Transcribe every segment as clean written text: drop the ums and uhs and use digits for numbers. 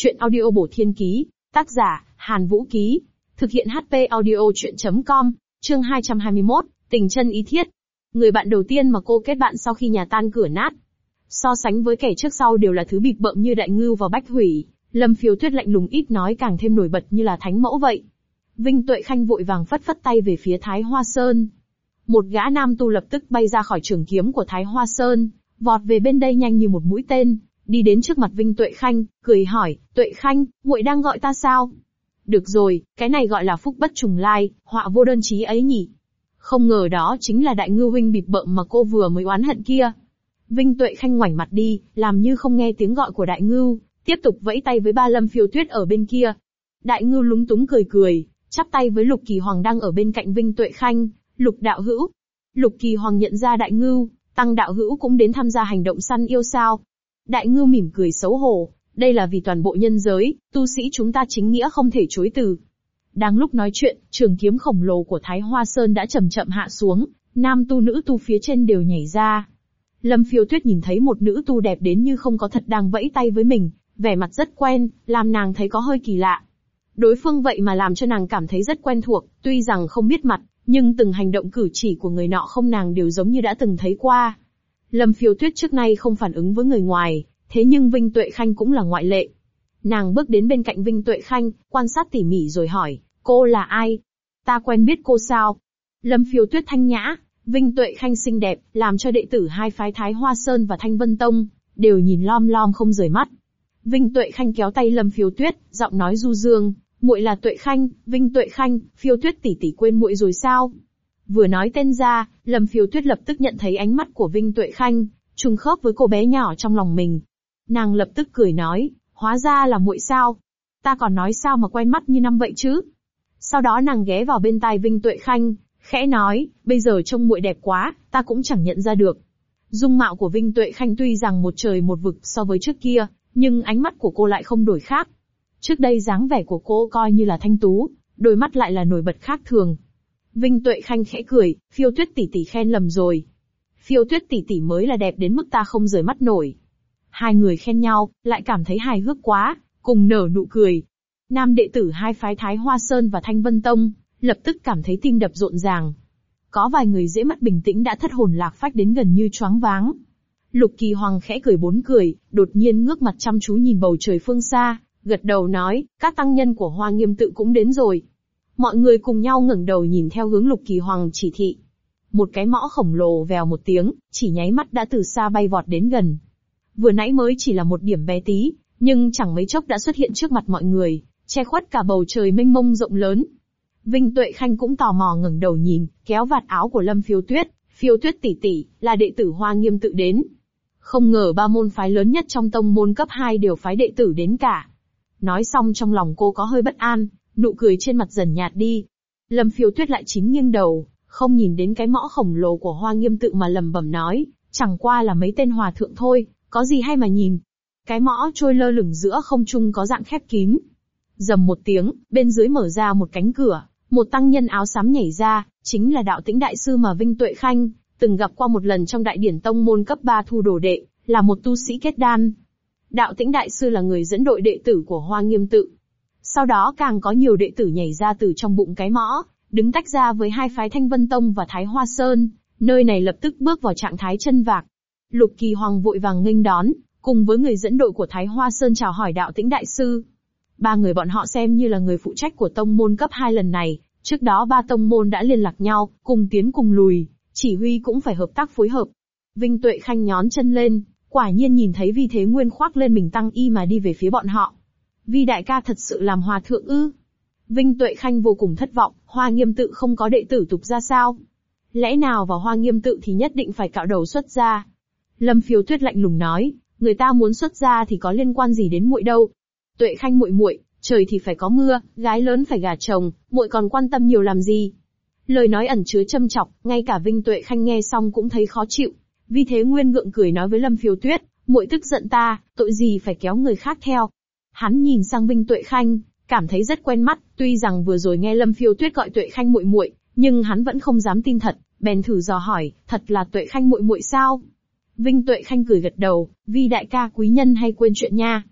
Chuyện audio bổ thiên ký, tác giả, Hàn Vũ Ký. Thực hiện HP audio chuyện.com, chương 221, tình chân ý thiết. Người bạn đầu tiên mà cô kết bạn sau khi nhà tan cửa nát. So sánh với kẻ trước sau đều là thứ bịp bợm như Đại Ngưu và Bách Hủy, Lâm Phiêu Tuyết lạnh lùng ít nói càng thêm nổi bật như là thánh mẫu vậy. Vinh Tuệ Khanh vội vàng phất phất tay về phía Thái Hoa Sơn. Một gã nam tu lập tức bay ra khỏi trường kiếm của Thái Hoa Sơn, vọt về bên đây nhanh như một mũi tên, đi đến trước mặt Vinh Tuệ Khanh, cười hỏi, Tuệ Khanh, muội đang gọi ta sao? Được rồi, cái này gọi là phúc bất trùng lai, họa vô đơn chí ấy nhỉ. Không ngờ đó chính là Đại Ngưu huynh bịp bợm mà cô vừa mới oán hận kia. Vinh Tuệ Khanh ngoảnh mặt đi, làm như không nghe tiếng gọi của Đại Ngưu, tiếp tục vẫy tay với ba Lâm Phiêu Tuyết ở bên kia. Đại Ngưu lúng túng cười cười, chắp tay với Lục Kỳ Hoàng đang ở bên cạnh Vinh Tuệ Khanh, Lục đạo hữu. Lục Kỳ Hoàng nhận ra Đại Ngưu, Tăng đạo hữu cũng đến tham gia hành động săn yêu sao? Đại Ngưu mỉm cười xấu hổ, đây là vì toàn bộ nhân giới, tu sĩ chúng ta chính nghĩa không thể chối từ. Đang lúc nói chuyện, trường kiếm khổng lồ của Thái Hoa Sơn đã chậm chậm hạ xuống, nam tu nữ tu phía trên đều nhảy ra. Lâm Phiêu Tuyết nhìn thấy một nữ tu đẹp đến như không có thật đang vẫy tay với mình, vẻ mặt rất quen, làm nàng thấy có hơi kỳ lạ. Đối phương vậy mà làm cho nàng cảm thấy rất quen thuộc, tuy rằng không biết mặt, nhưng từng hành động cử chỉ của người nọ không nàng đều giống như đã từng thấy qua. Lâm Phiêu Tuyết trước nay không phản ứng với người ngoài, thế nhưng Vinh Tuệ Khanh cũng là ngoại lệ. Nàng bước đến bên cạnh Vinh Tuệ Khanh, quan sát tỉ mỉ rồi hỏi, cô là ai? Ta quen biết cô sao? Lâm Phiêu Tuyết thanh nhã, Vinh Tuệ Khanh xinh đẹp, làm cho đệ tử hai phái Thái Hoa Sơn và Thanh Vân Tông đều nhìn lom lom không rời mắt. Vinh Tuệ Khanh kéo tay Lâm Phiêu Tuyết, giọng nói du dương, muội là Tuệ Khanh, Vinh Tuệ Khanh, Phiêu Tuyết tỷ tỷ quên muội rồi sao? Vừa nói tên ra, Lâm Phiêu Tuyết lập tức nhận thấy ánh mắt của Vinh Tuệ Khanh trùng khớp với cô bé nhỏ trong lòng mình. Nàng lập tức cười nói, hóa ra là muội sao? Ta còn nói sao mà quen mắt như năm vậy chứ? Sau đó nàng ghé vào bên tai Vinh Tuệ Khanh, khẽ nói, bây giờ trông muội đẹp quá, ta cũng chẳng nhận ra được. Dung mạo của Vinh Tuệ Khanh tuy rằng một trời một vực so với trước kia, nhưng ánh mắt của cô lại không đổi khác. Trước đây dáng vẻ của cô coi như là thanh tú, đôi mắt lại là nổi bật khác thường. Vinh Tuệ Khanh khẽ cười, Phiêu Tuyết tỷ tỷ khen lầm rồi. Phiêu Tuyết tỷ tỷ mới là đẹp đến mức ta không rời mắt nổi. Hai người khen nhau, lại cảm thấy hài hước quá, cùng nở nụ cười. Nam đệ tử hai phái Thái Hoa Sơn và Thanh Vân Tông lập tức cảm thấy tim đập rộn ràng. Có vài người dễ mắt bình tĩnh đã thất hồn lạc phách đến gần như choáng váng. Lục Kỳ Hoàng khẽ cười bốn cười, đột nhiên ngước mặt chăm chú nhìn bầu trời phương xa, gật đầu nói, các tăng nhân của Hoa Nghiêm tự cũng đến rồi. Mọi người cùng nhau ngẩng đầu nhìn theo hướng Lục Kỳ Hoàng chỉ thị. Một cái mõ khổng lồ vèo một tiếng, chỉ nháy mắt đã từ xa bay vọt đến gần. Vừa nãy mới chỉ là một điểm bé tí, nhưng chẳng mấy chốc đã xuất hiện trước mặt mọi người, che khuất cả bầu trời mênh mông rộng lớn. Vinh Tuệ Khanh cũng tò mò ngẩng đầu nhìn, kéo vạt áo của Lâm Phiêu Tuyết tỷ tỷ, là đệ tử Hoa Nghiêm tự đến. Không ngờ ba môn phái lớn nhất trong tông môn cấp 2 đều phái đệ tử đến cả. Nói xong trong lòng cô có hơi bất an, nụ cười trên mặt dần nhạt đi. Lâm Phiêu Tuyết lại chín nghiêng đầu, không nhìn đến cái mõ khổng lồ của Hoa Nghiêm tự mà lẩm bẩm nói, chẳng qua là mấy tên hòa thượng thôi, có gì hay mà nhìn. Cái mõ trôi lơ lửng giữa không trung có dạng khép kín. Rầm một tiếng, bên dưới mở ra một cánh cửa, một tăng nhân áo xám nhảy ra, chính là Đạo Tĩnh Đại Sư mà Vinh Tuệ Khanh từng gặp qua một lần trong đại điển tông môn cấp 3 thu đồ đệ, là một tu sĩ kết đan. Đạo Tĩnh Đại Sư là người dẫn đội đệ tử của Hoa Nghiêm tự. Sau đó càng có nhiều đệ tử nhảy ra từ trong bụng cái mõ, đứng tách ra với hai phái Thanh Vân Tông và Thái Hoa Sơn, nơi này lập tức bước vào trạng thái chân vạc. Lục Kỳ Hoàng vội vàng nghênh đón, cùng với người dẫn đội của Thái Hoa Sơn chào hỏi Đạo Tĩnh Đại Sư. Ba người bọn họ xem như là người phụ trách của tông môn cấp 2 lần này, trước đó ba tông môn đã liên lạc nhau, cùng tiến cùng lùi, chỉ huy cũng phải hợp tác phối hợp. Vinh Tuệ Khanh nhón chân lên, quả nhiên nhìn thấy Vi Thế Nguyên khoác lên mình tăng y mà đi về phía bọn họ. Vi đại ca thật sự làm hòa thượng ư? Vinh Tuệ Khanh vô cùng thất vọng, Hoa Nghiêm tự không có đệ tử tục ra sao? Lẽ nào vào Hoa Nghiêm tự thì nhất định phải cạo đầu xuất gia? Lâm Phiêu Tuyết lạnh lùng nói, người ta muốn xuất gia thì có liên quan gì đến muội đâu? Tuệ Khanh muội muội, trời thì phải có mưa, gái lớn phải gả chồng, muội còn quan tâm nhiều làm gì? Lời nói ẩn chứa châm chọc, ngay cả Vinh Tuệ Khanh nghe xong cũng thấy khó chịu. Vi Thế Nguyên gượng cười nói với Lâm Phiêu Tuyết, muội tức giận ta, tội gì phải kéo người khác theo? Hắn nhìn sang Vinh Tuệ Khanh, cảm thấy rất quen mắt, tuy rằng vừa rồi nghe Lâm Phiêu Tuyết gọi Tuệ Khanh muội muội, nhưng hắn vẫn không dám tin thật, bèn thử dò hỏi, thật là Tuệ Khanh muội muội sao? Vinh Tuệ Khanh cười gật đầu, Vi đại ca quý nhân hay quên chuyện nha.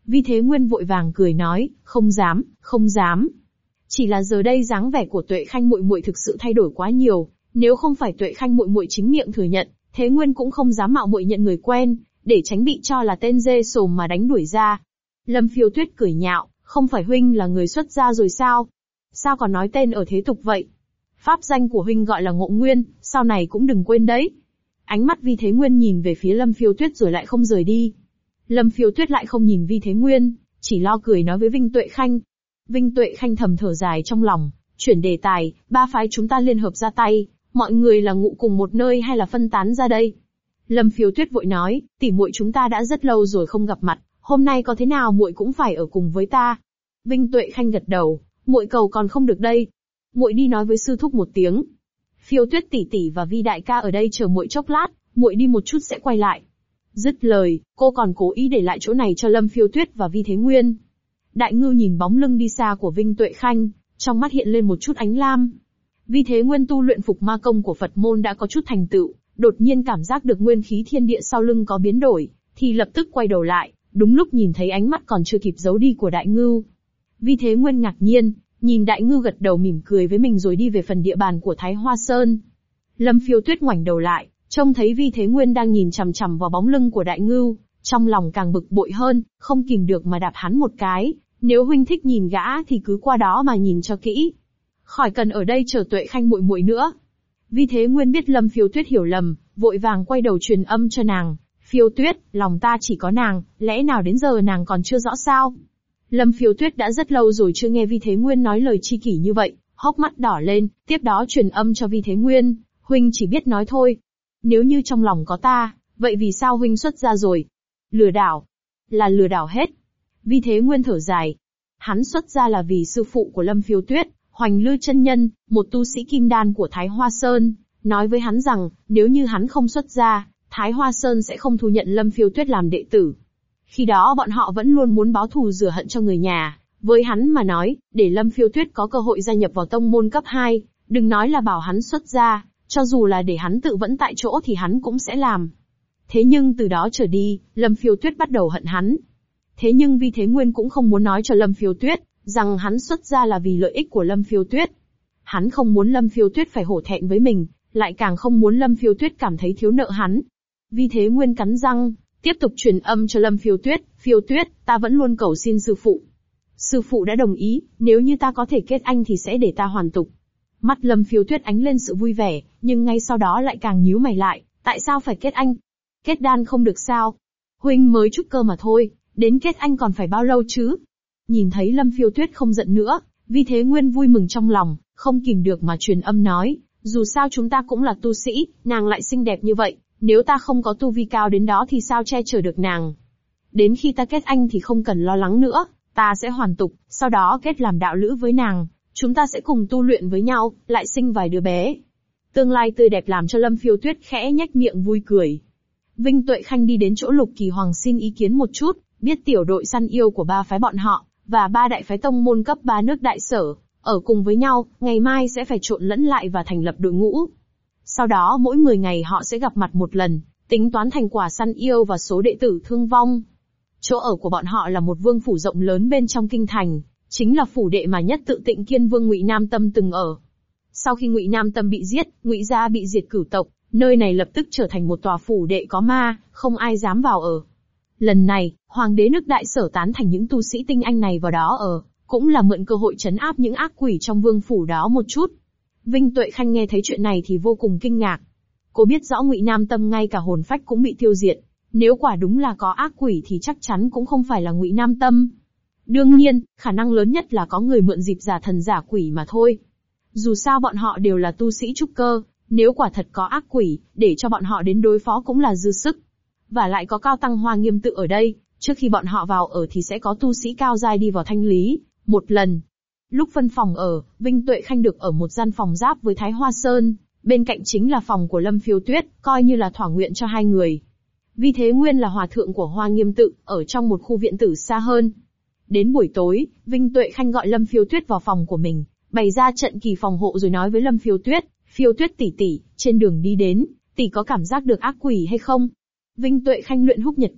Vi Thế Nguyên vội vàng cười nói, không dám, không dám. Chỉ là giờ đây dáng vẻ của Tuệ Khanh muội muội thực sự thay đổi quá nhiều, nếu không phải Tuệ Khanh muội muội chính miệng thừa nhận, Thế Nguyên cũng không dám mạo muội nhận người quen, để tránh bị cho là tên dê sồm mà đánh đuổi ra. Lâm Phiêu Tuyết cười nhạo, không phải huynh là người xuất gia rồi sao? Sao còn nói tên ở thế tục vậy? Pháp danh của huynh gọi là Ngộ Nguyên, sau này cũng đừng quên đấy. Ánh mắt Vi Thế Nguyên nhìn về phía Lâm Phiêu Tuyết rồi lại không rời đi. Lâm Phiêu Tuyết lại không nhìn Vi Thế Nguyên, chỉ lo cười nói với Vinh Tuệ Khanh. Vinh Tuệ Khanh thầm thở dài trong lòng, chuyển đề tài, ba phái chúng ta liên hợp ra tay, mọi người là ngụ cùng một nơi hay là phân tán ra đây? Lâm Phiêu Tuyết vội nói, tỷ muội chúng ta đã rất lâu rồi không gặp mặt, hôm nay có thế nào muội cũng phải ở cùng với ta. Vinh Tuệ Khanh gật đầu, muội cầu còn không được đây. Muội đi nói với sư thúc một tiếng. Phiêu Tuyết tỷ tỷ và Vi đại ca ở đây chờ muội chốc lát, muội đi một chút sẽ quay lại. Dứt lời, cô còn cố ý để lại chỗ này cho Lâm Phiêu Tuyết và Vi Thế Nguyên. Đại Ngưu nhìn bóng lưng đi xa của Vinh Tuệ Khanh, trong mắt hiện lên một chút ánh lam. Vi Thế Nguyên tu luyện phục ma công của Phật môn đã có chút thành tựu, đột nhiên cảm giác được nguyên khí thiên địa sau lưng có biến đổi, thì lập tức quay đầu lại, đúng lúc nhìn thấy ánh mắt còn chưa kịp giấu đi của Đại Ngưu. Vi Thế Nguyên ngạc nhiên, nhìn Đại Ngưu gật đầu mỉm cười với mình rồi đi về phần địa bàn của Thái Hoa Sơn. Lâm Phiêu Tuyết ngoảnh đầu lại, trông thấy Vi Thế Nguyên đang nhìn chằm chằm vào bóng lưng của Đại Ngưu, trong lòng càng bực bội hơn, không kìm được mà đạp hắn một cái. Nếu huynh thích nhìn gã thì cứ qua đó mà nhìn cho kỹ, khỏi cần ở đây chờ Tuệ Khanh muội muội nữa. Vi Thế Nguyên biết Lâm Phiêu Tuyết hiểu lầm, vội vàng quay đầu truyền âm cho nàng. Phiêu Tuyết, lòng ta chỉ có nàng, lẽ nào đến giờ nàng còn chưa rõ sao? Lâm Phiêu Tuyết đã rất lâu rồi chưa nghe Vi Thế Nguyên nói lời chi kỷ như vậy, hốc mắt đỏ lên, tiếp đó truyền âm cho Vi Thế Nguyên, huynh chỉ biết nói thôi. Nếu như trong lòng có ta, vậy vì sao huynh xuất ra rồi? Lừa đảo. Là lừa đảo hết. Vi Thế Nguyên thở dài. Hắn xuất ra là vì sư phụ của Lâm Phiêu Tuyết, Hoành Lư chân nhân, một tu sĩ kim đan của Thái Hoa Sơn, nói với hắn rằng, nếu như hắn không xuất ra, Thái Hoa Sơn sẽ không thu nhận Lâm Phiêu Tuyết làm đệ tử. Khi đó bọn họ vẫn luôn muốn báo thù rửa hận cho người nhà, với hắn mà nói, để Lâm Phiêu Tuyết có cơ hội gia nhập vào tông môn cấp 2, đừng nói là bảo hắn xuất ra, cho dù là để hắn tự vẫn tại chỗ thì hắn cũng sẽ làm. Thế nhưng từ đó trở đi, Lâm Phiêu Tuyết bắt đầu hận hắn. Thế nhưng Vi Thế Nguyên cũng không muốn nói cho Lâm Phiêu Tuyết, rằng hắn xuất ra là vì lợi ích của Lâm Phiêu Tuyết. Hắn không muốn Lâm Phiêu Tuyết phải hổ thẹn với mình, lại càng không muốn Lâm Phiêu Tuyết cảm thấy thiếu nợ hắn. Vi Thế Nguyên cắn răng, tiếp tục truyền âm cho Lâm Phiêu Tuyết, ta vẫn luôn cầu xin sư phụ. Sư phụ đã đồng ý, nếu như ta có thể kết anh thì sẽ để ta hoàn tục. Mắt Lâm Phiêu Tuyết ánh lên sự vui vẻ, nhưng ngay sau đó lại càng nhíu mày lại, tại sao phải kết anh? Kết đan không được sao? Huynh mới trúc cơ mà thôi, đến kết anh còn phải bao lâu chứ? Nhìn thấy Lâm Phiêu Tuyết không giận nữa, Vi Thế Nguyên vui mừng trong lòng, không kìm được mà truyền âm nói, dù sao chúng ta cũng là tu sĩ, nàng lại xinh đẹp như vậy, nếu ta không có tu vi cao đến đó thì sao che chở được nàng? Đến khi ta kết anh thì không cần lo lắng nữa, ta sẽ hoàn tục, sau đó kết làm đạo lữ với nàng, chúng ta sẽ cùng tu luyện với nhau, lại sinh vài đứa bé. Tương lai tươi đẹp làm cho Lâm Phiêu Tuyết khẽ nhếch miệng vui cười. Vinh Tuệ Khanh đi đến chỗ Lục Kỳ Hoàng xin ý kiến một chút, biết tiểu đội săn yêu của ba phái bọn họ, và ba đại phái tông môn cấp 3 nước đại sở, ở cùng với nhau, ngày mai sẽ phải trộn lẫn lại và thành lập đội ngũ. Sau đó mỗi 10 ngày họ sẽ gặp mặt một lần, tính toán thành quả săn yêu và số đệ tử thương vong. Chỗ ở của bọn họ là một vương phủ rộng lớn bên trong kinh thành, chính là phủ đệ mà nhất tự Tịnh Kiên Vương Ngụy Nam Tâm từng ở. Sau khi Ngụy Nam Tâm bị giết, Ngụy gia bị diệt cửu tộc, nơi này lập tức trở thành một tòa phủ đệ có ma, không ai dám vào ở. Lần này, hoàng đế nước đại sở tán thành những tu sĩ tinh anh này vào đó ở, cũng là mượn cơ hội trấn áp những ác quỷ trong vương phủ đó một chút. Vinh Tuệ Khanh nghe thấy chuyện này thì vô cùng kinh ngạc. Cô biết rõ Ngụy Nam Tâm ngay cả hồn phách cũng bị tiêu diệt, nếu quả đúng là có ác quỷ thì chắc chắn cũng không phải là Ngụy Nam Tâm. Đương nhiên, khả năng lớn nhất là có người mượn dịp giả thần giả quỷ mà thôi. Dù sao bọn họ đều là tu sĩ trúc cơ, nếu quả thật có ác quỷ, để cho bọn họ đến đối phó cũng là dư sức. Và lại có Cao Tăng Hoa Nghiêm tự ở đây, trước khi bọn họ vào ở thì sẽ có tu sĩ cao giai đi vào thanh lý một lần. Lúc phân phòng ở, Vinh Tuệ Khanh được ở một gian phòng giáp với Thái Hoa Sơn, bên cạnh chính là phòng của Lâm Phiêu Tuyết, coi như là thỏa nguyện cho hai người. Vi Thế Nguyên là hòa thượng của Hoa Nghiêm tự, ở trong một khu viện tử xa hơn. Đến buổi tối, Vinh Tuệ Khanh gọi Lâm Phiêu Tuyết vào phòng của mình, bày ra trận kỳ phòng hộ rồi nói với Lâm Phiêu Tuyết tỷ tỷ, trên đường đi đến, tỷ có cảm giác được ác quỷ hay không? Vinh Tuệ Khanh luyện Húc Nhật Quyết,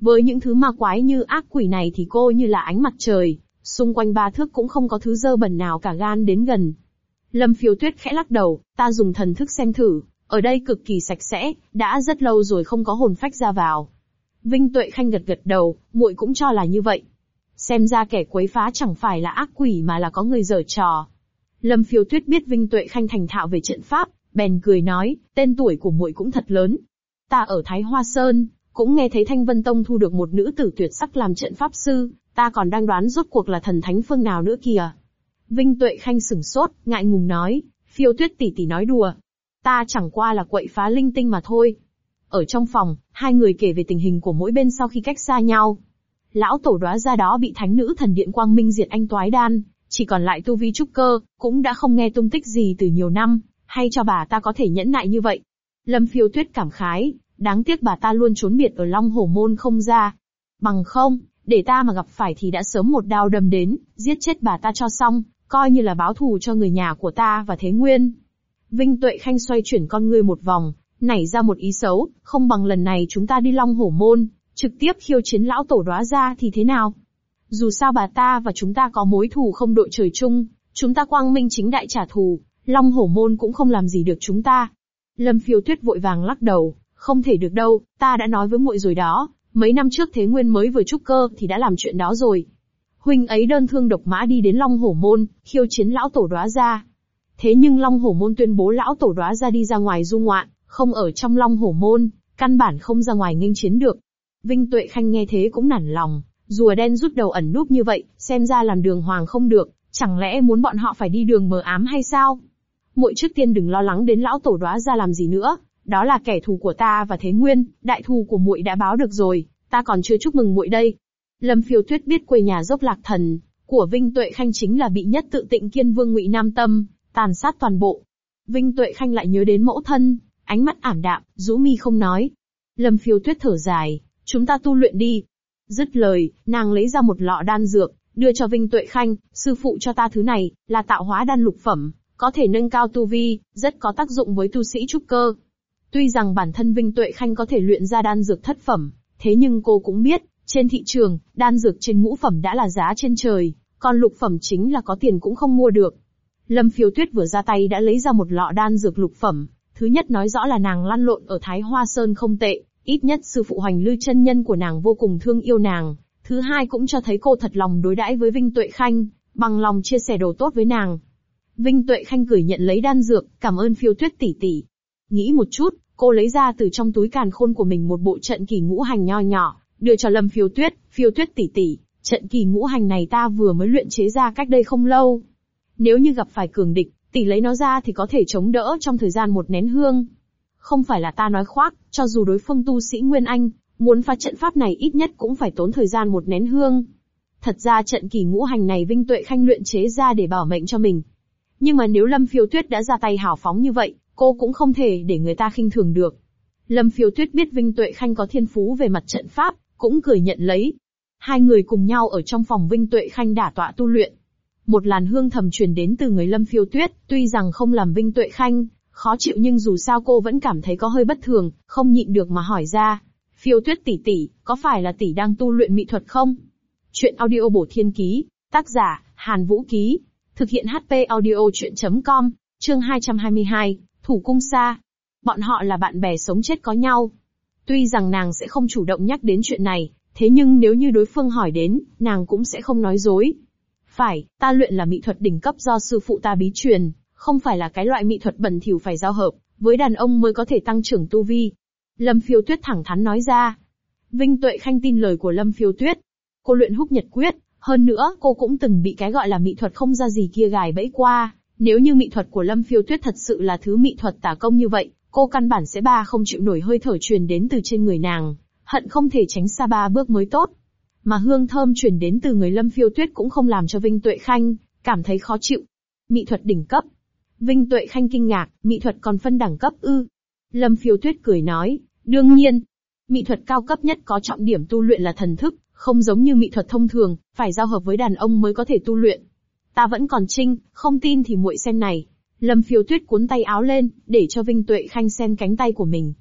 Với những thứ ma quái như ác quỷ này thì cô như là ánh mặt trời, xung quanh 3 thước cũng không có thứ dơ bẩn nào cả gan đến gần. Lâm Phiêu Tuyết khẽ lắc đầu, ta dùng thần thức xem thử, ở đây cực kỳ sạch sẽ, đã rất lâu rồi không có hồn phách ra vào. Vinh Tuệ Khanh gật gật đầu, muội cũng cho là như vậy. Xem ra kẻ quấy phá chẳng phải là ác quỷ mà là có người giở trò. Lâm Phiêu Tuyết biết Vinh Tuệ Khanh thành thạo về trận pháp, bèn cười nói, tên tuổi của muội cũng thật lớn. Ta ở Thái Hoa Sơn, cũng nghe thấy Thanh Vân Tông thu được một nữ tử tuyệt sắc làm trận pháp sư, ta còn đang đoán rốt cuộc là thần thánh phương nào nữa kìa. Vinh Tuệ Khanh sửng sốt, ngại ngùng nói, Phiêu Tuyết tỷ tỷ nói đùa. Ta chẳng qua là quậy phá linh tinh mà thôi. Ở trong phòng, hai người kể về tình hình của mỗi bên sau khi cách xa nhau. Lão tổ Đóa Gia đó bị thánh nữ thần điện Quang Minh diệt anh toái đan, chỉ còn lại tu vi trúc cơ, cũng đã không nghe tung tích gì từ nhiều năm, hay cho bà ta có thể nhẫn nại như vậy. Lâm Phiêu Tuyết cảm khái, đáng tiếc bà ta luôn trốn biệt ở Long Hổ Môn không ra. Bằng không, để ta mà gặp phải thì đã sớm một đao đâm đến, giết chết bà ta cho xong, coi như là báo thù cho người nhà của ta và Thế Nguyên. Vinh Tuệ Khanh xoay chuyển con ngươi một vòng, nảy ra một ý xấu, không bằng lần này chúng ta đi Long Hổ Môn, trực tiếp khiêu chiến lão tổ Đóa Gia thì thế nào? Dù sao bà ta và chúng ta có mối thù không đội trời chung, chúng ta quang minh chính đại trả thù, Long Hổ Môn cũng không làm gì được chúng ta. Lâm Phiêu Tuyết vội vàng lắc đầu, không thể được đâu, ta đã nói với muội rồi đó, mấy năm trước Thế Nguyên mới vừa trúc cơ thì đã làm chuyện đó rồi. Huynh ấy đơn thương độc mã đi đến Long Hổ Môn, khiêu chiến lão tổ Đóa Gia. Thế nhưng Long Hổ Môn tuyên bố lão tổ Đóa Gia đi ra ngoài du ngoạn, không ở trong Long Hổ Môn, căn bản không ra ngoài nghênh chiến được. Vinh Tuệ Khanh nghe thế cũng nản lòng, rùa đen rút đầu ẩn núp như vậy, xem ra làm đường hoàng không được, chẳng lẽ muốn bọn họ phải đi đường mờ ám hay sao? Muội trước tiên đừng lo lắng đến lão tổ Đóa Gia làm gì nữa, đó là kẻ thù của ta và Thế Nguyên, đại thù của muội đã báo được rồi, ta còn chưa chúc mừng muội đây. Lâm Phiêu Tuyết biết quê nhà Dốc Lạc Thần của Vinh Tuệ Khanh chính là bị nhất tự Tịnh Kiên Vương Ngụy Nam Tâm tàn sát toàn bộ. Vinh Tuệ Khanh lại nhớ đến mẫu thân, ánh mắt ảm đạm, rũ mi không nói. Lâm Phiêu Tuyết thở dài, chúng ta tu luyện đi. Dứt lời, nàng lấy ra một lọ đan dược, đưa cho Vinh Tuệ Khanh, sư phụ cho ta thứ này, là tạo hóa đan lục phẩm, có thể nâng cao tu vi, rất có tác dụng với tu sĩ trúc cơ. Tuy rằng bản thân Vinh Tuệ Khanh có thể luyện ra đan dược thất phẩm, thế nhưng cô cũng biết, trên thị trường, đan dược trên ngũ phẩm đã là giá trên trời, còn lục phẩm chính là có tiền cũng không mua được. Lâm Phiêu Tuyết vừa ra tay đã lấy ra một lọ đan dược lục phẩm, thứ nhất nói rõ là nàng lăn lộn ở Thái Hoa Sơn không tệ, ít nhất sư phụ Hoành Lư chân nhân của nàng vô cùng thương yêu nàng, thứ hai cũng cho thấy cô thật lòng đối đãi với Vinh Tuệ Khanh, bằng lòng chia sẻ đồ tốt với nàng. Vinh Tuệ Khanh cười nhận lấy đan dược, cảm ơn Phiêu Tuyết tỷ tỷ. Nghĩ một chút, cô lấy ra từ trong túi càn khôn của mình một bộ trận kỳ ngũ hành nho nhỏ, đưa cho Lâm Phiêu Tuyết tỷ tỷ, trận kỳ ngũ hành này ta vừa mới luyện chế ra cách đây không lâu. Nếu như gặp phải cường địch, tỷ lấy nó ra thì có thể chống đỡ trong thời gian một nén hương. Không phải là ta nói khoác, cho dù đối phương tu sĩ Nguyên Anh, muốn phá trận pháp này ít nhất cũng phải tốn thời gian một nén hương. Thật ra trận kỳ ngũ hành này Vinh Tuệ Khanh luyện chế ra để bảo mệnh cho mình. Nhưng mà nếu Lâm Phiêu Tuyết đã ra tay hào phóng như vậy, cô cũng không thể để người ta khinh thường được. Lâm Phiêu Tuyết biết Vinh Tuệ Khanh có thiên phú về mặt trận pháp, cũng cười nhận lấy. Hai người cùng nhau ở trong phòng Vinh Tuệ Khanh đả tọa tu luyện. Một làn hương thầm truyền đến từ người Lâm Phiêu Tuyết, tuy rằng không làm Vinh Tuệ Khanh khó chịu nhưng dù sao cô vẫn cảm thấy có hơi bất thường, không nhịn được mà hỏi ra. Phiêu Tuyết tỷ tỷ, có phải là tỷ đang tu luyện mỹ thuật không? Chuyện audio bổ thiên ký, tác giả, Hàn Vũ Ký. Thực hiện HP audio chuyện.com, chương 222, Thủ Cung Sa. Bọn họ là bạn bè sống chết có nhau. Tuy rằng nàng sẽ không chủ động nhắc đến chuyện này, thế nhưng nếu như đối phương hỏi đến, nàng cũng sẽ không nói dối. Phải, ta luyện là mỹ thuật đỉnh cấp do sư phụ ta bí truyền, không phải là cái loại mỹ thuật bẩn thỉu phải giao hợp với đàn ông mới có thể tăng trưởng tu vi. Lâm Phiêu Tuyết thẳng thắn nói ra. Vinh Tuệ Khanh tin lời của Lâm Phiêu Tuyết. Cô luyện Húc Nhật Quyết, hơn nữa cô cũng từng bị cái gọi là mỹ thuật không ra gì kia gài bẫy qua. Nếu như mỹ thuật của Lâm Phiêu Tuyết thật sự là thứ mỹ thuật tả công như vậy, cô căn bản sẽ không chịu nổi hơi thở truyền đến từ trên người nàng, hận không thể tránh xa 3 bước mới tốt. Mà hương thơm truyền đến từ người Lâm Phiêu Tuyết cũng không làm cho Vinh Tuệ Khanh cảm thấy khó chịu. Mỹ thuật đỉnh cấp. Vinh Tuệ Khanh kinh ngạc, mỹ thuật còn phân đẳng cấp ư? Lâm Phiêu Tuyết cười nói, đương nhiên. Mỹ thuật cao cấp nhất có trọng điểm tu luyện là thần thức, không giống như mỹ thuật thông thường, phải giao hợp với đàn ông mới có thể tu luyện. Ta vẫn còn trinh, không tin thì muội xem này. Lâm Phiêu Tuyết cuốn tay áo lên, để cho Vinh Tuệ Khanh xem cánh tay của mình.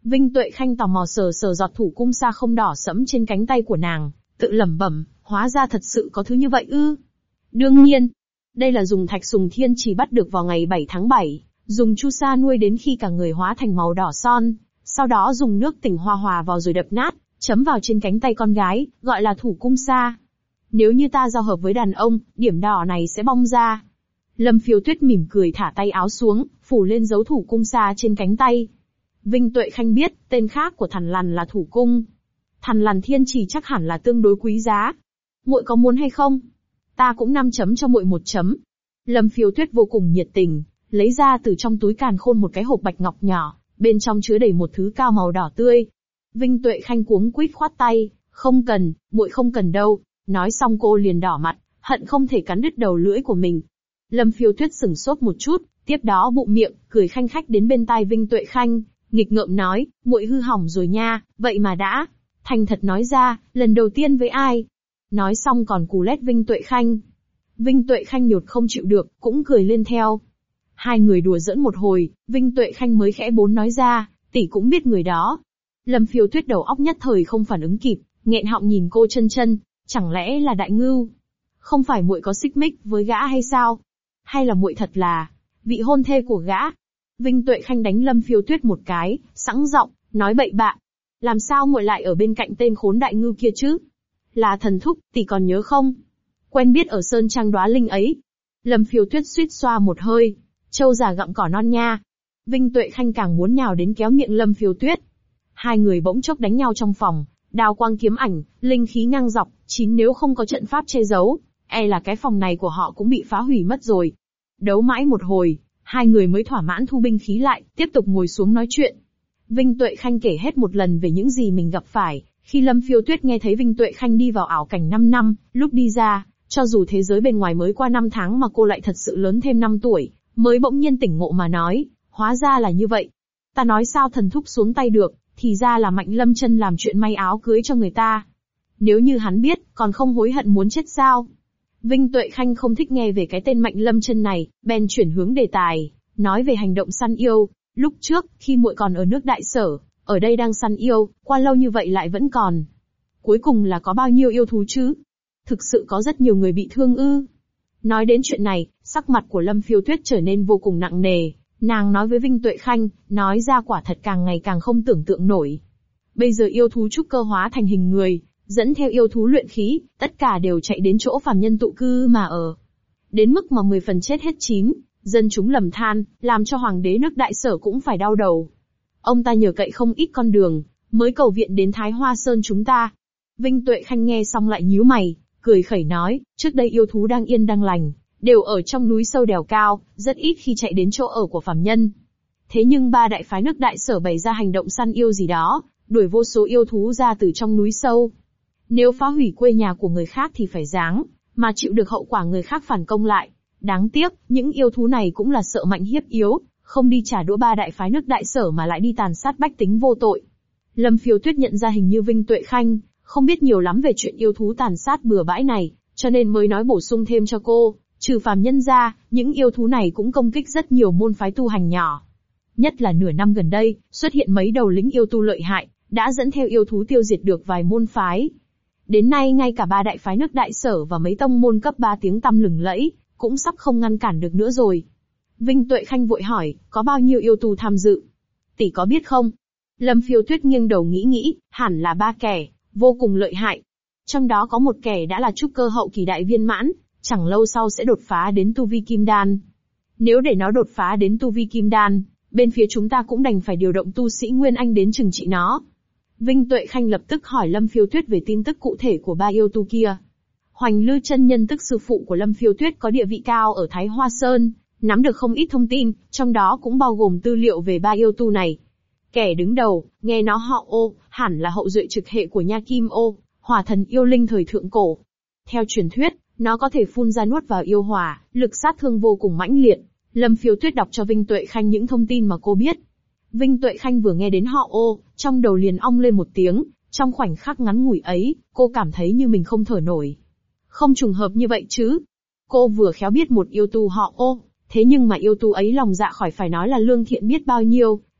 Vinh Tuệ Khanh tò mò sờ sờ giọt thủ cung sa không đỏ sẫm trên cánh tay của nàng, tự lẩm bẩm, hóa ra thật sự có thứ như vậy ư. Đương nhiên, đây là dùng thạch sùng thiên chỉ bắt được vào ngày 7 tháng 7, dùng chu sa nuôi đến khi cả người hóa thành màu đỏ son, sau đó dùng nước tỉnh hoa hòa vào rồi đập nát, chấm vào trên cánh tay con gái, gọi là thủ cung sa. Nếu như ta giao hợp với đàn ông, điểm đỏ này sẽ bong ra. Lâm Phiêu Tuyết mỉm cười thả tay áo xuống, phủ lên dấu thủ cung sa trên cánh tay. Vinh Tuệ Khanh biết, tên khác của thằn lằn là thủ cung. Thằn lằn thiên chỉ chắc hẳn là tương đối quý giá. Muội có muốn hay không? Ta cũng 5 chấm cho muội 1 chấm. Lâm Phiêu Tuyết vô cùng nhiệt tình, lấy ra từ trong túi càn khôn một cái hộp bạch ngọc nhỏ, bên trong chứa đầy một thứ cao màu đỏ tươi. Vinh Tuệ Khanh cuống quýt khoát tay, không cần, muội không cần đâu. Nói xong cô liền đỏ mặt, hận không thể cắn đứt đầu lưỡi của mình. Lâm Phiêu Tuyết sửng sốt một chút, tiếp đó bụng miệng, cười khanh khách đến bên tai Vinh Tuệ Khanh, nghịch ngợm nói, muội hư hỏng rồi nha, vậy mà đã thành thật nói ra, lần đầu tiên với ai? Nói xong còn cù lét Vinh Tuệ Khanh. Vinh Tuệ Khanh nhột không chịu được, cũng cười lên theo. Hai người đùa giỡn một hồi, Vinh Tuệ Khanh mới khẽ bốn nói ra, tỷ cũng biết người đó. Lâm Phiêu Tuyết đầu óc nhất thời không phản ứng kịp, nghẹn họng nhìn cô chân chân, chẳng lẽ là Đại Ngưu? Không phải muội có xích mích với gã hay sao? Hay là muội thật là vị hôn thê của gã? Vinh Tuệ Khanh đánh Lâm Phiêu Tuyết một cái, sẵn giọng, nói bậy bạ. Làm sao muội lại ở bên cạnh tên khốn Đại Ngưu kia chứ? Là thần thúc, tỷ còn nhớ không? Quen biết ở Sơn Trang Đóa Linh ấy. Lâm Phiêu Tuyết suýt xoa một hơi, trâu già gặm cỏ non nha. Vinh Tuệ Khanh càng muốn nhào đến kéo miệng Lâm Phiêu Tuyết. Hai người bỗng chốc đánh nhau trong phòng, đao quang kiếm ảnh, linh khí ngang dọc, nếu không có trận pháp che giấu, e là cái phòng này của họ cũng bị phá hủy mất rồi. Đấu mãi một hồi, hai người mới thỏa mãn thu binh khí lại, tiếp tục ngồi xuống nói chuyện. Vinh Tuệ Khanh kể hết một lần về những gì mình gặp phải, khi Lâm Phiêu Tuyết nghe thấy Vinh Tuệ Khanh đi vào ảo cảnh 5 năm, lúc đi ra, cho dù thế giới bên ngoài mới qua 5 tháng mà cô lại thật sự lớn thêm 5 tuổi, mới bỗng nhiên tỉnh ngộ mà nói, hóa ra là như vậy. Ta nói sao thần thúc xuống tay được, thì ra là Mạnh Lâm Chân làm chuyện may áo cưới cho người ta. Nếu như hắn biết, còn không hối hận muốn chết sao? Vinh Tuệ Khanh không thích nghe về cái tên Mạnh Lâm Chân này, bèn chuyển hướng đề tài, nói về hành động săn yêu. Lúc trước, khi muội còn ở nước Đại Sở, ở đây đang săn yêu, qua lâu như vậy lại vẫn còn. Cuối cùng là có bao nhiêu yêu thú chứ? Thực sự có rất nhiều người bị thương ư? Nói đến chuyện này, sắc mặt của Lâm Phiêu Tuyết trở nên vô cùng nặng nề. Nàng nói với Vinh Tuệ Khanh, nói ra quả thật càng ngày càng không tưởng tượng nổi. Bây giờ yêu thú trúc cơ hóa thành hình người, dẫn theo yêu thú luyện khí, tất cả đều chạy đến chỗ phàm nhân tụ cư mà ở. Đến mức mà 10 phần chết hết 9, dân chúng lầm than, làm cho hoàng đế nước Đại Sở cũng phải đau đầu. Ông ta nhờ cậy không ít con đường, mới cầu viện đến Thái Hoa Sơn chúng ta. Vinh Tuệ Khanh nghe xong lại nhíu mày, cười khẩy nói, trước đây yêu thú đang yên đang lành, đều ở trong núi sâu đèo cao, rất ít khi chạy đến chỗ ở của phàm nhân. Thế nhưng ba đại phái nước Đại Sở bày ra hành động săn yêu gì đó, đuổi vô số yêu thú ra từ trong núi sâu. Nếu phá hủy quê nhà của người khác thì phải ráng, mà chịu được hậu quả người khác phản công lại. Đáng tiếc, những yêu thú này cũng là sợ mạnh hiếp yếu, không đi trả đũa ba đại phái nước Đại Sở mà lại đi tàn sát bách tính vô tội. Lâm Phiêu Tuyết nhận ra hình như Vinh Tuệ Khanh không biết nhiều lắm về chuyện yêu thú tàn sát bừa bãi này, cho nên mới nói bổ sung thêm cho cô, trừ phàm nhân ra, những yêu thú này cũng công kích rất nhiều môn phái tu hành nhỏ. Nhất là nửa năm gần đây, xuất hiện mấy đầu lính yêu tu lợi hại, đã dẫn theo yêu thú tiêu diệt được vài môn phái. Đến nay ngay cả ba đại phái nước Đại Sở và mấy tông môn cấp 3 tiếng tăm lừng lẫy, cũng sắp không ngăn cản được nữa rồi. Vinh Tuệ Khanh vội hỏi, có bao nhiêu yêu tu tham dự? Tỷ có biết không? Lâm Phiêu Tuyết nghiêng đầu nghĩ, hẳn là 3 kẻ, vô cùng lợi hại. Trong đó có một kẻ đã là trúc cơ hậu kỳ đại viên mãn, chẳng lâu sau sẽ đột phá đến tu vi kim đan. Nếu để nó đột phá đến tu vi kim đan, bên phía chúng ta cũng đành phải điều động tu sĩ Nguyên Anh đến trừng trị nó. Vinh Tuệ Khanh lập tức hỏi Lâm Phiêu Tuyết về tin tức cụ thể của ba yêu tu kia. Hoành Lư chân nhân tức sư phụ của Lâm Phiêu Tuyết có địa vị cao ở Thái Hoa Sơn, nắm được không ít thông tin, trong đó cũng bao gồm tư liệu về ba yêu tu này. Kẻ đứng đầu, nghe nó họ Ô, hẳn là hậu duệ trực hệ của Nha Kim Ô, hỏa thần yêu linh thời thượng cổ. Theo truyền thuyết, nó có thể phun ra nuốt vào yêu hỏa, lực sát thương vô cùng mãnh liệt. Lâm Phiêu Tuyết đọc cho Vinh Tuệ Khanh những thông tin mà cô biết. Vinh Tuệ Khanh vừa nghe đến họ Ô, trong đầu liền ong lên một tiếng, trong khoảnh khắc ngắn ngủi ấy, cô cảm thấy như mình không thở nổi. Không trùng hợp như vậy chứ. Cô vừa khéo biết một yêu tu họ Ô, thế nhưng mà yêu tu ấy lòng dạ khỏi phải nói là lương thiện biết bao nhiêu,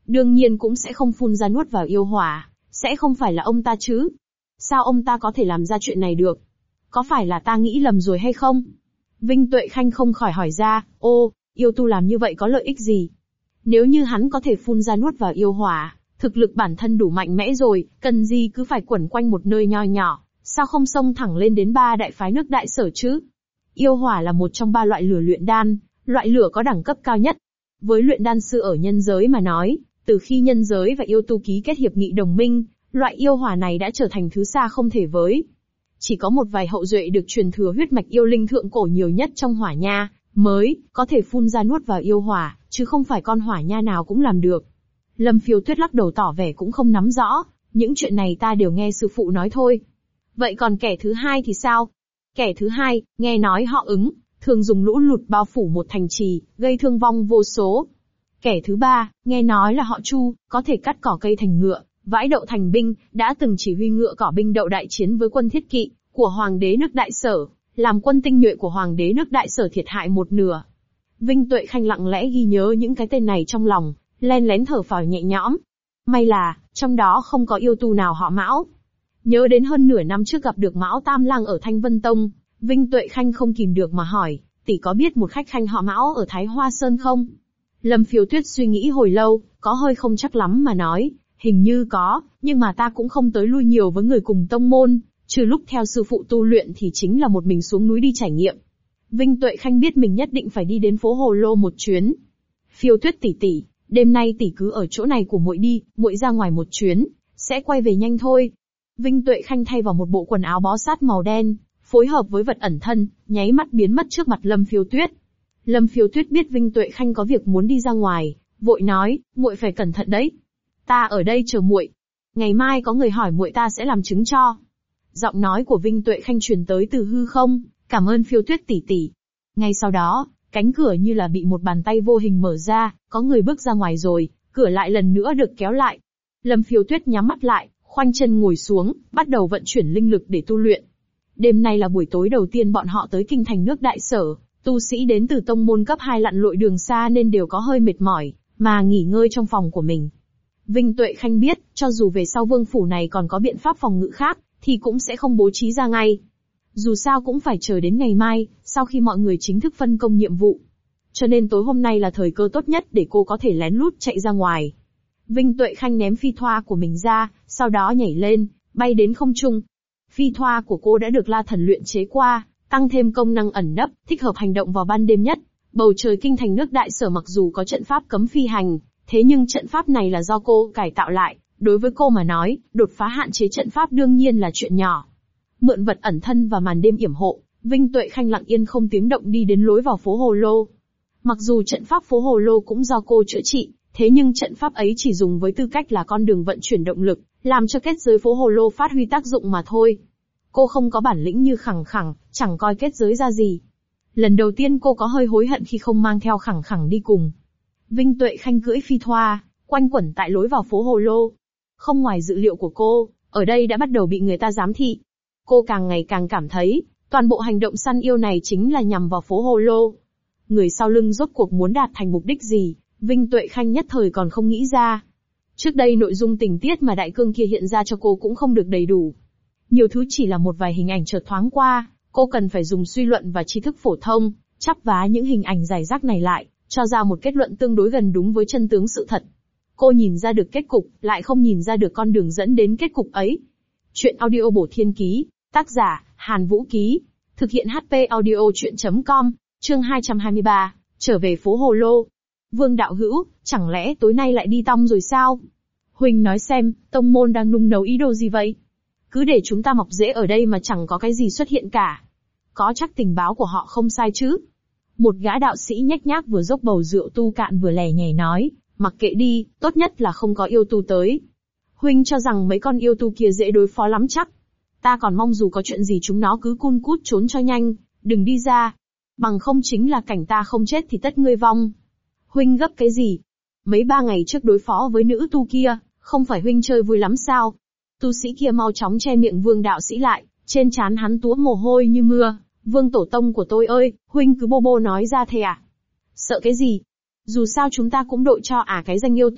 đương nhiên cũng sẽ không phun ra nuốt vào yêu hỏa, sẽ không phải là ông ta chứ. Sao ông ta có thể làm ra chuyện này được? Có phải là ta nghĩ lầm rồi hay không? Vinh Tuệ Khanh không khỏi hỏi ra, yêu tu làm như vậy có lợi ích gì? Nếu như hắn có thể phun ra nuốt vào yêu hỏa, thực lực bản thân đủ mạnh mẽ rồi, cần gì cứ phải quẩn quanh một nơi nho nhỏ, sao không xông thẳng lên đến 3 đại phái nước Đại Sở chứ? Yêu hỏa là một trong 3 loại lửa luyện đan, loại lửa có đẳng cấp cao nhất. Với luyện đan sư ở nhân giới mà nói, từ khi nhân giới và yêu tu ký kết hiệp nghị đồng minh, loại yêu hỏa này đã trở thành thứ xa không thể với. Chỉ có một vài hậu duệ được truyền thừa huyết mạch yêu linh thượng cổ nhiều nhất trong hỏa nha, mới có thể phun ra nuốt vào yêu hỏa, chứ không phải con hỏa nha nào cũng làm được. Lâm Phiêu Tuyết lắc đầu tỏ vẻ cũng không nắm rõ, những chuyện này ta đều nghe sư phụ nói thôi. Vậy còn kẻ thứ hai thì sao? Kẻ thứ hai, nghe nói họ Ứng, thường dùng lũ lụt bao phủ một thành trì, gây thương vong vô số. Kẻ thứ ba, nghe nói là họ Chu, có thể cắt cỏ cây thành ngựa, vãi đậu thành binh, đã từng chỉ huy ngựa cỏ binh đậu đại chiến với quân thiết kỵ của hoàng đế nước Đại Sở, làm quân tinh nhuệ của hoàng đế nước Đại Sở thiệt hại một nửa. Vinh Tuệ Khanh lặng lẽ ghi nhớ những cái tên này trong lòng, len lén thở phào nhẹ nhõm. May là, trong đó không có yêu tu nào họ Mão. Nhớ đến hơn nửa năm trước gặp được Mão Tam Lang ở Thanh Vân Tông, Vinh Tuệ Khanh không kìm được mà hỏi, tỷ có biết một khách khanh họ Mão ở Thái Hoa Sơn không? Lâm Phiêu Tuyết suy nghĩ hồi lâu, có hơi không chắc lắm mà nói, hình như có, nhưng mà ta cũng không tới lui nhiều với người cùng tông môn, trừ lúc theo sư phụ tu luyện thì chính là một mình xuống núi đi trải nghiệm. Vinh Tuệ Khanh biết mình nhất định phải đi đến phố Hồ Lô một chuyến. Phiêu Tuyết tỷ, đêm nay tỷ cứ ở chỗ này của muội đi, muội ra ngoài một chuyến, sẽ quay về nhanh thôi. Vinh Tuệ Khanh thay vào một bộ quần áo bó sát màu đen, phối hợp với vật ẩn thân, nháy mắt biến mất trước mặt Lâm Phiêu Tuyết. Lâm Phiêu Tuyết biết Vinh Tuệ Khanh có việc muốn đi ra ngoài, vội nói, muội phải cẩn thận đấy. Ta ở đây chờ muội. Ngày mai có người hỏi muội ta sẽ làm chứng cho. Giọng nói của Vinh Tuệ Khanh truyền tới từ hư không, cảm ơn Phiêu Tuyết tỷ. Ngay sau đó, cánh cửa như là bị một bàn tay vô hình mở ra, có người bước ra ngoài rồi, cửa lại lần nữa được kéo lại. Lâm Phiêu Tuyết nhắm mắt lại, khoanh chân ngồi xuống, bắt đầu vận chuyển linh lực để tu luyện. Đêm nay là buổi tối đầu tiên bọn họ tới kinh thành nước Đại Sở, tu sĩ đến từ tông môn cấp 2 lặn lội đường xa nên đều có hơi mệt mỏi, mà nghỉ ngơi trong phòng của mình. Vinh Tuệ Khanh biết, cho dù về sau vương phủ này còn có biện pháp phòng ngự khác, thì cũng sẽ không bố trí ra ngay. Dù sao cũng phải chờ đến ngày mai, sau khi mọi người chính thức phân công nhiệm vụ. Cho nên tối hôm nay là thời cơ tốt nhất để cô có thể lén lút chạy ra ngoài. Vinh Tuệ Khanh ném phi thoa của mình ra, sau đó nhảy lên, bay đến không trung. Phi thoa của cô đã được La Thần luyện chế qua, tăng thêm công năng ẩn nấp, thích hợp hành động vào ban đêm nhất. Bầu trời kinh thành nước Đại Sở mặc dù có trận pháp cấm phi hành, thế nhưng trận pháp này là do cô cải tạo lại, đối với cô mà nói, đột phá hạn chế trận pháp đương nhiên là chuyện nhỏ. Mượn vật ẩn thân và màn đêm yểm hộ, Vinh Tuệ Khanh lặng yên không tiếng động đi đến lối vào phố Hồ Lô. Mặc dù trận pháp phố Hồ Lô cũng do cô chữa trị, thế nhưng trận pháp ấy chỉ dùng với tư cách là con đường vận chuyển động lực, làm cho kết giới phố Hồ Lô phát huy tác dụng mà thôi. Cô không có bản lĩnh như Khẳng Khẳng, chẳng coi kết giới ra gì. Lần đầu tiên cô có hơi hối hận khi không mang theo Khẳng Khẳng đi cùng. Vinh Tuệ Khanh cưỡi phi thoa, quanh quẩn tại lối vào phố Hồ Lô. Không ngoài dự liệu của cô, ở đây đã bắt đầu bị người ta giám thị. Cô càng ngày càng cảm thấy, toàn bộ hành động săn yêu này chính là nhằm vào phố Hồ Lô. Người sau lưng rốt cuộc muốn đạt thành mục đích gì, Vinh Tuệ Khanh nhất thời còn không nghĩ ra. Trước đây nội dung tình tiết mà đại cương kia hiện ra cho cô cũng không được đầy đủ. Nhiều thứ chỉ là một vài hình ảnh chợt thoáng qua, cô cần phải dùng suy luận và tri thức phổ thông, chắp vá những hình ảnh rải rác này lại, cho ra một kết luận tương đối gần đúng với chân tướng sự thật. Cô nhìn ra được kết cục, lại không nhìn ra được con đường dẫn đến kết cục ấy. Chuyện audio bổ thiên ký, tác giả, Hàn Vũ Ký, thực hiện HP audio chuyện.com, chương 223, trở về phố Hồ Lô. Vương đạo hữu, chẳng lẽ tối nay lại đi tong rồi sao? Huỳnh nói xem, tông môn đang nung nấu ý đồ gì vậy? Cứ để chúng ta mọc rễ ở đây mà chẳng có cái gì xuất hiện cả. Có chắc tình báo của họ không sai chứ? Một gã đạo sĩ nhếch nhác vừa dốc bầu rượu tu cạn vừa lẻ nhảy nói, mặc kệ đi, tốt nhất là không có yêu tu tới. Huynh cho rằng mấy con yêu tu kia dễ đối phó lắm chắc. Ta còn mong dù có chuyện gì chúng nó cứ cun cút trốn cho nhanh, đừng đi ra. Bằng không chính là cảnh ta không chết thì tất ngươi vong. Huynh gấp cái gì? Mấy 3 ngày trước đối phó với nữ tu kia, không phải huynh chơi vui lắm sao? Tu sĩ kia mau chóng che miệng Vương đạo sĩ lại, trên trán hắn túa mồ hôi như mưa. Vương tổ tông của tôi ơi, huynh cứ bô bô nói ra thế à? Sợ cái gì? Dù sao chúng ta cũng đội cho cái danh yêu tu,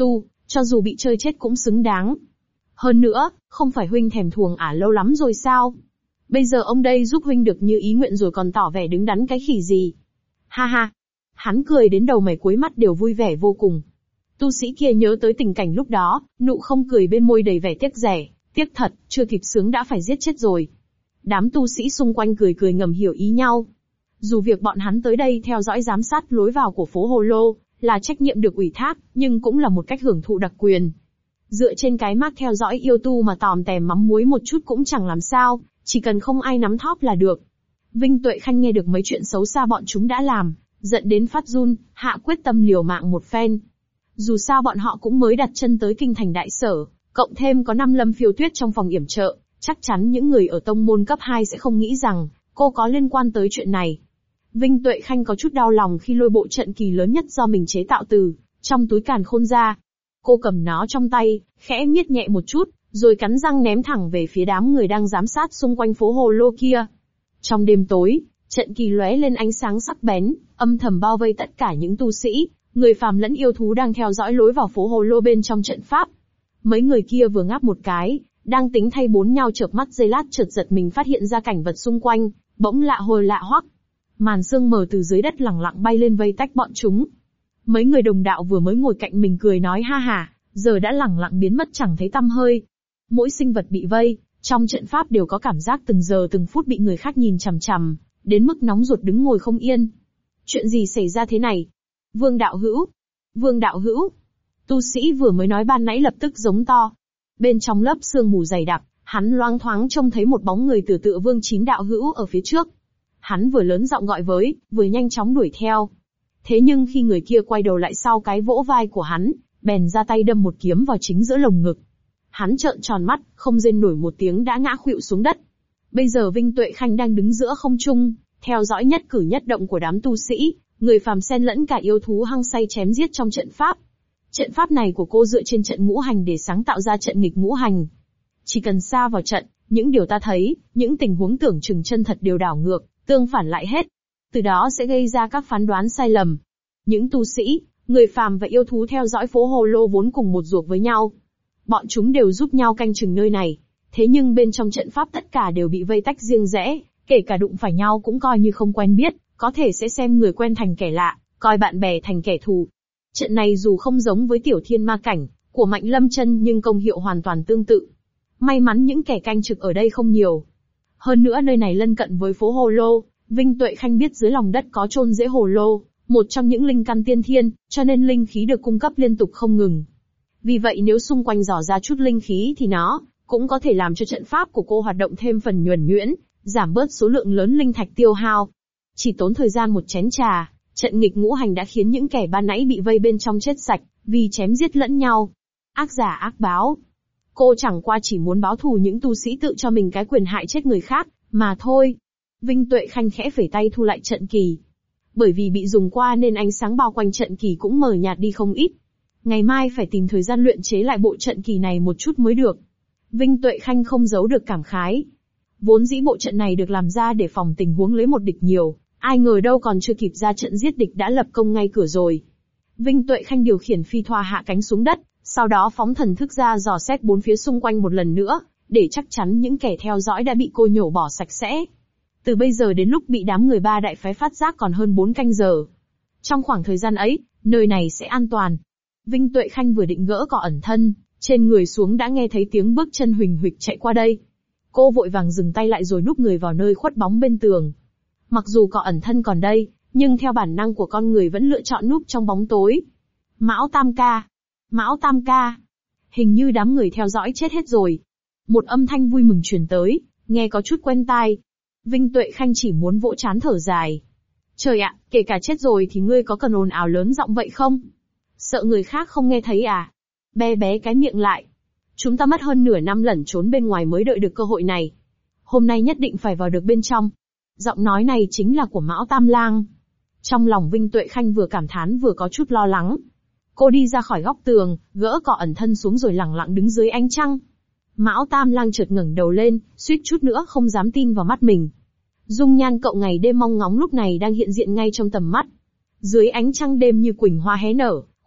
Cho dù bị chơi chết cũng xứng đáng. Hơn nữa, không phải huynh thèm thuồng ả lâu lắm rồi sao? Bây giờ ông đây giúp huynh được như ý nguyện rồi còn tỏ vẻ đứng đắn cái khỉ gì? Ha ha. Hắn cười đến đầu mày cuối mắt đều vui vẻ vô cùng. Tu sĩ kia nhớ tới tình cảnh lúc đó, nụ không cười bên môi đầy vẻ tiếc rẻ, tiếc thật, chưa kịp sướng đã phải giết chết rồi. Đám tu sĩ xung quanh cười cười ngầm hiểu ý nhau. Dù việc bọn hắn tới đây theo dõi giám sát lối vào của phố Hồ Lô, là trách nhiệm được ủy thác, nhưng cũng là một cách hưởng thụ đặc quyền. Dựa trên cái mác theo dõi yêu tu mà tòm tèm mắm muối một chút cũng chẳng làm sao, chỉ cần không ai nắm thóp là được. Vinh Tuệ Khanh nghe được mấy chuyện xấu xa bọn chúng đã làm, giận đến phát run, hạ quyết tâm liều mạng một phen. Dù sao bọn họ cũng mới đặt chân tới kinh thành đại sở, cộng thêm có 5 Lâm Phiêu Tuyết trong phòng yểm trợ, chắc chắn những người ở tông môn cấp 2 sẽ không nghĩ rằng cô có liên quan tới chuyện này. Vinh Tuệ Khanh có chút đau lòng khi lôi bộ trận kỳ lớn nhất do mình chế tạo từ trong túi càn khôn ra. Cô cầm nó trong tay, khẽ miết nhẹ một chút, rồi cắn răng ném thẳng về phía đám người đang giám sát xung quanh phố Hồ Lô kia. Trong đêm tối, trận kỳ lóe lên ánh sáng sắc bén, âm thầm bao vây tất cả những tu sĩ, người phàm lẫn yêu thú đang theo dõi lối vào phố Hồ Lô bên trong trận pháp. Mấy người kia vừa ngáp một cái, đang tính thay bốn nhau chợp mắt giây lát chợt giật mình phát hiện ra cảnh vật xung quanh, bỗng lạ hồi lạ hoắc. Màn sương mờ từ dưới đất lẳng lặng bay lên vây tách bọn chúng. Mấy người đồng đạo vừa mới ngồi cạnh mình cười nói ha hả, giờ đã lẳng lặng biến mất chẳng thấy tăm hơi. Mỗi sinh vật bị vây, trong trận pháp đều có cảm giác từng giờ từng phút bị người khác nhìn chằm chằm, đến mức nóng ruột đứng ngồi không yên. Chuyện gì xảy ra thế này? Vương đạo hữu! Vương đạo hữu! Tu sĩ vừa mới nói ban nãy lập tức giống to. Bên trong lớp sương mù dày đặc, hắn loáng thoáng trông thấy một bóng người tựa Vương Chín đạo hữu ở phía trước. Hắn vừa lớn giọng gọi với, vừa nhanh chóng đuổi theo. Thế nhưng khi người kia quay đầu lại sau cái vỗ vai của hắn, bèn ra tay đâm một kiếm vào chính giữa lồng ngực. Hắn trợn tròn mắt, không rên nổi một tiếng đã ngã khuỵu xuống đất. Bây giờ Vinh Tuệ Khanh đang đứng giữa không trung, theo dõi nhất cử nhất động của đám tu sĩ, người phàm xen lẫn cả yêu thú hăng say chém giết trong trận pháp. Trận pháp này của cô dựa trên trận ngũ hành để sáng tạo ra trận nghịch ngũ hành. Chỉ cần xa vào trận, những điều ta thấy, những tình huống tưởng chừng chân thật đều đảo ngược, tương phản lại hết. Từ đó sẽ gây ra các phán đoán sai lầm. Những tu sĩ, người phàm và yêu thú theo dõi phố Hồ Lô vốn cùng một ruột với nhau. Bọn chúng đều giúp nhau canh chừng nơi này. Thế nhưng bên trong trận pháp tất cả đều bị vây tách riêng rẽ, kể cả đụng phải nhau cũng coi như không quen biết, có thể sẽ xem người quen thành kẻ lạ, coi bạn bè thành kẻ thù. Trận này dù không giống với tiểu thiên ma cảnh của Mạnh Lâm Chân nhưng công hiệu hoàn toàn tương tự. May mắn những kẻ canh trực ở đây không nhiều. Hơn nữa nơi này lân cận với phố Hồ Lô, Vinh Tuệ Khanh biết dưới lòng đất có chôn rễ Hồ Lô, một trong những linh căn tiên thiên, cho nên linh khí được cung cấp liên tục không ngừng. Vì vậy nếu xung quanh dò ra chút linh khí thì nó cũng có thể làm cho trận pháp của cô hoạt động thêm phần nhuần nhuyễn, giảm bớt số lượng lớn linh thạch tiêu hao. Chỉ tốn thời gian một chén trà, trận nghịch ngũ hành đã khiến những kẻ ban nãy bị vây bên trong chết sạch, vì chém giết lẫn nhau. Ác giả ác báo. Cô chẳng qua chỉ muốn báo thù những tu sĩ tự cho mình cái quyền hại chết người khác, mà thôi. Vinh Tuệ Khanh khẽ phẩy tay thu lại trận kỳ. Bởi vì bị dùng qua nên ánh sáng bao quanh trận kỳ cũng mờ nhạt đi không ít. Ngày mai phải tìm thời gian luyện chế lại bộ trận kỳ này một chút mới được. Vinh Tuệ Khanh không giấu được cảm khái. Vốn dĩ bộ trận này được làm ra để phòng tình huống lấy một địch nhiều, ai ngờ đâu còn chưa kịp ra trận giết địch đã lập công ngay cửa rồi. Vinh Tuệ Khanh điều khiển phi thoa hạ cánh xuống đất, sau đó phóng thần thức ra dò xét bốn phía xung quanh một lần nữa, để chắc chắn những kẻ theo dõi đã bị cô nhổ bỏ sạch sẽ. Từ bây giờ đến lúc bị đám người ba đại phái phát giác còn hơn 4 canh giờ. Trong khoảng thời gian ấy, nơi này sẽ an toàn. Vinh Tuệ Khanh vừa định gỡ cỏ ẩn thân, trên người xuống đã nghe thấy tiếng bước chân huỳnh huỵch chạy qua đây. Cô vội vàng dừng tay lại rồi núp người vào nơi khuất bóng bên tường. Mặc dù cỏ ẩn thân còn đây, nhưng theo bản năng của con người vẫn lựa chọn núp trong bóng tối. Mão Tam ca! Mão Tam ca! Hình như đám người theo dõi chết hết rồi. Một âm thanh vui mừng truyền tới, nghe có chút quen tai. Vinh Tuệ Khanh chỉ muốn vỗ trán thở dài. Trời ạ, kể cả chết rồi thì ngươi có cần ồn ào lớn giọng vậy không? Sợ người khác không nghe thấy à? Bé bé cái miệng lại. Chúng ta mất hơn nửa năm lẩn trốn bên ngoài mới đợi được cơ hội này. Hôm nay nhất định phải vào được bên trong. Giọng nói này chính là của Mão Tam Lang. Trong lòng Vinh Tuệ Khanh vừa cảm thán vừa có chút lo lắng. Cô đi ra khỏi góc tường, gỡ cỏ ẩn thân xuống rồi lẳng lặng đứng dưới ánh trăng. Mão Tam Lang chợt ngẩng đầu lên, suýt chút nữa không dám tin vào mắt mình. Dung nhan cậu ngày đêm mong ngóng lúc này đang hiện diện ngay trong tầm mắt. Dưới ánh trăng đêm như quỳnh hoa hé nở,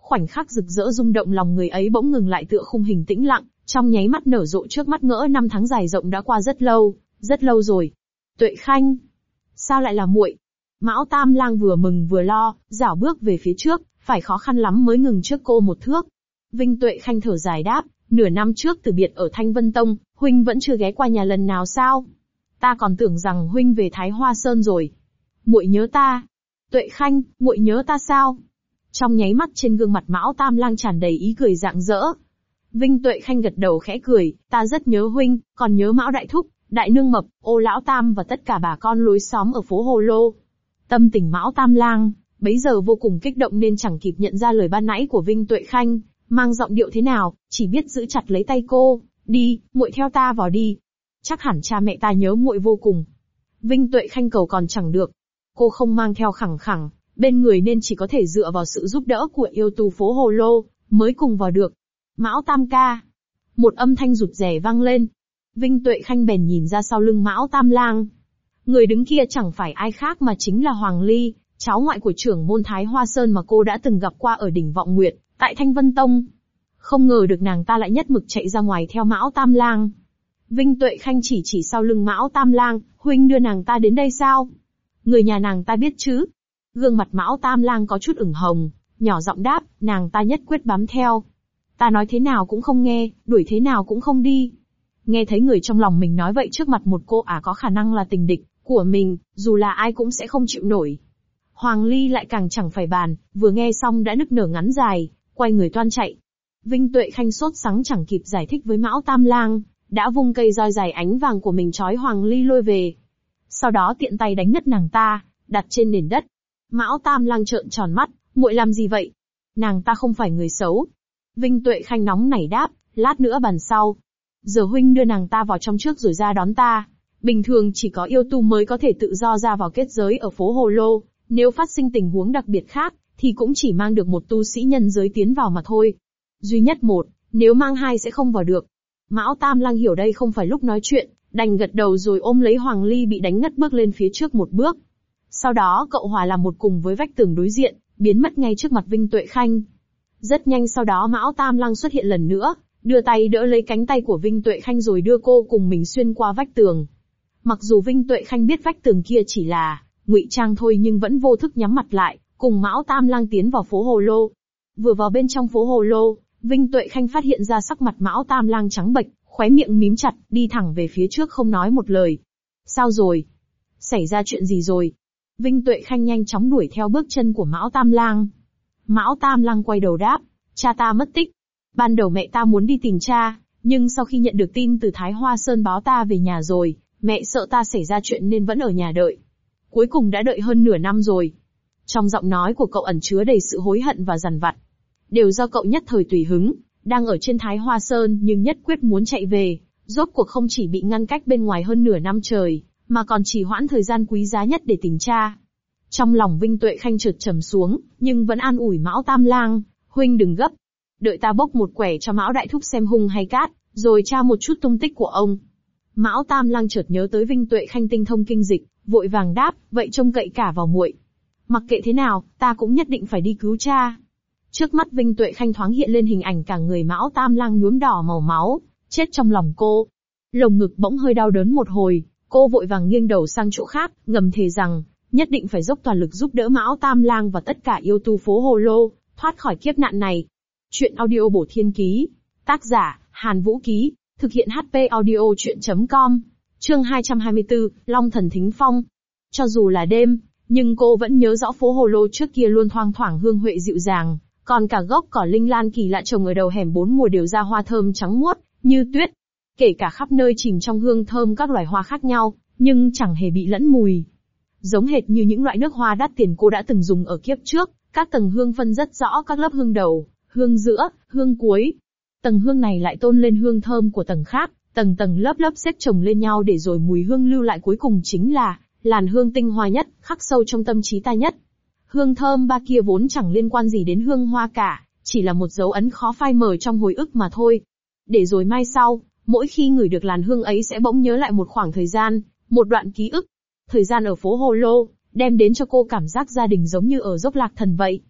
Khoảnh khắc rực rỡ rung động lòng người ấy bỗng ngừng lại tựa khung hình tĩnh lặng, trong nháy mắt nở rộ trước mắt ngỡ năm tháng dài rộng đã qua rất lâu rồi. Tuệ Khanh, sao lại là muội? Mão Tam Lang vừa mừng vừa lo, rảo bước về phía trước, phải khó khăn lắm mới ngừng trước cô một thước. Vinh Tuệ Khanh thở dài đáp, nửa năm trước từ biệt ở Thanh Vân Tông, huynh vẫn chưa ghé qua nhà lần nào sao? Ta còn tưởng rằng huynh về Thái Hoa Sơn rồi. Muội nhớ ta? Tuệ Khanh, muội nhớ ta sao? Trong nháy mắt trên gương mặt Mão Tam Lang tràn đầy ý cười rạng rỡ. Vinh Tuệ Khanh gật đầu khẽ cười, ta rất nhớ huynh, còn nhớ Mão Đại Thúc, Đại Nương Mập, Ô Lão Tam và tất cả bà con lối xóm ở phố Hồ Lô. Tâm tình Mão Tam Lang bấy giờ vô cùng kích động nên chẳng kịp nhận ra lời ban nãy của Vinh Tuệ Khanh, mang giọng điệu thế nào, chỉ biết giữ chặt lấy tay cô, đi, muội theo ta vào đi. Chắc hẳn cha mẹ ta nhớ muội vô cùng. Vinh Tuệ Khanh cầu còn chẳng được. Cô không mang theo khẳng khẳng, bên người nên chỉ có thể dựa vào sự giúp đỡ của yêu tu phố Hồ Lô, mới cùng vào được. Mão Tam ca. Một âm thanh rụt rè vang lên. Vinh Tuệ Khanh bèn nhìn ra sau lưng Mão Tam Lang. Người đứng kia chẳng phải ai khác mà chính là Hoàng Ly, cháu ngoại của trưởng môn Thái Hoa Sơn mà cô đã từng gặp qua ở đỉnh Vọng Nguyệt, tại Thanh Vân Tông. Không ngờ được nàng ta lại nhất mực chạy ra ngoài theo Mão Tam Lang. Vinh Tuệ Khanh chỉ sau lưng Mão Tam Lang, huynh đưa nàng ta đến đây sao? Người nhà nàng ta biết chứ? Gương mặt Mão Tam Lang có chút ửng hồng, nhỏ giọng đáp, nàng ta nhất quyết bám theo. Ta nói thế nào cũng không nghe, đuổi thế nào cũng không đi. Nghe thấy người trong lòng mình nói vậy trước mặt một cô ả có khả năng là tình địch của mình, dù là ai cũng sẽ không chịu nổi. Hoàng Ly lại càng chẳng phải bàn, vừa nghe xong đã nức nở ngắn dài, quay người toan chạy. Vinh Tuệ Khanh sốt sắng chẳng kịp giải thích với Mão Tam Lang, đã vung cây roi dài ánh vàng của mình trói Hoàng Ly lôi về. Sau đó tiện tay đánh ngất nàng ta, đặt trên nền đất. Mão Tam Lang trợn tròn mắt, muội làm gì vậy? Nàng ta không phải người xấu. Vinh Tuệ Khanh nóng nảy đáp, lát nữa bàn sau. Giờ huynh đưa nàng ta vào trong trước rồi ra đón ta. Bình thường chỉ có yêu tu mới có thể tự do ra vào kết giới ở phố Hồ Lô, nếu phát sinh tình huống đặc biệt khác, thì cũng chỉ mang được một tu sĩ nhân giới tiến vào mà thôi. Duy nhất một, nếu mang hai sẽ không vào được. Mão Tam Lang hiểu đây không phải lúc nói chuyện, đành gật đầu rồi ôm lấy Hoàng Ly bị đánh ngất bước lên phía trước một bước. Sau đó cậu hòa làm một cùng với vách tường đối diện, biến mất ngay trước mặt Vinh Tuệ Khanh. Rất nhanh sau đó Mão Tam Lang xuất hiện lần nữa, đưa tay đỡ lấy cánh tay của Vinh Tuệ Khanh rồi đưa cô cùng mình xuyên qua vách tường. Mặc dù Vinh Tuệ Khanh biết vách tường kia chỉ là ngụy trang thôi nhưng vẫn vô thức nhắm mặt lại, cùng Mão Tam Lang tiến vào phố Hồ Lô. Vừa vào bên trong phố Hồ Lô, Vinh Tuệ Khanh phát hiện ra sắc mặt Mão Tam Lang trắng bệch, khóe miệng mím chặt, đi thẳng về phía trước không nói một lời. Sao rồi? Xảy ra chuyện gì rồi? Vinh Tuệ Khanh nhanh chóng đuổi theo bước chân của Mão Tam Lang. Mão Tam Lang quay đầu đáp, cha ta mất tích. Ban đầu mẹ ta muốn đi tìm cha, nhưng sau khi nhận được tin từ Thái Hoa Sơn báo ta về nhà rồi, mẹ sợ ta xảy ra chuyện nên vẫn ở nhà đợi. Cuối cùng đã đợi hơn nửa năm rồi. Trong giọng nói của cậu ẩn chứa đầy sự hối hận và dằn vặt. Đều do cậu nhất thời tùy hứng, đang ở trên Thái Hoa Sơn nhưng nhất quyết muốn chạy về, rốt cuộc không chỉ bị ngăn cách bên ngoài hơn nửa năm trời, mà còn trì hoãn thời gian quý giá nhất để tìm cha. Trong lòng Vinh Tuệ Khanh chợt trầm xuống, nhưng vẫn an ủi Mão Tam Lang, huynh đừng gấp. Đợi ta bốc một quẻ cho Mão Đại Thúc xem hung hay cát, rồi tra một chút tung tích của ông. Mão Tam Lang chợt nhớ tới Vinh Tuệ Khanh tinh thông kinh dịch, vội vàng đáp, vậy trông cậy cả vào muội. Mặc kệ thế nào, ta cũng nhất định phải đi cứu cha. Trước mắt Vinh Tuệ Khanh thoáng hiện lên hình ảnh cả người Mão Tam Lang nhuốm đỏ màu máu, chết trong lòng cô. Lồng ngực bỗng hơi đau đớn một hồi, cô vội vàng nghiêng đầu sang chỗ khác, ngầm thề rằng, nhất định phải dốc toàn lực giúp đỡ Mão Tam Lang và tất cả yêu tu phố Hồ Lô, thoát khỏi kiếp nạn này. Chuyện audio bổ thiên ký. Tác giả, Hàn Vũ Ký. Thực hiện HP audio chuyện.com. Chương 224, Long Thần Thính Phong. Cho dù là đêm, nhưng cô vẫn nhớ rõ phố Hồ Lô trước kia luôn thoang thoảng hương huệ dịu dàng, còn cả gốc cỏ linh lan kỳ lạ trồng ở đầu hẻm bốn mùa đều ra hoa thơm trắng muốt, như tuyết. Kể cả khắp nơi chìm trong hương thơm các loài hoa khác nhau, nhưng chẳng hề bị lẫn mùi. Giống hệt như những loại nước hoa đắt tiền cô đã từng dùng ở kiếp trước, các tầng hương phân rất rõ các lớp hương đầu, hương giữa, hương cuối. Tầng hương này lại tôn lên hương thơm của tầng khác, tầng tầng lớp lớp xếp chồng lên nhau để rồi mùi hương lưu lại cuối cùng chính là làn hương tinh hoa nhất, khắc sâu trong tâm trí ta nhất. Hương thơm ba kia vốn chẳng liên quan gì đến hương hoa cả, chỉ là một dấu ấn khó phai mờ trong hồi ức mà thôi. Để rồi mai sau, mỗi khi ngửi được làn hương ấy sẽ bỗng nhớ lại một khoảng thời gian, một đoạn ký ức. Thời gian ở phố Hồ Lô, đem đến cho cô cảm giác gia đình giống như ở Dốc Lạc Thần vậy.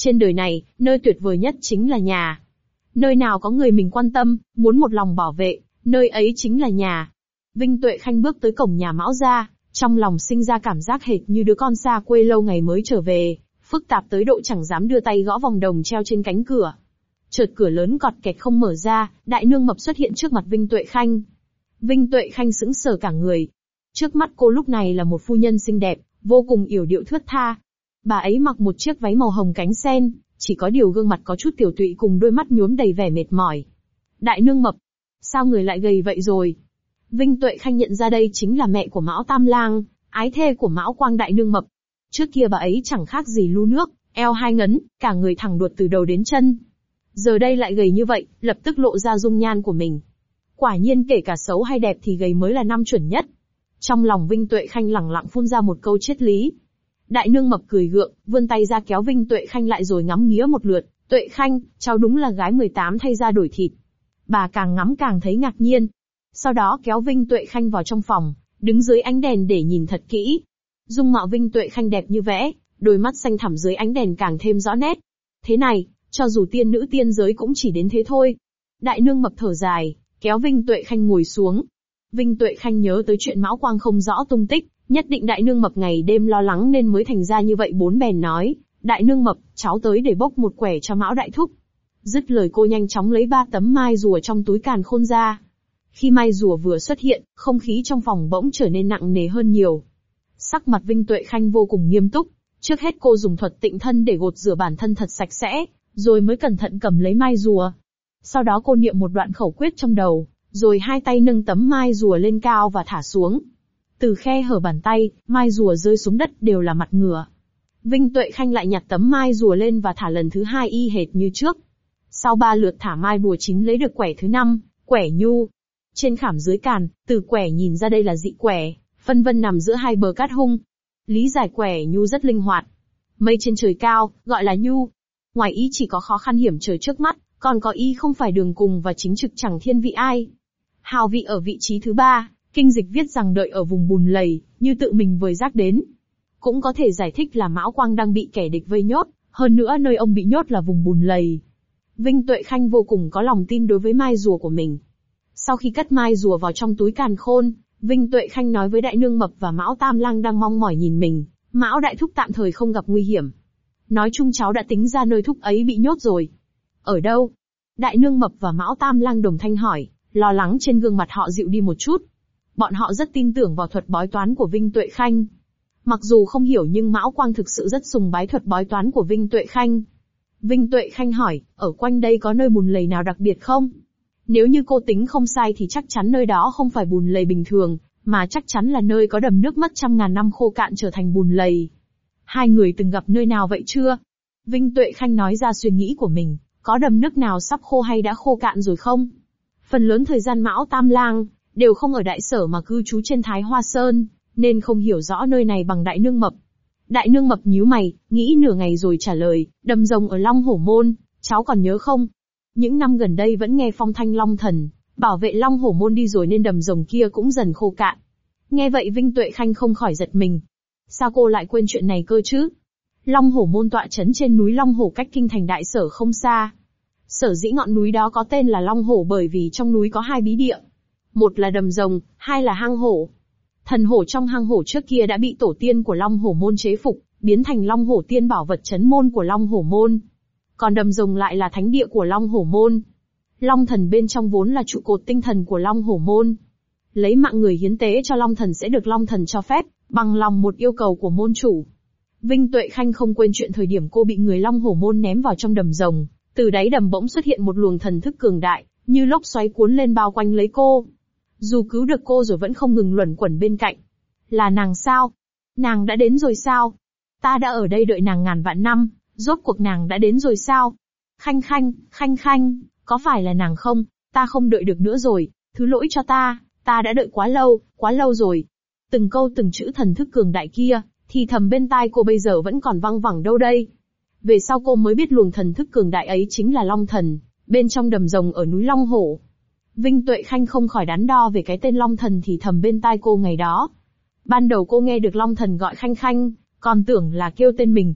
Trên đời này, nơi tuyệt vời nhất chính là nhà. Nơi nào có người mình quan tâm, muốn một lòng bảo vệ, nơi ấy chính là nhà. Vinh Tuệ Khanh bước tới cổng nhà Mão gia, trong lòng sinh ra cảm giác hệt như đứa con xa quê lâu ngày mới trở về, phức tạp tới độ chẳng dám đưa tay gõ vòng đồng treo trên cánh cửa. Chợt cửa lớn cọt kẹt không mở ra, đại nương mập xuất hiện trước mặt Vinh Tuệ Khanh. Vinh Tuệ Khanh sững sờ cả người. Trước mắt cô lúc này là một phu nhân xinh đẹp, vô cùng yểu điệu thướt tha. Bà ấy mặc một chiếc váy màu hồng cánh sen, chỉ có điều gương mặt có chút tiểu tụy cùng đôi mắt nhuốm đầy vẻ mệt mỏi. Đại nương mập, sao người lại gầy vậy rồi? Vinh Tuệ Khanh nhận ra đây chính là mẹ của Mão Tam Lang, ái thê của Mão Quang đại nương mập. Trước kia bà ấy chẳng khác gì lu nước, eo hai ngấn, cả người thẳng đuột từ đầu đến chân. Giờ đây lại gầy như vậy, lập tức lộ ra dung nhan của mình. Quả nhiên kể cả xấu hay đẹp thì gầy mới là năm chuẩn nhất. Trong lòng Vinh Tuệ Khanh lẳng lặng phun ra một câu triết lý. Đại nương mập cười gượng, vươn tay ra kéo Vinh Tuệ Khanh lại rồi ngắm nghía một lượt. Tuệ Khanh, cháu đúng là gái 18 thay da đổi thịt. Bà càng ngắm càng thấy ngạc nhiên. Sau đó kéo Vinh Tuệ Khanh vào trong phòng, đứng dưới ánh đèn để nhìn thật kỹ. Dung mạo Vinh Tuệ Khanh đẹp như vẽ, đôi mắt xanh thẳm dưới ánh đèn càng thêm rõ nét. Thế này, cho dù tiên nữ tiên giới cũng chỉ đến thế thôi. Đại nương mập thở dài, kéo Vinh Tuệ Khanh ngồi xuống. Vinh Tuệ Khanh nhớ tới chuyện Mão Quang không rõ tung tích, nhất định đại nương mập ngày đêm lo lắng nên mới thành ra như vậy, bốn bèn nói, đại nương mập, cháu tới để bốc một quẻ cho Mão đại thúc. Dứt lời cô nhanh chóng lấy 3 tấm mai rùa trong túi càn khôn ra. Khi mai rùa vừa xuất hiện, không khí trong phòng bỗng trở nên nặng nề hơn nhiều. Sắc mặt Vinh Tuệ Khanh vô cùng nghiêm túc, trước hết cô dùng thuật tịnh thân để gột rửa bản thân thật sạch sẽ, rồi mới cẩn thận cầm lấy mai rùa. Sau đó cô niệm một đoạn khẩu quyết trong đầu, rồi hai tay nâng tấm mai rùa lên cao và thả xuống. Từ khe hở bàn tay, mai rùa rơi xuống đất đều là mặt ngửa. Vinh Tuệ Khanh lại nhặt tấm mai rùa lên và thả lần thứ 2 y hệt như trước. Sau 3 lượt thả mai rùa chính lấy được quẻ thứ 5, quẻ nhu. Trên khảm dưới càn, từ quẻ nhìn ra đây là dị quẻ, phân vân nằm giữa hai bờ cát hung. Lý giải quẻ nhu rất linh hoạt. Mây trên trời cao, gọi là nhu. Ngoài ý chỉ có khó khăn hiểm trở trước mắt, còn có ý không phải đường cùng và chính trực chẳng thiên vị ai. Hào vị ở vị trí thứ 3, kinh dịch viết rằng đợi ở vùng bùn lầy, như tự mình vời rác đến. Cũng có thể giải thích là Mão Quang đang bị kẻ địch vây nhốt, hơn nữa nơi ông bị nhốt là vùng bùn lầy. Vinh Tuệ Khanh vô cùng có lòng tin đối với mai rùa của mình. Sau khi cất mai rùa vào trong túi càn khôn, Vinh Tuệ Khanh nói với đại nương mập và Mão Tam Lang đang mong mỏi nhìn mình, Mão đại thúc tạm thời không gặp nguy hiểm. Nói chung cháu đã tính ra nơi thúc ấy bị nhốt rồi. Ở đâu? Đại nương mập và Mão Tam Lang đồng thanh hỏi, lo lắng trên gương mặt họ dịu đi một chút. Bọn họ rất tin tưởng vào thuật bói toán của Vinh Tuệ Khanh. Mặc dù không hiểu nhưng Mão Quang thực sự rất sùng bái thuật bói toán của Vinh Tuệ Khanh. Vinh Tuệ Khanh hỏi, ở quanh đây có nơi bùn lầy nào đặc biệt không? Nếu như cô tính không sai thì chắc chắn nơi đó không phải bùn lầy bình thường, mà chắc chắn là nơi có đầm nước mất trăm ngàn năm khô cạn trở thành bùn lầy. Hai người từng gặp nơi nào vậy chưa? Vinh Tuệ Khanh nói ra suy nghĩ của mình, có đầm nước nào sắp khô hay đã khô cạn rồi không? Phần lớn thời gian Mão Tam Lang đều không ở đại sở mà cư trú trên Thái Hoa Sơn, nên không hiểu rõ nơi này bằng đại nương mập. Đại nương mập nhíu mày, nghĩ nửa ngày rồi trả lời, đầm rồng ở Long Hổ Môn, cháu còn nhớ không? Những năm gần đây vẫn nghe phong thanh Long Thần bảo vệ Long Hổ Môn đi rồi nên đầm rồng kia cũng dần khô cạn. Nghe vậy Vinh Tuệ Khanh không khỏi giật mình. Sao cô lại quên chuyện này cơ chứ? Long Hổ Môn tọa trấn trên núi Long Hổ cách kinh thành đại sở không xa. Sở dĩ ngọn núi đó có tên là Long Hổ bởi vì trong núi có 2 bí địa. Một là đầm rồng, 2 là hang hổ. Thần hổ trong hang hổ trước kia đã bị tổ tiên của Long Hổ Môn chế phục, biến thành Long Hổ Tiên bảo vật trấn môn của Long Hổ Môn. Còn đầm rồng lại là thánh địa của Long Hổ Môn. Long Thần bên trong vốn là trụ cột tinh thần của Long Hổ Môn. Lấy mạng người hiến tế cho Long Thần sẽ được Long Thần cho phép, bằng lòng một yêu cầu của môn chủ. Vinh Tuệ Khanh không quên chuyện thời điểm cô bị người Long Hổ Môn ném vào trong đầm rồng, từ đáy đầm bỗng xuất hiện một luồng thần thức cường đại, như lốc xoáy cuốn lên bao quanh lấy cô. Dù cứu được cô rồi vẫn không ngừng luẩn quẩn bên cạnh. Là nàng sao? Nàng đã đến rồi sao? Ta đã ở đây đợi nàng ngàn vạn năm, rốt cuộc nàng đã đến rồi sao? Khanh Khanh, Khanh Khanh, có phải là nàng không? Ta không đợi được nữa rồi, thứ lỗi cho ta đã đợi quá lâu rồi. Từng câu từng chữ thần thức cường đại kia, thì thầm bên tai cô bây giờ vẫn còn văng vẳng đâu đây. Về sau cô mới biết luồng thần thức cường đại ấy chính là Long Thần, bên trong đầm rồng ở núi Long Hổ. Vinh Tuệ Khanh không khỏi đắn đo về cái tên Long Thần thì thầm bên tai cô ngày đó. Ban đầu cô nghe được Long Thần gọi Khanh Khanh, còn tưởng là kêu tên mình.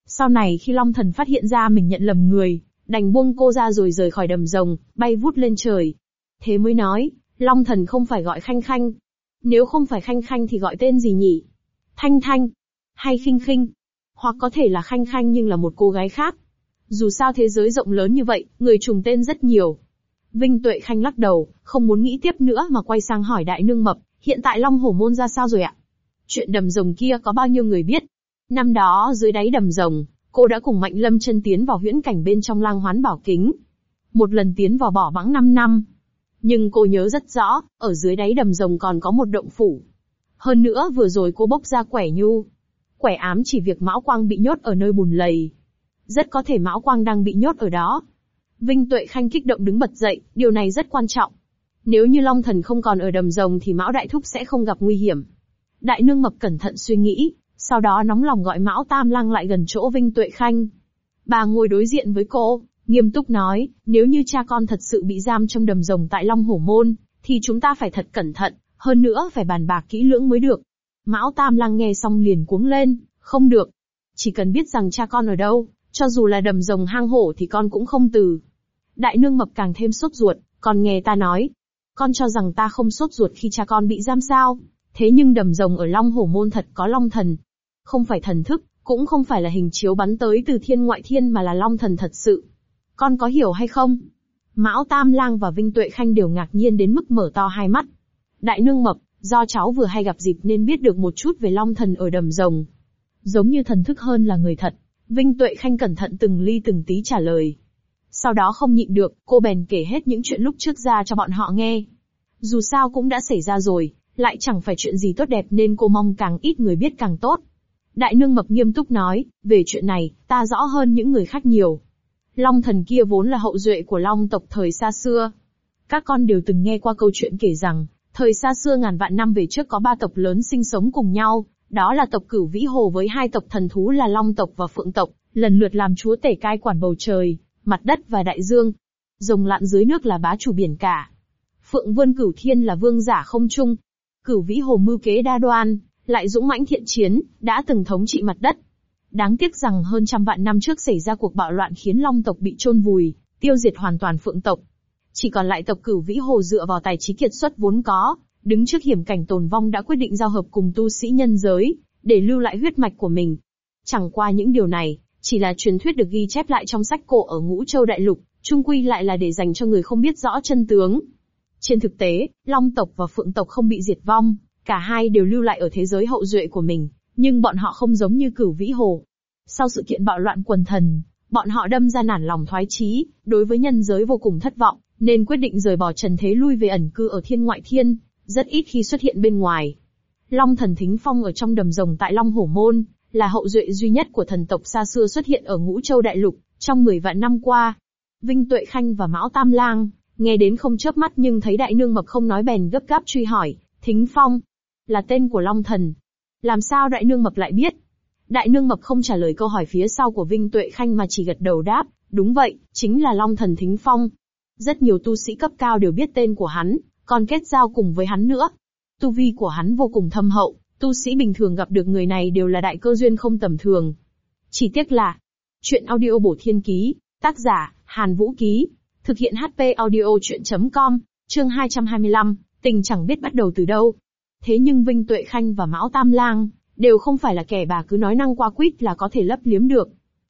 Sau này khi Long Thần phát hiện ra mình nhận lầm người, đành buông cô ra rồi rời khỏi đầm rồng, bay vút lên trời. Thế mới nói, Long Thần không phải gọi Khanh Khanh. Nếu không phải Khanh Khanh thì gọi tên gì nhỉ? Thanh Thanh? Hay Khinh Khinh? Hoặc có thể là Khanh Khanh nhưng là một cô gái khác. Dù sao thế giới rộng lớn như vậy, người trùng tên rất nhiều. Vinh Tuệ Khanh lắc đầu, không muốn nghĩ tiếp nữa mà quay sang hỏi Đại Nương Mập, hiện tại Long Hổ Môn ra sao rồi ạ? Chuyện đầm rồng kia có bao nhiêu người biết? Năm đó dưới đáy đầm rồng, cô đã cùng Mạnh Lâm Chân tiến vào huyễn cảnh bên trong Lang Hoán Bảo Kính. Một lần tiến vào bỏ bẵng 5 năm. Nhưng cô nhớ rất rõ, ở dưới đáy đầm rồng còn có một động phủ. Hơn nữa vừa rồi cô bốc ra quẻ nhu. Quẻ ám chỉ việc Mão Quang bị nhốt ở nơi bùn lầy. Rất có thể Mão Quang đang bị nhốt ở đó. Vinh Tuệ Khanh kích động đứng bật dậy, điều này rất quan trọng. Nếu như Long Thần không còn ở đầm rồng thì Mão Đại Thúc sẽ không gặp nguy hiểm. Đại Nương Mập cẩn thận suy nghĩ, sau đó nóng lòng gọi Mão Tam Lang lại gần chỗ Vinh Tuệ Khanh. Bà ngồi đối diện với cô, nghiêm túc nói, nếu như cha con thật sự bị giam trong đầm rồng tại Long Hổ Môn, thì chúng ta phải thật cẩn thận, hơn nữa phải bàn bạc kỹ lưỡng mới được. Mão Tam Lang nghe xong liền cuống lên, không được. Chỉ cần biết rằng cha con ở đâu, cho dù là đầm rồng hang hổ thì con cũng không từ. Đại Nương Mập càng thêm sốt ruột, còn nghe ta nói. Con cho rằng ta không sốt ruột khi cha con bị giam sao? Thế nhưng đầm rồng ở Long Hổ Môn thật có Long Thần. Không phải thần thức, cũng không phải là hình chiếu bắn tới từ thiên ngoại thiên mà là Long Thần thật sự. Con có hiểu hay không? Mão Tam Lang và Vinh Tuệ Khanh đều ngạc nhiên đến mức mở to hai mắt. Đại Nương Mập, do cháu vừa hay gặp dịp nên biết được một chút về Long Thần ở đầm rồng. Giống như thần thức hơn là người thật. Vinh Tuệ Khanh cẩn thận từng ly từng tí trả lời. Sau đó không nhịn được, cô bèn kể hết những chuyện lúc trước ra cho bọn họ nghe. Dù sao cũng đã xảy ra rồi, lại chẳng phải chuyện gì tốt đẹp nên cô mong càng ít người biết càng tốt. Đại Nương Mập nghiêm túc nói, về chuyện này, ta rõ hơn những người khác nhiều. Long Thần kia vốn là hậu duệ của Long tộc thời xa xưa. Các con đều từng nghe qua câu chuyện kể rằng, thời xa xưa ngàn vạn năm về trước có 3 tộc lớn sinh sống cùng nhau, đó là tộc Cửu Vĩ Hồ với 2 tộc thần thú là Long tộc và Phượng tộc, lần lượt làm chúa tể cai quản bầu trời, mặt đất và đại dương. Rồng lặn dưới nước là bá chủ biển cả. Phượng Vươn Cửu Thiên là vương giả không trung. Cửu Vĩ Hồ mưu kế đa đoan, lại dũng mãnh thiện chiến, đã từng thống trị mặt đất. Đáng tiếc rằng hơn 100 vạn năm trước xảy ra cuộc bạo loạn khiến Long tộc bị chôn vùi, tiêu diệt hoàn toàn Phượng tộc. Chỉ còn lại tộc Cửu Vĩ Hồ dựa vào tài trí kiệt xuất vốn có, đứng trước hiểm cảnh tồn vong đã quyết định giao hợp cùng tu sĩ nhân giới, để lưu lại huyết mạch của mình. Chẳng qua những điều này, chỉ là truyền thuyết được ghi chép lại trong sách cổ ở Ngũ Châu Đại Lục, chung quy lại là để dành cho người không biết rõ chân tướng. Trên thực tế, Long tộc và Phượng tộc không bị diệt vong, cả hai đều lưu lại ở thế giới hậu duệ của mình, nhưng bọn họ không giống như Cửu Vĩ Hồ. Sau sự kiện bạo loạn quần thần, bọn họ đâm ra nản lòng thoái chí, đối với nhân giới vô cùng thất vọng, nên quyết định rời bỏ trần thế lui về ẩn cư ở thiên ngoại thiên, rất ít khi xuất hiện bên ngoài. Long thần Thính Phong ở trong đầm rồng tại Long Hổ Môn, là hậu duệ duy nhất của thần tộc xa xưa xuất hiện ở Ngũ Châu Đại Lục, trong 10 vạn năm qua. Vinh Tuệ Khanh và Mão Tam Lang, nghe đến không chớp mắt nhưng thấy Đại Nương Mập không nói bèn gấp gáp truy hỏi, Thính Phong, là tên của Long thần. Làm sao Đại Nương Mập lại biết? Đại Nương Mập không trả lời câu hỏi phía sau của Vinh Tuệ Khanh mà chỉ gật đầu đáp, đúng vậy, chính là Long thần Thính Phong. Rất nhiều tu sĩ cấp cao đều biết tên của hắn, còn kết giao cùng với hắn nữa. Tu vi của hắn vô cùng thâm hậu, tu sĩ bình thường gặp được người này đều là đại cơ duyên không tầm thường. Chỉ tiếc là, chuyện audio bổ thiên ký, tác giả, Hàn Vũ Ký, thực hiện HP audio chuyện.com, chương 225, tình chẳng biết bắt đầu từ đâu. Thế nhưng Vinh Tuệ Khanh và Mão Tam Lang, đều không phải là kẻ bà cứ nói năng qua quýt là có thể lấp liếm được.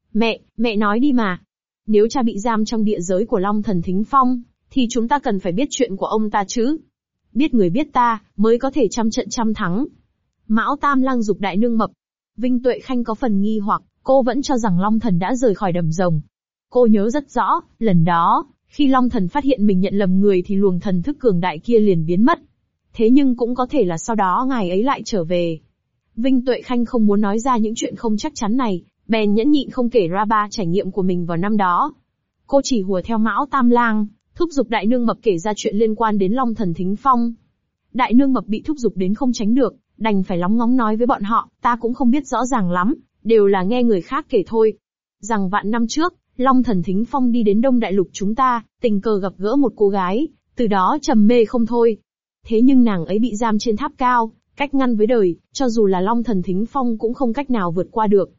Mẹ nói đi mà. Nếu cha bị giam trong địa giới của Long thần Thính Phong, thì chúng ta cần phải biết chuyện của ông ta chứ. Biết người biết ta, mới có thể trăm trận trăm thắng. Mão Tam Lang giục Đại Nương Mập. Vinh Tuệ Khanh có phần nghi hoặc, cô vẫn cho rằng Long thần đã rời khỏi đầm rồng. Cô nhớ rất rõ, lần đó, khi Long thần phát hiện mình nhận lầm người thì luồng thần thức cường đại kia liền biến mất. Thế nhưng cũng có thể là sau đó ngài ấy lại trở về. Vinh Tuệ Khanh không muốn nói ra những chuyện không chắc chắn này, bèn nhẫn nhịn không kể ra 3 trải nghiệm của mình vào năm đó. Cô chỉ hùa theo Mão Tam Lang, thúc giục Đại Nương Mập kể ra chuyện liên quan đến Long thần Thính Phong. Đại Nương Mập bị thúc giục đến không tránh được, đành phải lóng ngóng nói với bọn họ, ta cũng không biết rõ ràng lắm, đều là nghe người khác kể thôi. Rằng vạn năm trước, Long thần Thính Phong đi đến Đông Đại Lục chúng ta, tình cờ gặp gỡ một cô gái, từ đó trầm mê không thôi. Thế nhưng nàng ấy bị giam trên tháp cao, cách ngăn với đời, cho dù là Long thần Thính Phong cũng không cách nào vượt qua được.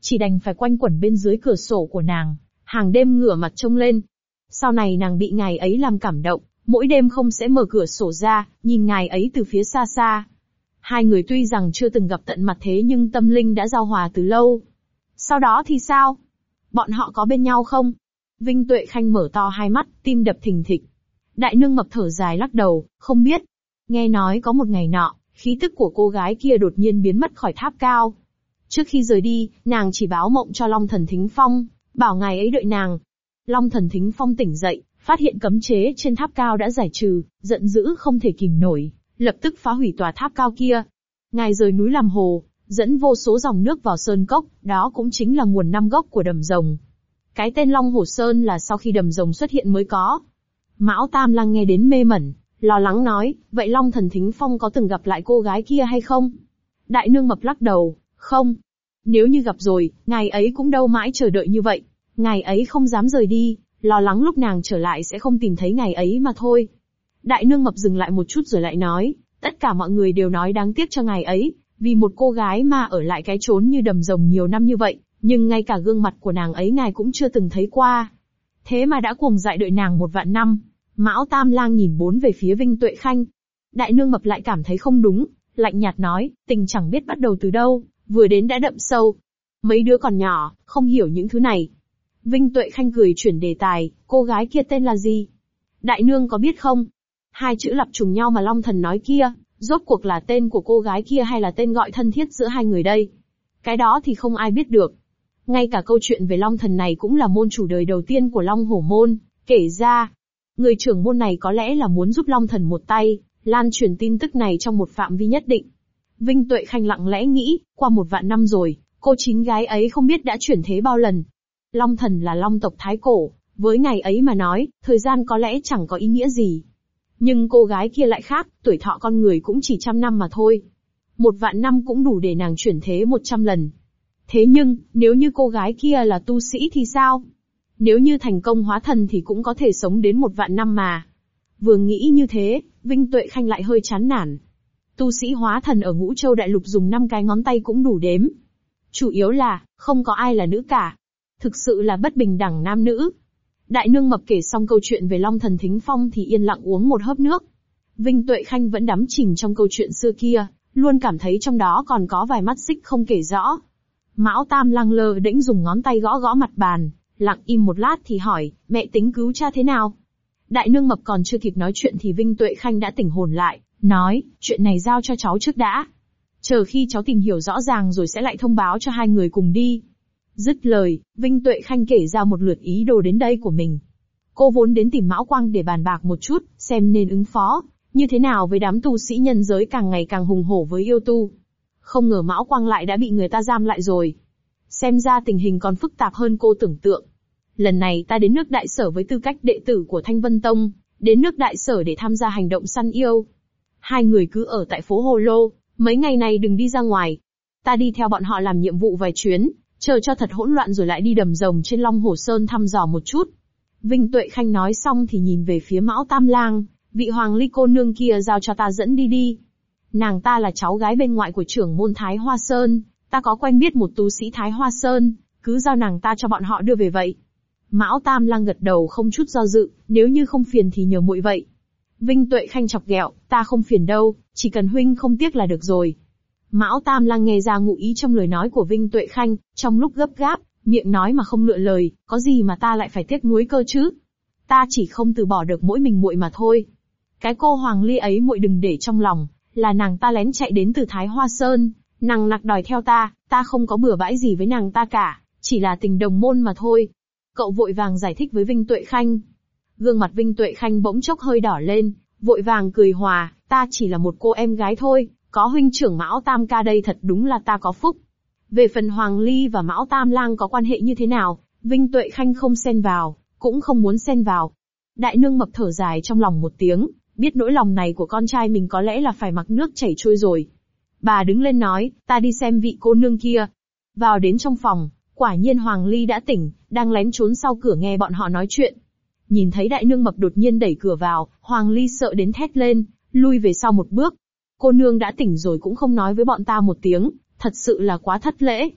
chỉ đành phải quanh quẩn bên dưới cửa sổ của nàng, hàng đêm ngửa mặt trông lên. Sau này nàng bị ngài ấy làm cảm động, mỗi đêm không sẽ mở cửa sổ ra, nhìn ngài ấy từ phía xa xa. Hai người tuy rằng chưa từng gặp tận mặt thế nhưng tâm linh đã giao hòa từ lâu. Sau đó thì sao? Bọn họ có bên nhau không? Vinh Tuệ Khanh mở to hai mắt, tim đập thình thịch. Đại nương mập thở dài lắc đầu, không biết. Nghe nói có một ngày nọ, khí tức của cô gái kia đột nhiên biến mất khỏi tháp cao. Trước khi rời đi, nàng chỉ báo mộng cho Long Thần Thính Phong, bảo ngài ấy đợi nàng. Long Thần Thính Phong tỉnh dậy, phát hiện cấm chế trên tháp cao đã giải trừ, giận dữ không thể kìm nổi, lập tức phá hủy tòa tháp cao kia. Ngài rời núi làm hồ, dẫn vô số dòng nước vào sơn cốc, đó cũng chính là nguồn năm gốc của đầm rồng. Cái tên Long Hồ Sơn là sau khi đầm rồng xuất hiện mới có. Mão Tam Lang nghe đến mê mẩn, lo lắng nói, vậy Long Thần Thính Phong có từng gặp lại cô gái kia hay không? Đại nương mập lắc đầu, không. Nếu như gặp rồi, ngài ấy cũng đâu mãi chờ đợi như vậy. Ngài ấy không dám rời đi, lo lắng lúc nàng trở lại sẽ không tìm thấy ngài ấy mà thôi. Đại nương mập dừng lại một chút rồi lại nói, tất cả mọi người đều nói đáng tiếc cho ngài ấy, vì một cô gái mà ở lại cái chốn như đầm rồng nhiều năm như vậy, nhưng ngay cả gương mặt của nàng ấy ngài cũng chưa từng thấy qua. Thế mà đã cuồng dại đợi nàng 1 vạn năm. Mão Tam Lang nhìn bốn về phía Vinh Tuệ Khanh. Đại nương mập lại cảm thấy không đúng, lạnh nhạt nói, tình chẳng biết bắt đầu từ đâu, vừa đến đã đậm sâu. Mấy đứa còn nhỏ, không hiểu những thứ này. Vinh Tuệ Khanh cười chuyển đề tài, cô gái kia tên là gì? Đại nương có biết không? Hai chữ lặp trùng nhau mà Long Thần nói kia, rốt cuộc là tên của cô gái kia hay là tên gọi thân thiết giữa hai người đây? Cái đó thì không ai biết được. Ngay cả câu chuyện về Long Thần này cũng là môn chủ đời đầu tiên của Long Hổ Môn, kể ra. Người trưởng môn này có lẽ là muốn giúp Long Thần một tay, lan truyền tin tức này trong một phạm vi nhất định. Vinh Tuệ Khanh lặng lẽ nghĩ, qua 1 vạn năm rồi, cô chín gái ấy không biết đã chuyển thế bao lần. Long Thần là Long tộc Thái Cổ, với ngày ấy mà nói, thời gian có lẽ chẳng có ý nghĩa gì. Nhưng cô gái kia lại khác, tuổi thọ con người cũng chỉ 100 năm mà thôi. 1 vạn năm cũng đủ để nàng chuyển thế 100 lần. Thế nhưng, nếu như cô gái kia là tu sĩ thì sao? Nếu như thành công hóa thần thì cũng có thể sống đến 1 vạn năm mà. Vừa nghĩ như thế, Vinh Tuệ Khanh lại hơi chán nản. Tu sĩ hóa thần ở Ngũ Châu Đại Lục dùng 5 cái ngón tay cũng đủ đếm. Chủ yếu là, không có ai là nữ cả. Thực sự là bất bình đẳng nam nữ. Đại nương mập kể xong câu chuyện về Long Thần Thính Phong thì yên lặng uống một hớp nước. Vinh Tuệ Khanh vẫn đắm chìm trong câu chuyện xưa kia, luôn cảm thấy trong đó còn có vài mắt xích không kể rõ. Mão Tam Lang lơ đễnh dùng ngón tay gõ gõ mặt bàn, lặng im một lát thì hỏi, mẹ tính cứu cha thế nào? Đại nương mập còn chưa kịp nói chuyện thì Vinh Tuệ Khanh đã tỉnh hồn lại, nói, chuyện này giao cho cháu trước đã. Chờ khi cháu tìm hiểu rõ ràng rồi sẽ lại thông báo cho hai người cùng đi. Dứt lời, Vinh Tuệ Khanh kể ra một lượt ý đồ đến đây của mình. Cô vốn đến tìm Mão Quang để bàn bạc một chút, xem nên ứng phó như thế nào với đám tu sĩ nhân giới càng ngày càng hùng hổ với yêu tu. Không ngờ Mão Quang lại đã bị người ta giam lại rồi. Xem ra tình hình còn phức tạp hơn cô tưởng tượng. Lần này ta đến nước Đại Sở với tư cách đệ tử của Thanh Vân Tông, đến nước Đại Sở để tham gia hành động săn yêu. Hai người cứ ở tại phố Hồ Lô, mấy ngày này đừng đi ra ngoài. Ta đi theo bọn họ làm nhiệm vụ vài chuyến, chờ cho thật hỗn loạn rồi lại đi đầm rồng trên Long Hồ Sơn thăm dò một chút. Vinh Tuệ Khanh nói xong thì nhìn về phía Mão Tam Lang, vị Hoàng Ly cô nương kia giao cho ta dẫn đi đi. Nàng ta là cháu gái bên ngoại của trưởng môn Thái Hoa Sơn, ta có quen biết một tu sĩ Thái Hoa Sơn, cứ giao nàng ta cho bọn họ đưa về vậy. Mão Tam Lang gật đầu không chút do dự, nếu như không phiền thì nhờ muội vậy. Vinh Tuệ Khanh chọc ghẹo, ta không phiền đâu, chỉ cần huynh không tiếc là được rồi. Mão Tam Lang nghe ra ngụ ý trong lời nói của Vinh Tuệ Khanh, trong lúc gấp gáp, miệng nói mà không lựa lời, có gì mà ta lại phải tiếc nuối cơ chứ? Ta chỉ không từ bỏ được mỗi mình muội mà thôi. Cái cô Hoàng Ly ấy muội đừng để trong lòng, là nàng ta lén chạy đến từ Thái Hoa Sơn, nằng nặc đòi theo ta không có bừa bãi gì với nàng ta cả, chỉ là tình đồng môn mà thôi. Cậu vội vàng giải thích với Vinh Tuệ Khanh. Gương mặt Vinh Tuệ Khanh bỗng chốc hơi đỏ lên, vội vàng cười hòa, ta chỉ là một cô em gái thôi, có huynh trưởng Mão Tam ca đây thật đúng là ta có phúc. Về phần Hoàng Ly và Mão Tam Lang có quan hệ như thế nào, Vinh Tuệ Khanh không xen vào, cũng không muốn xen vào. Đại nương mập thở dài trong lòng một tiếng, biết nỗi lòng này của con trai mình có lẽ là phải mặc nước chảy trôi rồi. Bà đứng lên nói, ta đi xem vị cô nương kia. Vào đến trong phòng, quả nhiên Hoàng Ly đã tỉnh, đang lén trốn sau cửa nghe bọn họ nói chuyện. Nhìn thấy đại nương mập đột nhiên đẩy cửa vào, Hoàng Ly sợ đến thét lên, lui về sau một bước. Cô nương đã tỉnh rồi cũng không nói với bọn ta một tiếng, thật sự là quá thất lễ.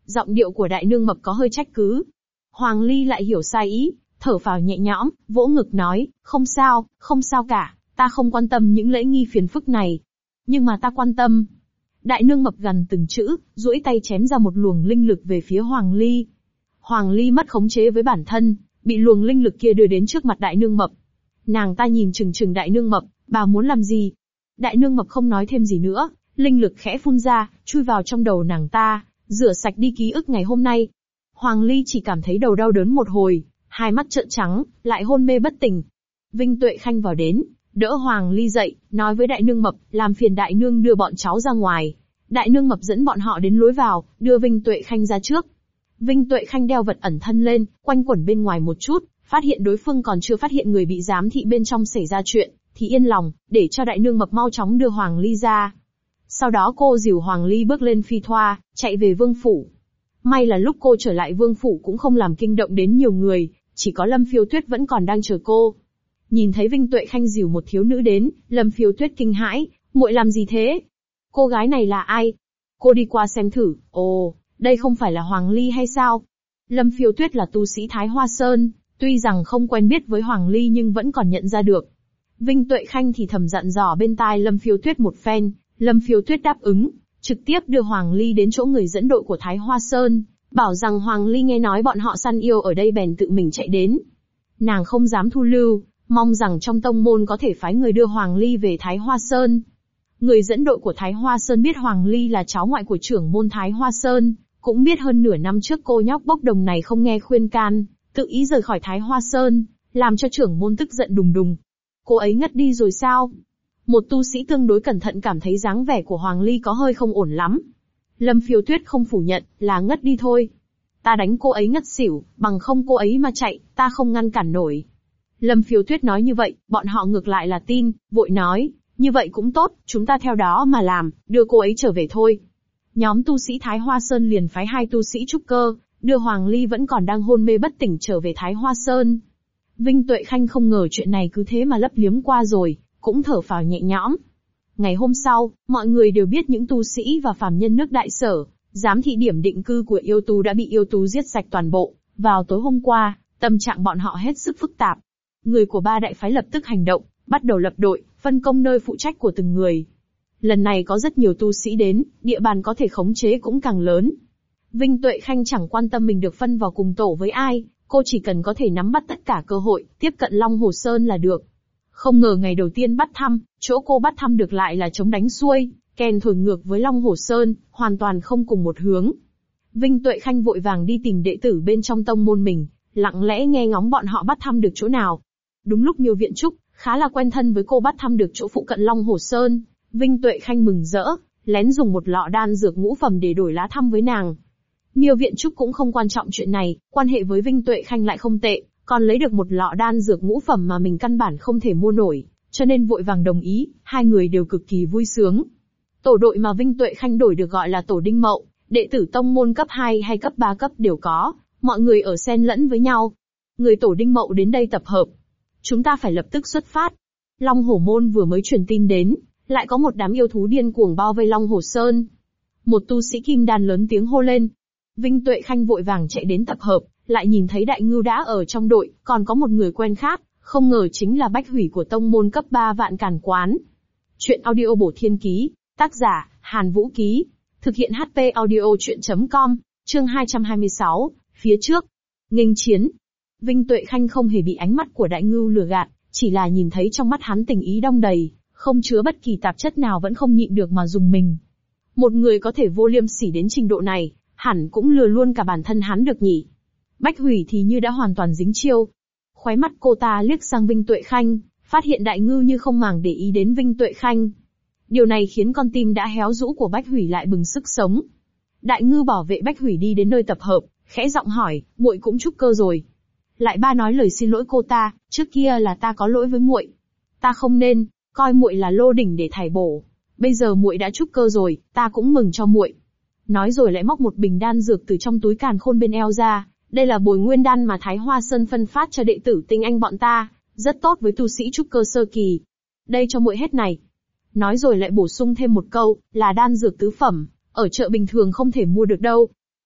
Giọng điệu của đại nương mập có hơi trách cứ. Hoàng Ly lại hiểu sai ý, thở phào nhẹ nhõm, vỗ ngực nói, không sao cả, ta không quan tâm những lễ nghi phiền phức này. Nhưng mà ta quan tâm. Đại nương mập gằn từng chữ, duỗi tay chém ra một luồng linh lực về phía Hoàng Ly. Hoàng Ly mất khống chế với bản thân, bị luồng linh lực kia đưa đến trước mặt đại nương mập. Nàng ta nhìn chừng đại nương mập, bà muốn làm gì? Đại nương mập không nói thêm gì nữa, linh lực khẽ phun ra, chui vào trong đầu nàng ta, rửa sạch đi ký ức ngày hôm nay. Hoàng Ly chỉ cảm thấy đầu đau đớn một hồi, hai mắt trợn trắng, lại hôn mê bất tỉnh. Vinh Tuệ Khanh vào đến, đỡ Hoàng Ly dậy, nói với đại nương mập, làm phiền đại nương đưa bọn cháu ra ngoài. Đại nương mập dẫn bọn họ đến lối vào, đưa Vinh Tuệ Khanh ra trước. Vinh Tuệ Khanh đeo vật ẩn thân lên, quanh quẩn bên ngoài một chút, phát hiện đối phương còn chưa phát hiện người bị giám thị bên trong xảy ra chuyện, thì yên lòng, để cho đại nương mập mau chóng đưa Hoàng Ly ra. Sau đó cô dìu Hoàng Ly bước lên phi thoa, chạy về vương phủ. May là lúc cô trở lại vương phủ cũng không làm kinh động đến nhiều người, chỉ có Lâm Phiêu Tuyết vẫn còn đang chờ cô. Nhìn thấy Vinh Tuệ Khanh dìu một thiếu nữ đến, Lâm Phiêu Tuyết kinh hãi, muội làm gì thế? Cô gái này là ai? Cô đi qua xem thử, ồ, đây không phải là Hoàng Ly hay sao? Lâm Phiêu Tuyết là tu sĩ Thái Hoa Sơn, tuy rằng không quen biết với Hoàng Ly nhưng vẫn còn nhận ra được. Vinh Tuệ Khanh thì thầm dặn dò bên tai Lâm Phiêu Tuyết một phen, Lâm Phiêu Tuyết đáp ứng, trực tiếp đưa Hoàng Ly đến chỗ người dẫn đội của Thái Hoa Sơn, bảo rằng Hoàng Ly nghe nói bọn họ săn yêu ở đây bèn tự mình chạy đến. Nàng không dám thu lưu, mong rằng trong tông môn có thể phái người đưa Hoàng Ly về Thái Hoa Sơn. Người dẫn đội của Thái Hoa Sơn biết Hoàng Ly là cháu ngoại của trưởng môn Thái Hoa Sơn, cũng biết hơn nửa năm trước cô nhóc bốc đồng này không nghe khuyên can, tự ý rời khỏi Thái Hoa Sơn, làm cho trưởng môn tức giận đùng đùng. Cô ấy ngất đi rồi sao? Một tu sĩ tương đối cẩn thận cảm thấy dáng vẻ của Hoàng Ly có hơi không ổn lắm. Lâm Phiêu Tuyết không phủ nhận, là ngất đi thôi. Ta đánh cô ấy ngất xỉu, bằng không cô ấy mà chạy, ta không ngăn cản nổi. Lâm Phiêu Tuyết nói như vậy, bọn họ ngược lại là tin, vội nói, như vậy cũng tốt, chúng ta theo đó mà làm, đưa cô ấy trở về thôi. Nhóm tu sĩ Thái Hoa Sơn liền phái 2 tu sĩ trúc cơ, đưa Hoàng Ly vẫn còn đang hôn mê bất tỉnh trở về Thái Hoa Sơn. Vinh Tuệ Khanh không ngờ chuyện này cứ thế mà lấp liếm qua rồi, cũng thở phào nhẹ nhõm. Ngày hôm sau, mọi người đều biết những tu sĩ và phàm nhân nước Đại Sở, giám thị điểm định cư của yêu tu đã bị yêu tu giết sạch toàn bộ. Vào tối hôm qua, tâm trạng bọn họ hết sức phức tạp. Người của 3 đại phái lập tức hành động, bắt đầu lập đội, phân công nơi phụ trách của từng người. Lần này có rất nhiều tu sĩ đến, địa bàn có thể khống chế cũng càng lớn. Vinh Tuệ Khanh chẳng quan tâm mình được phân vào cùng tổ với ai, cô chỉ cần có thể nắm bắt tất cả cơ hội, tiếp cận Long Hồ Sơn là được. Không ngờ ngày đầu tiên bắt thăm, chỗ cô bắt thăm được lại là trống đánh xuôi, kèn thổi ngược với Long Hồ Sơn, hoàn toàn không cùng một hướng. Vinh Tuệ Khanh vội vàng đi tìm đệ tử bên trong tông môn mình, lặng lẽ nghe ngóng bọn họ bắt thăm được chỗ nào. Đúng lúc Miêu Viện Trúc, khá là quen thân với cô bắt thăm được chỗ phụ cận Long Hồ Sơn, Vinh Tuệ Khanh mừng rỡ, lén dùng một lọ đan dược ngũ phẩm để đổi lá thăm với nàng. Miêu Viện Trúc cũng không quan trọng chuyện này, quan hệ với Vinh Tuệ Khanh lại không tệ, còn lấy được một lọ đan dược ngũ phẩm mà mình căn bản không thể mua nổi, cho nên vội vàng đồng ý, hai người đều cực kỳ vui sướng. Tổ đội mà Vinh Tuệ Khanh đổi được gọi là tổ Đinh Mậu, đệ tử tông môn cấp 2 hay cấp 3 cấp đều có, mọi người ở xen lẫn với nhau. Người tổ Đinh Mậu đến đây tập hợp. Chúng ta phải lập tức xuất phát. Long Hổ Môn vừa mới truyền tin đến, lại có một đám yêu thú điên cuồng bao vây Long Hồ Sơn. Một tu sĩ kim đan lớn tiếng hô lên. Vinh Tuệ Khanh vội vàng chạy đến tập hợp, lại nhìn thấy Đại Ngưu đã ở trong đội, còn có một người quen khác, không ngờ chính là Bách Hủy của tông môn cấp 3 Vạn Càn Quán. Chuyện audio bổ thiên ký, tác giả, Hàn Vũ Ký, thực hiện HP audio chuyện.com, chương 226, phía trước. Nghênh chiến. Vinh Tuệ Khanh không hề bị ánh mắt của Đại Ngưu lừa gạt, chỉ là nhìn thấy trong mắt hắn tình ý đong đầy, không chứa bất kỳ tạp chất nào vẫn không nhịn được mà dùng mình. Một người có thể vô liêm sỉ đến trình độ này, hẳn cũng lừa luôn cả bản thân hắn được nhỉ. Bách Hủy thì như đã hoàn toàn dính chiêu. Khóe mắt cô ta liếc sang Vinh Tuệ Khanh, phát hiện Đại Ngưu như không màng để ý đến Vinh Tuệ Khanh. Điều này khiến con tim đã héo rũ của Bách Hủy lại bừng sức sống. Đại Ngưu bảo vệ Bách Hủy đi đến nơi tập hợp, khẽ giọng hỏi, muội cũng trúc cơ rồi? Lại ba nói lời xin lỗi cô ta, trước kia là ta có lỗi với muội. Ta không nên coi muội là lô đỉnh để thải bổ. Bây giờ muội đã trúc cơ rồi, ta cũng mừng cho muội. Nói rồi lại móc một bình đan dược từ trong túi càn khôn bên eo ra, đây là bồi nguyên đan mà Thái Hoa Sơn phân phát cho đệ tử tinh anh bọn ta, rất tốt với tu sĩ trúc cơ sơ kỳ. Đây cho muội hết này. Nói rồi lại bổ sung thêm một câu, là đan dược tứ phẩm, ở chợ bình thường không thể mua được đâu.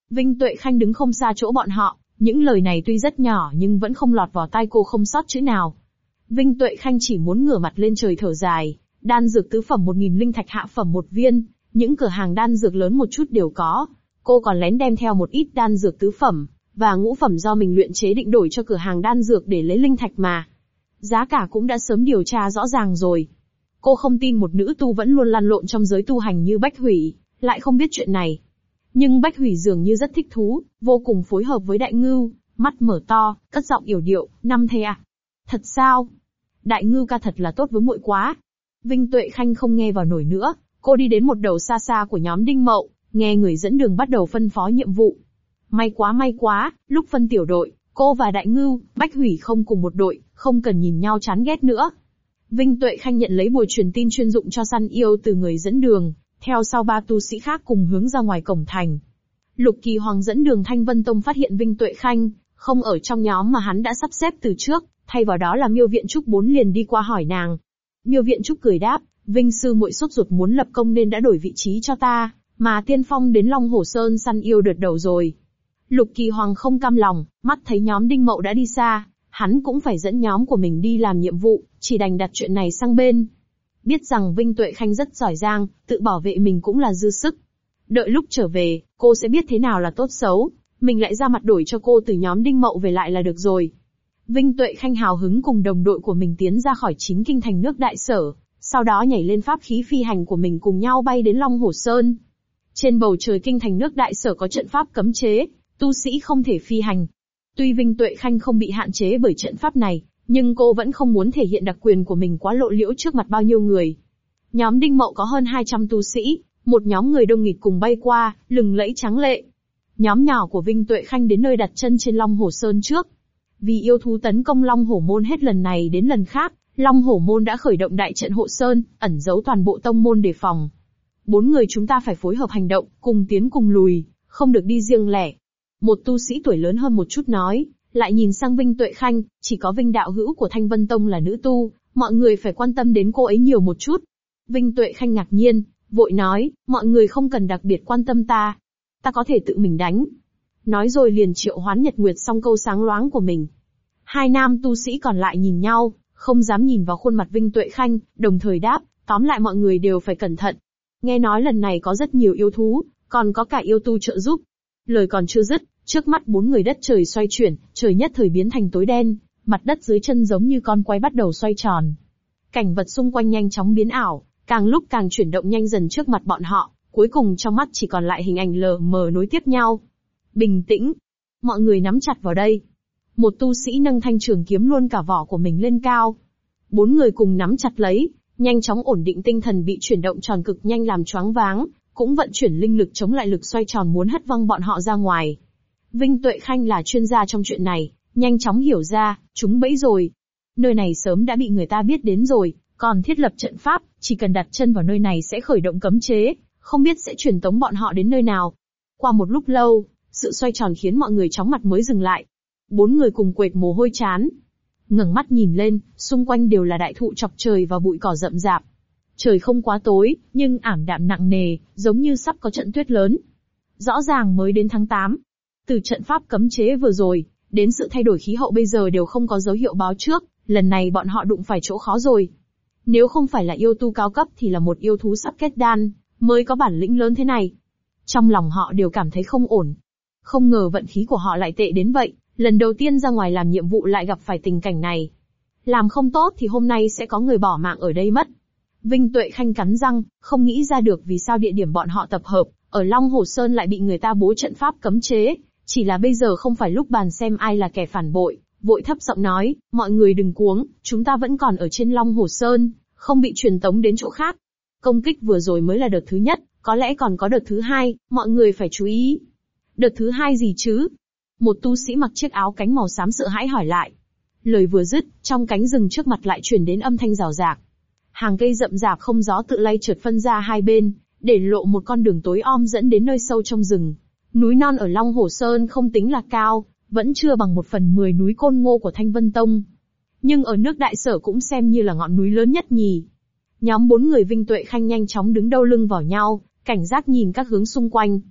Vinh Tuệ Khanh đứng không xa chỗ bọn họ, những lời này tuy rất nhỏ nhưng vẫn không lọt vào tai cô không sót chữ nào. Vinh Tuệ Khanh chỉ muốn ngửa mặt lên trời thở dài, đan dược tứ phẩm 1000 linh thạch hạ phẩm một viên, những cửa hàng đan dược lớn một chút đều có. Cô còn lén đem theo một ít đan dược tứ phẩm và ngũ phẩm do mình luyện chế định đổi cho cửa hàng đan dược để lấy linh thạch mà. Giá cả cũng đã sớm điều tra rõ ràng rồi. Cô không tin một nữ tu vẫn luôn lăn lộn trong giới tu hành như Bách Hủy, lại không biết chuyện này. Nhưng Bách Hủy dường như rất thích thú, vô cùng phối hợp với Đại Ngưu, mắt mở to, cất giọng yểu điệu, năm thầy à? Thật sao? Đại Ngưu ca thật là tốt với muội quá. Vinh Tuệ Khanh không nghe vào nổi nữa, cô đi đến một đầu xa xa của nhóm Đinh Mậu, nghe người dẫn đường bắt đầu phân phó nhiệm vụ. May quá, lúc phân tiểu đội, cô và Đại Ngưu, Bách Hủy không cùng một đội, không cần nhìn nhau chán ghét nữa. Vinh Tuệ Khanh nhận lấy bùa truyền tin chuyên dụng cho săn yêu từ người dẫn đường, theo sau 3 tu sĩ khác cùng hướng ra ngoài cổng thành. Lục Kỳ Hoàng dẫn đường Thanh Vân Tông phát hiện Vinh Tuệ Khanh không ở trong nhóm mà hắn đã sắp xếp từ trước, thay vào đó là Miêu Viện Trúc 4 liền đi qua hỏi nàng. Miêu Viện Trúc cười đáp, Vinh sư muội sốt ruột muốn lập công nên đã đổi vị trí cho ta, mà tiên phong đến Long Hổ Sơn săn yêu đợt đầu rồi. Lục Kỳ Hoàng không cam lòng, mắt thấy nhóm Đinh Mậu đã đi xa, hắn cũng phải dẫn nhóm của mình đi làm nhiệm vụ, chỉ đành đặt chuyện này sang bên. Biết rằng Vinh Tuệ Khanh rất giỏi giang, tự bảo vệ mình cũng là dư sức. Đợi lúc trở về, cô sẽ biết thế nào là tốt xấu, mình lại ra mặt đổi cho cô từ nhóm Đinh Mậu về lại là được rồi. Vinh Tuệ Khanh hào hứng cùng đồng đội của mình tiến ra khỏi chính kinh thành nước Đại Sở, sau đó nhảy lên pháp khí phi hành của mình cùng nhau bay đến Long Hổ Sơn. Trên bầu trời kinh thành nước Đại Sở có trận pháp cấm chế, tu sĩ không thể phi hành. Tuy Vinh Tuệ Khanh không bị hạn chế bởi trận pháp này, nhưng cô vẫn không muốn thể hiện đặc quyền của mình quá lộ liễu trước mặt bao nhiêu người. Nhóm Đinh Mậu có hơn 200 tu sĩ, một nhóm người đông nghịt cùng bay qua, lừng lẫy tráng lệ. Nhóm nhỏ của Vinh Tuệ Khanh đến nơi đặt chân trên Long Hổ Sơn trước. Vì yêu thú tấn công Long Hổ Môn hết lần này đến lần khác, Long Hổ Môn đã khởi động đại trận hộ sơn, ẩn giấu toàn bộ tông môn đề phòng. 4 người chúng ta phải phối hợp hành động, cùng tiến cùng lùi, không được đi riêng lẻ. Một tu sĩ tuổi lớn hơn một chút nói, lại nhìn sang Vinh Tuệ Khanh, chỉ có Vinh đạo hữu của Thanh Vân Tông là nữ tu, mọi người phải quan tâm đến cô ấy nhiều một chút. Vinh Tuệ Khanh ngạc nhiên, vội nói, mọi người không cần đặc biệt quan tâm ta. Ta có thể tự mình đánh. Nói rồi liền triệu hoán Nhật Nguyệt song câu sáng loáng của mình. 2 nam tu sĩ còn lại nhìn nhau, không dám nhìn vào khuôn mặt Vinh Tuệ Khanh, đồng thời đáp, tóm lại mọi người đều phải cẩn thận. Nghe nói lần này có rất nhiều yêu thú, còn có cả yêu tu trợ giúp. Lời còn chưa dứt, trước mắt 4 người đất trời xoay chuyển, trời nhất thời biến thành tối đen, mặt đất dưới chân giống như con quay bắt đầu xoay tròn. Cảnh vật xung quanh nhanh chóng biến ảo, càng lúc càng chuyển động nhanh dần trước mặt bọn họ, cuối cùng trong mắt chỉ còn lại hình ảnh lờ mờ nối tiếp nhau. Bình tĩnh. Mọi người nắm chặt vào đây. Một tu sĩ nâng thanh trường kiếm luôn cả vỏ của mình lên cao. 4 người cùng nắm chặt lấy, nhanh chóng ổn định tinh thần bị chuyển động tròn cực nhanh làm choáng váng, cũng vận chuyển linh lực chống lại lực xoay tròn muốn hất văng bọn họ ra ngoài. Vinh Tuệ Khanh là chuyên gia trong chuyện này, nhanh chóng hiểu ra, chúng bẫy rồi. Nơi này sớm đã bị người ta biết đến rồi, còn thiết lập trận pháp, chỉ cần đặt chân vào nơi này sẽ khởi động cấm chế, không biết sẽ truyền tống bọn họ đến nơi nào. Qua một lúc lâu, sự xoay tròn khiến mọi người chóng mặt mới dừng lại. 4 người cùng quệt mồ hôi trán. Ngẩng mắt nhìn lên, xung quanh đều là đại thụ chọc trời và bụi cỏ rậm rạp. Trời không quá tối, nhưng ảm đạm nặng nề, giống như sắp có trận tuyết lớn. Rõ ràng mới đến tháng 8. Từ trận pháp cấm chế vừa rồi, đến sự thay đổi khí hậu bây giờ đều không có dấu hiệu báo trước, lần này bọn họ đụng phải chỗ khó rồi. Nếu không phải là yêu tu cao cấp thì là một yêu thú sắp kết đan, mới có bản lĩnh lớn thế này. Trong lòng họ đều cảm thấy không ổn. Không ngờ vận khí của họ lại tệ đến vậy, lần đầu tiên ra ngoài làm nhiệm vụ lại gặp phải tình cảnh này. Làm không tốt thì hôm nay sẽ có người bỏ mạng ở đây mất. Vinh Tuệ Khanh cắn răng, không nghĩ ra được vì sao địa điểm bọn họ tập hợp, ở Long Hổ Sơn lại bị người ta bố trận pháp cấm chế, chỉ là bây giờ không phải lúc bàn xem ai là kẻ phản bội, vội thấp giọng nói, mọi người đừng cuống, chúng ta vẫn còn ở trên Long Hổ Sơn, không bị truyền tống đến chỗ khác. Công kích vừa rồi mới là đợt thứ nhất, có lẽ còn có đợt thứ 2, mọi người phải chú ý. Đợt thứ 2 gì chứ? Một tu sĩ mặc chiếc áo cánh màu xám sợ hãi hỏi lại. Lời vừa dứt, trong cánh rừng trước mặt lại truyền đến âm thanh rào rạc. Hàng cây rậm rạp không gió tự lay trượt phân ra hai bên, để lộ một con đường tối om dẫn đến nơi sâu trong rừng. Núi non ở Long Hổ Sơn không tính là cao, vẫn chưa bằng 1/10 núi Côn Ngô của Thanh Vân Tông. Nhưng ở nước Đại Sở cũng xem như là ngọn núi lớn nhất nhì. Nhóm 4 người Vinh Tuệ Khanh nhanh chóng đứng đâu lưng vào nhau, cảnh giác nhìn các hướng xung quanh.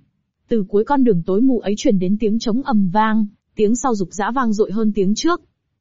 Từ cuối con đường tối mù ấy truyền đến tiếng trống ầm vang, tiếng sau rục rã vang dội hơn tiếng trước.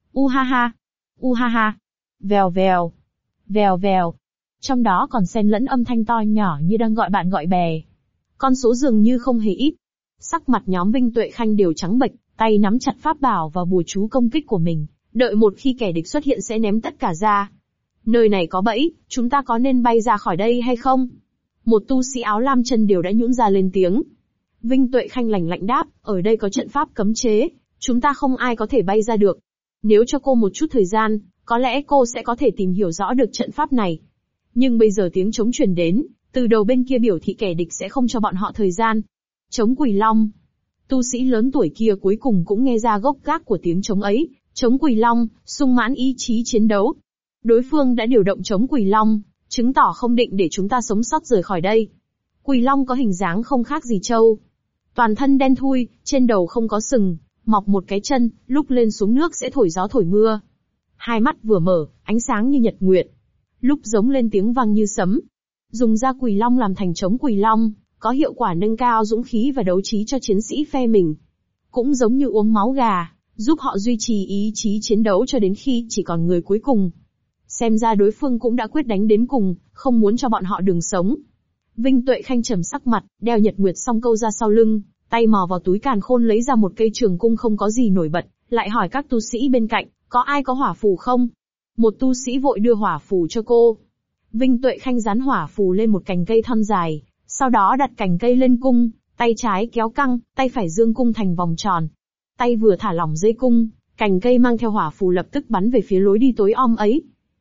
U ha ha, vèo vèo, vèo vèo. Trong đó còn xen lẫn âm thanh to nhỏ như đang gọi bạn gọi bè. Con số dường như không hề ít. Sắc mặt nhóm Vinh Tuệ Khanh đều trắng bệch, tay nắm chặt pháp bảo và bùa chú công kích của mình, đợi một khi kẻ địch xuất hiện sẽ ném tất cả ra. Nơi này có bẫy, chúng ta có nên bay ra khỏi đây hay không? Một tu sĩ áo lam chân đều đã nhũn ra lên tiếng. Vinh Tuệ Khanh lạnh lạnh đáp, ở đây có trận pháp cấm chế, chúng ta không ai có thể bay ra được. Nếu cho cô một chút thời gian, có lẽ cô sẽ có thể tìm hiểu rõ được trận pháp này. Nhưng bây giờ tiếng trống truyền đến, từ đầu bên kia biểu thị kẻ địch sẽ không cho bọn họ thời gian. Trống Quỳ Long. Tu sĩ lớn tuổi kia cuối cùng cũng nghe ra gốc gác của tiếng trống ấy, trống Quỳ Long, sung mãn ý chí chiến đấu. Đối phương đã điều động trống Quỳ Long, chứng tỏ không định để chúng ta sống sót rời khỏi đây. Quỳ Long có hình dáng không khác gì trâu. Toàn thân đen thui, trên đầu không có sừng, mọc một cái chân, lúc lên xuống nước sẽ thổi gió thổi mưa. Hai mắt vừa mở, ánh sáng như nhật nguyệt. Lúc giống lên tiếng vang như sấm. Dùng da Quỳ Long làm thành trống Quỳ Long, có hiệu quả nâng cao dũng khí và đấu trí cho chiến sĩ phe mình. Cũng giống như uống máu gà, giúp họ duy trì ý chí chiến đấu cho đến khi chỉ còn người cuối cùng. Xem ra đối phương cũng đã quyết đánh đến cùng, không muốn cho bọn họ đường sống. Vinh Tuệ Khanh trầm sắc mặt, đeo nhật nguyệt song câu ra sau lưng, tay mò vào túi càn khôn lấy ra một cây trường cung không có gì nổi bật, lại hỏi các tu sĩ bên cạnh, có ai có hỏa phù không? Một tu sĩ vội đưa hỏa phù cho cô. Vinh Tuệ Khanh dán hỏa phù lên một cành cây thon dài, sau đó đặt cành cây lên cung, tay trái kéo căng, tay phải dương cung thành vòng tròn. Tay vừa thả lỏng dây cung, cành cây mang theo hỏa phù lập tức bắn về phía lối đi tối om ấy.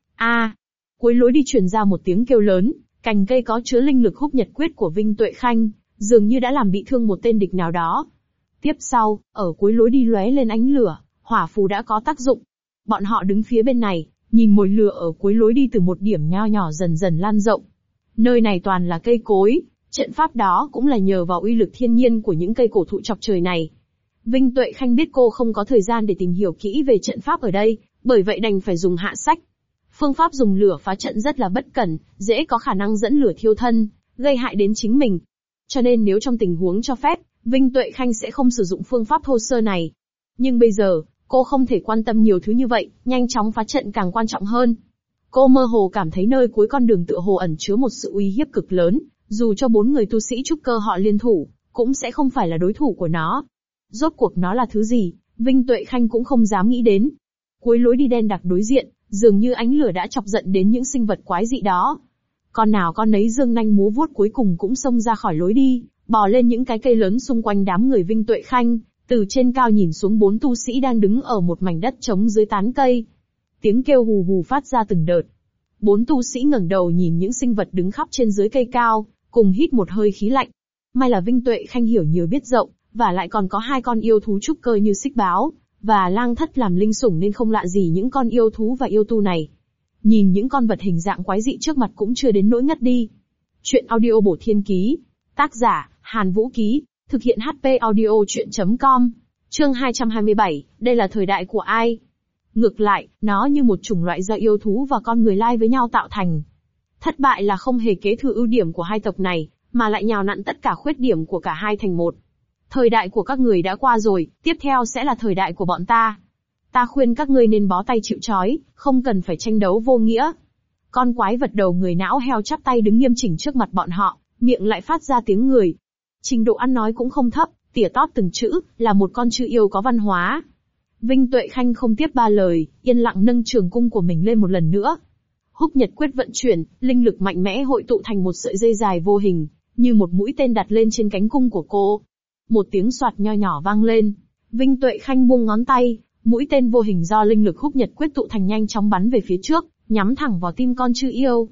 Cuối lối đi truyền ra một tiếng kêu lớn, cành cây có chứa linh lực húc nhật quyết của Vinh Tuệ Khanh, dường như đã làm bị thương một tên địch nào đó. Tiếp sau, ở cuối lối đi lóe lên ánh lửa, hỏa phù đã có tác dụng. Bọn họ đứng phía bên này, nhìn mồi lửa ở cuối lối đi từ một điểm nho nhỏ dần dần lan rộng. Nơi này toàn là cây cối, trận pháp đó cũng là nhờ vào uy lực thiên nhiên của những cây cổ thụ chọc trời này. Vinh Tuệ Khanh biết cô không có thời gian để tìm hiểu kỹ về trận pháp ở đây, bởi vậy đành phải dùng hạ sách. Phương pháp dùng lửa phá trận rất là bất cẩn, dễ có khả năng dẫn lửa thiêu thân, gây hại đến chính mình. Cho nên nếu trong tình huống cho phép, Vinh Tuệ Khanh sẽ không sử dụng phương pháp thô sơ này. Nhưng bây giờ, cô không thể quan tâm nhiều thứ như vậy, nhanh chóng phá trận càng quan trọng hơn. Cô mơ hồ cảm thấy nơi cuối con đường tựa hồ ẩn chứa một sự uy hiếp cực lớn, dù cho 4 người tu sĩ trúc cơ họ liên thủ, cũng sẽ không phải là đối thủ của nó. Rốt cuộc nó là thứ gì, Vinh Tuệ Khanh cũng không dám nghĩ đến. Cuối lối đi đen đặc đối diện, dường như ánh lửa đã chọc giận đến những sinh vật quái dị đó. Con nào con nấy dương nanh múa vuốt cuối cùng cũng xông ra khỏi lối đi, bò lên những cái cây lớn xung quanh đám người Vinh Tuệ Khanh, từ trên cao nhìn xuống 4 tu sĩ đang đứng ở một mảnh đất trống dưới tán cây. Tiếng kêu hù hù phát ra từng đợt. 4 tu sĩ ngẩng đầu nhìn những sinh vật đứng khắp trên dưới cây cao, cùng hít một hơi khí lạnh. May là Vinh Tuệ Khanh hiểu nhiều biết rộng, và lại còn có 2 con yêu thú trúc cơ như Xích Báo và Lang Thất làm linh sủng nên không lạ gì những con yêu thú và yêu tu này. Nhìn những con vật hình dạng quái dị trước mặt cũng chưa đến nỗi ngất đi. Chuyện audio bổ thiên ký. Tác giả, Hàn Vũ Ký. Thực hiện HP audio chuyện.com. Chương 227, đây là thời đại của ai? Ngược lại, nó như một chủng loại do yêu thú và con người lai với nhau tạo thành. Thất bại là không hề kế thừa ưu điểm của hai tộc này, mà lại nhào nặn tất cả khuyết điểm của cả hai thành một. Thời đại của các người đã qua rồi, tiếp theo sẽ là thời đại của bọn ta. Ta khuyên các ngươi nên bó tay chịu trói, không cần phải tranh đấu vô nghĩa. Con quái vật đầu người não heo chắp tay đứng nghiêm chỉnh trước mặt bọn họ, miệng lại phát ra tiếng người. Trình độ ăn nói cũng không thấp, tỉa tót từng chữ, là một con chư yêu có văn hóa. Vinh Tuệ Khanh không tiếp ba lời, yên lặng nâng trường cung của mình lên một lần nữa. Húc nhật quyết vận chuyển, linh lực mạnh mẽ hội tụ thành một sợi dây dài vô hình, như một mũi tên đặt lên trên cánh cung của cô. Một tiếng xoạt nho nhỏ vang lên. Vinh Tuệ Khanh buông ngón tay, mũi tên vô hình do linh lực húc nhật quyết tụ thành nhanh chóng bắn về phía trước, nhắm thẳng vào tim con chư yêu.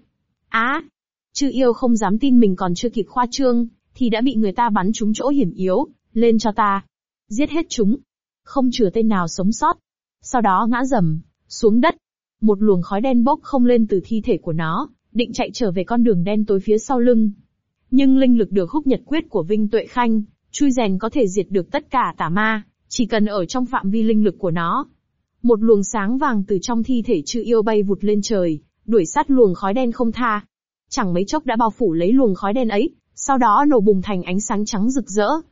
Chư yêu không dám tin mình còn chưa kịp khoa trương, thì đã bị người ta bắn trúng chỗ hiểm yếu. Lên cho ta, giết hết chúng, không chừa tên nào sống sót. Sau đó ngã rầm xuống đất. Một luồng khói đen bốc không lên từ thi thể của nó, định chạy trở về con đường đen tối phía sau lưng. Nhưng linh lực được húc nhật quyết của Vinh Tuệ Khanh chui rèn có thể diệt được tất cả tà ma, chỉ cần ở trong phạm vi linh lực của nó. Một luồng sáng vàng từ trong thi thể chư yêu bay vụt lên trời, đuổi sát luồng khói đen không tha. Chẳng mấy chốc đã bao phủ lấy luồng khói đen ấy, sau đó nổ bùng thành ánh sáng trắng rực rỡ.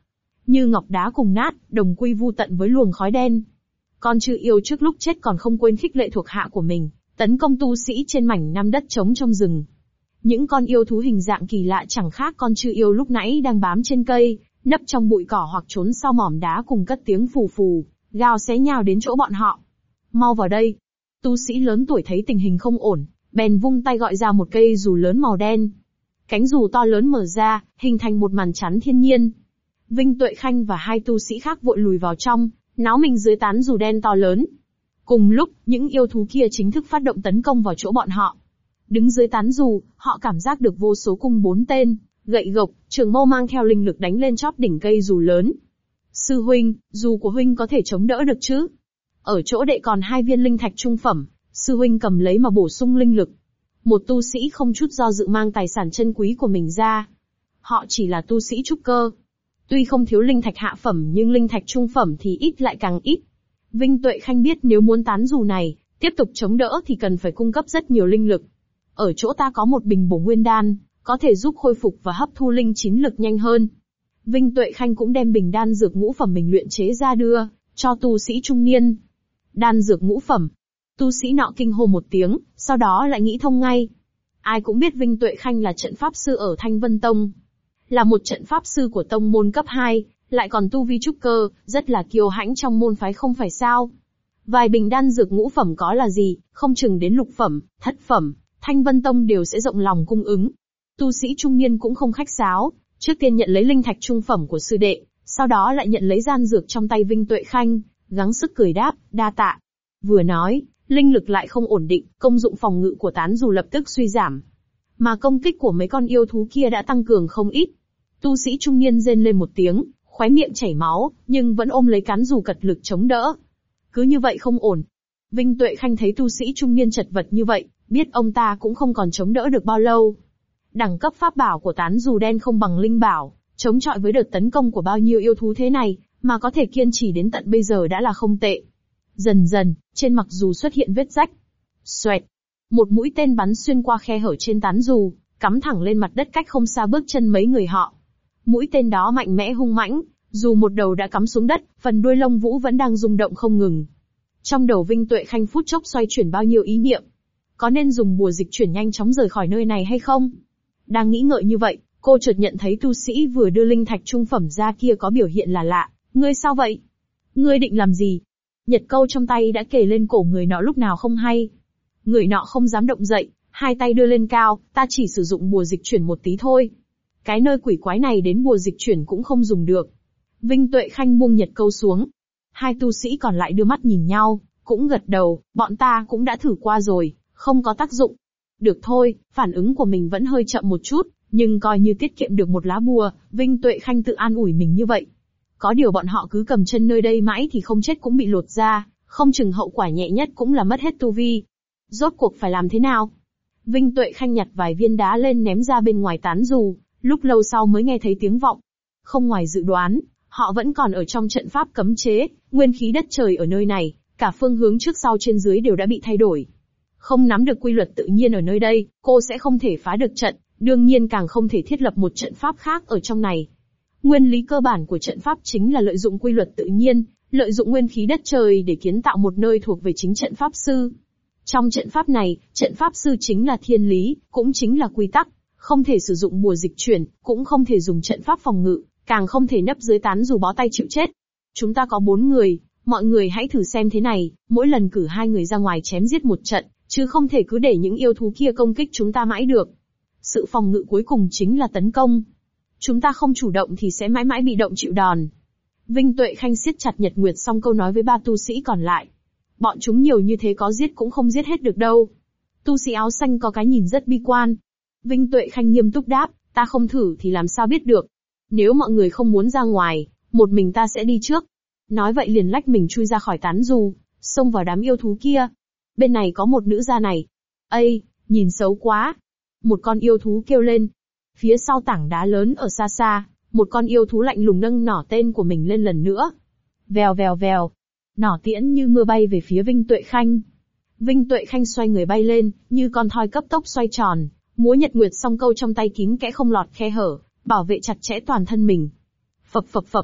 như ngọc đá cùng nát, đồng quy vu tận với luồng khói đen. Con chư yêu trước lúc chết còn không quên khích lệ thuộc hạ của mình, tấn công tu sĩ trên mảnh nam đất trống trong rừng. Những con yêu thú hình dạng kỳ lạ chẳng khác con chư yêu lúc nãy đang bám trên cây, nấp trong bụi cỏ hoặc trốn sau mỏm đá cùng cất tiếng phù phù, gào xé nhào đến chỗ bọn họ. Mau vào đây! Tu sĩ lớn tuổi thấy tình hình không ổn, bèn vung tay gọi ra một cây dù lớn màu đen. Cánh dù to lớn mở ra, hình thành một màn chắn thiên nhiên. Vinh Tuệ Khanh và hai tu sĩ khác vội lùi vào trong, náo mình dưới tán dù đen to lớn. Cùng lúc, những yêu thú kia chính thức phát động tấn công vào chỗ bọn họ. Đứng dưới tán dù, họ cảm giác được vô số cung bốn tên, gậy gộc, trường mâu mang theo linh lực đánh lên chóp đỉnh cây dù lớn. Sư huynh, dù của huynh có thể chống đỡ được chứ? Ở chỗ đệ còn 2 viên linh thạch trung phẩm, sư huynh cầm lấy mà bổ sung linh lực. Một tu sĩ không chút do dự mang tài sản chân quý của mình ra. Họ chỉ là tu sĩ trúc cơ. Tuy không thiếu linh thạch hạ phẩm nhưng linh thạch trung phẩm thì ít lại càng ít. Vinh Tuệ Khanh biết nếu muốn tán dù này, tiếp tục chống đỡ thì cần phải cung cấp rất nhiều linh lực. Ở chỗ ta có một bình bổ nguyên đan, có thể giúp khôi phục và hấp thu linh chín lực nhanh hơn. Vinh Tuệ Khanh cũng đem bình đan dược ngũ phẩm mình luyện chế ra đưa, cho tu sĩ trung niên. Đan dược ngũ phẩm. Tu sĩ nọ kinh hô một tiếng, sau đó lại nghĩ thông ngay. Ai cũng biết Vinh Tuệ Khanh là trận pháp sư ở Thanh Vân Tông. Là một trận pháp sư của tông môn cấp 2, lại còn tu vi trúc cơ, rất là kiêu hãnh trong môn phái không phải sao. Vài bình đan dược ngũ phẩm có là gì, không chừng đến lục phẩm, thất phẩm, Thanh Vân Tông đều sẽ rộng lòng cung ứng. Tu sĩ trung niên cũng không khách sáo, trước tiên nhận lấy linh thạch trung phẩm của sư đệ, sau đó lại nhận lấy đan dược trong tay Vinh Tuệ Khanh, gắng sức cười đáp, đa tạ. Vừa nói, linh lực lại không ổn định, công dụng phòng ngự của tán dù lập tức suy giảm. Mà công kích của mấy con yêu thú kia đã tăng cường không ít. Tu sĩ trung niên rên lên một tiếng, khóe miệng chảy máu, nhưng vẫn ôm lấy cán dù cật lực chống đỡ. Cứ như vậy không ổn. Vinh Tuệ Khanh thấy tu sĩ trung niên chật vật như vậy, biết ông ta cũng không còn chống đỡ được bao lâu. Đẳng cấp pháp bảo của tán dù đen không bằng linh bảo, chống chọi với đợt tấn công của bao nhiêu yêu thú thế này, mà có thể kiên trì đến tận bây giờ đã là không tệ. Dần dần, trên mặc dù xuất hiện vết rách. Xoẹt! Một mũi tên bắn xuyên qua khe hở trên tán dù, cắm thẳng lên mặt đất cách không xa bước chân mấy người họ. Mũi tên đó mạnh mẽ hung mãnh, dù một đầu đã cắm xuống đất, phần đuôi lông vũ vẫn đang rung động không ngừng. Trong đầu Vinh Tuệ Khanh phút chốc xoay chuyển bao nhiêu ý niệm. Có nên dùng bùa dịch chuyển nhanh chóng rời khỏi nơi này hay không? Đang nghĩ ngợi như vậy, cô chợt nhận thấy tu sĩ vừa đưa linh thạch trung phẩm ra kia có biểu hiện là lạ. Ngươi sao vậy? Ngươi định làm gì? Nhật câu trong tay đã kề lên cổ người nọ lúc nào không hay. Người nọ không dám động dậy, hai tay đưa lên cao, ta chỉ sử dụng bùa dịch chuyển một tí thôi. Cái nơi quỷ quái này đến bùa dịch chuyển cũng không dùng được. Vinh Tuệ Khanh buông nhật câu xuống. Hai tu sĩ còn lại đưa mắt nhìn nhau, cũng gật đầu, bọn ta cũng đã thử qua rồi, không có tác dụng. Được thôi, phản ứng của mình vẫn hơi chậm một chút, nhưng coi như tiết kiệm được một lá bùa, Vinh Tuệ Khanh tự an ủi mình như vậy. Có điều bọn họ cứ cầm chân nơi đây mãi thì không chết cũng bị lột da, không chừng hậu quả nhẹ nhất cũng là mất hết tu vi. Rốt cuộc phải làm thế nào? Vinh Tuệ Khanh nhặt vài viên đá lên ném ra bên ngoài tán dù, lúc lâu sau mới nghe thấy tiếng vọng. Không ngoài dự đoán, họ vẫn còn ở trong trận pháp cấm chế, nguyên khí đất trời ở nơi này, cả phương hướng trước sau trên dưới đều đã bị thay đổi. Không nắm được quy luật tự nhiên ở nơi đây, cô sẽ không thể phá được trận, đương nhiên càng không thể thiết lập một trận pháp khác ở trong này. Nguyên lý cơ bản của trận pháp chính là lợi dụng quy luật tự nhiên, lợi dụng nguyên khí đất trời để kiến tạo một nơi thuộc về chính trận pháp sư. Trong trận pháp này, trận pháp sư chính là thiên lý, cũng chính là quy tắc, không thể sử dụng bùa dịch chuyển, cũng không thể dùng trận pháp phòng ngự, càng không thể nấp dưới tán dù bó tay chịu chết. Chúng ta có 4 người, mọi người hãy thử xem thế này, mỗi lần cử 2 người ra ngoài chém giết một trận, chứ không thể cứ để những yêu thú kia công kích chúng ta mãi được. Sự phòng ngự cuối cùng chính là tấn công. Chúng ta không chủ động thì sẽ mãi mãi bị động chịu đòn. Vinh Tuệ Khanh siết chặt Nhật Nguyệt xong câu nói với 3 tu sĩ còn lại. Bọn chúng nhiều như thế có giết cũng không giết hết được đâu. Tu sĩ áo xanh có cái nhìn rất bi quan. Vinh Tuệ Khanh nghiêm túc đáp, ta không thử thì làm sao biết được. Nếu mọi người không muốn ra ngoài, một mình ta sẽ đi trước. Nói vậy liền lách mình chui ra khỏi tán dù, xông vào đám yêu thú kia. Bên này có một nữ gia này. Ây, nhìn xấu quá. Một con yêu thú kêu lên. Phía sau tảng đá lớn ở xa xa, một con yêu thú lạnh lùng nâng nỏ tên của mình lên lần nữa. Vèo vèo vèo. Nỏ tiễn như mưa bay về phía Vinh Tuệ Khanh. Vinh Tuệ Khanh xoay người bay lên, như con thoi cấp tốc xoay tròn, múa Nhật Nguyệt song câu trong tay kín kẽ không lọt khe hở, bảo vệ chặt chẽ toàn thân mình. Phập phập phập.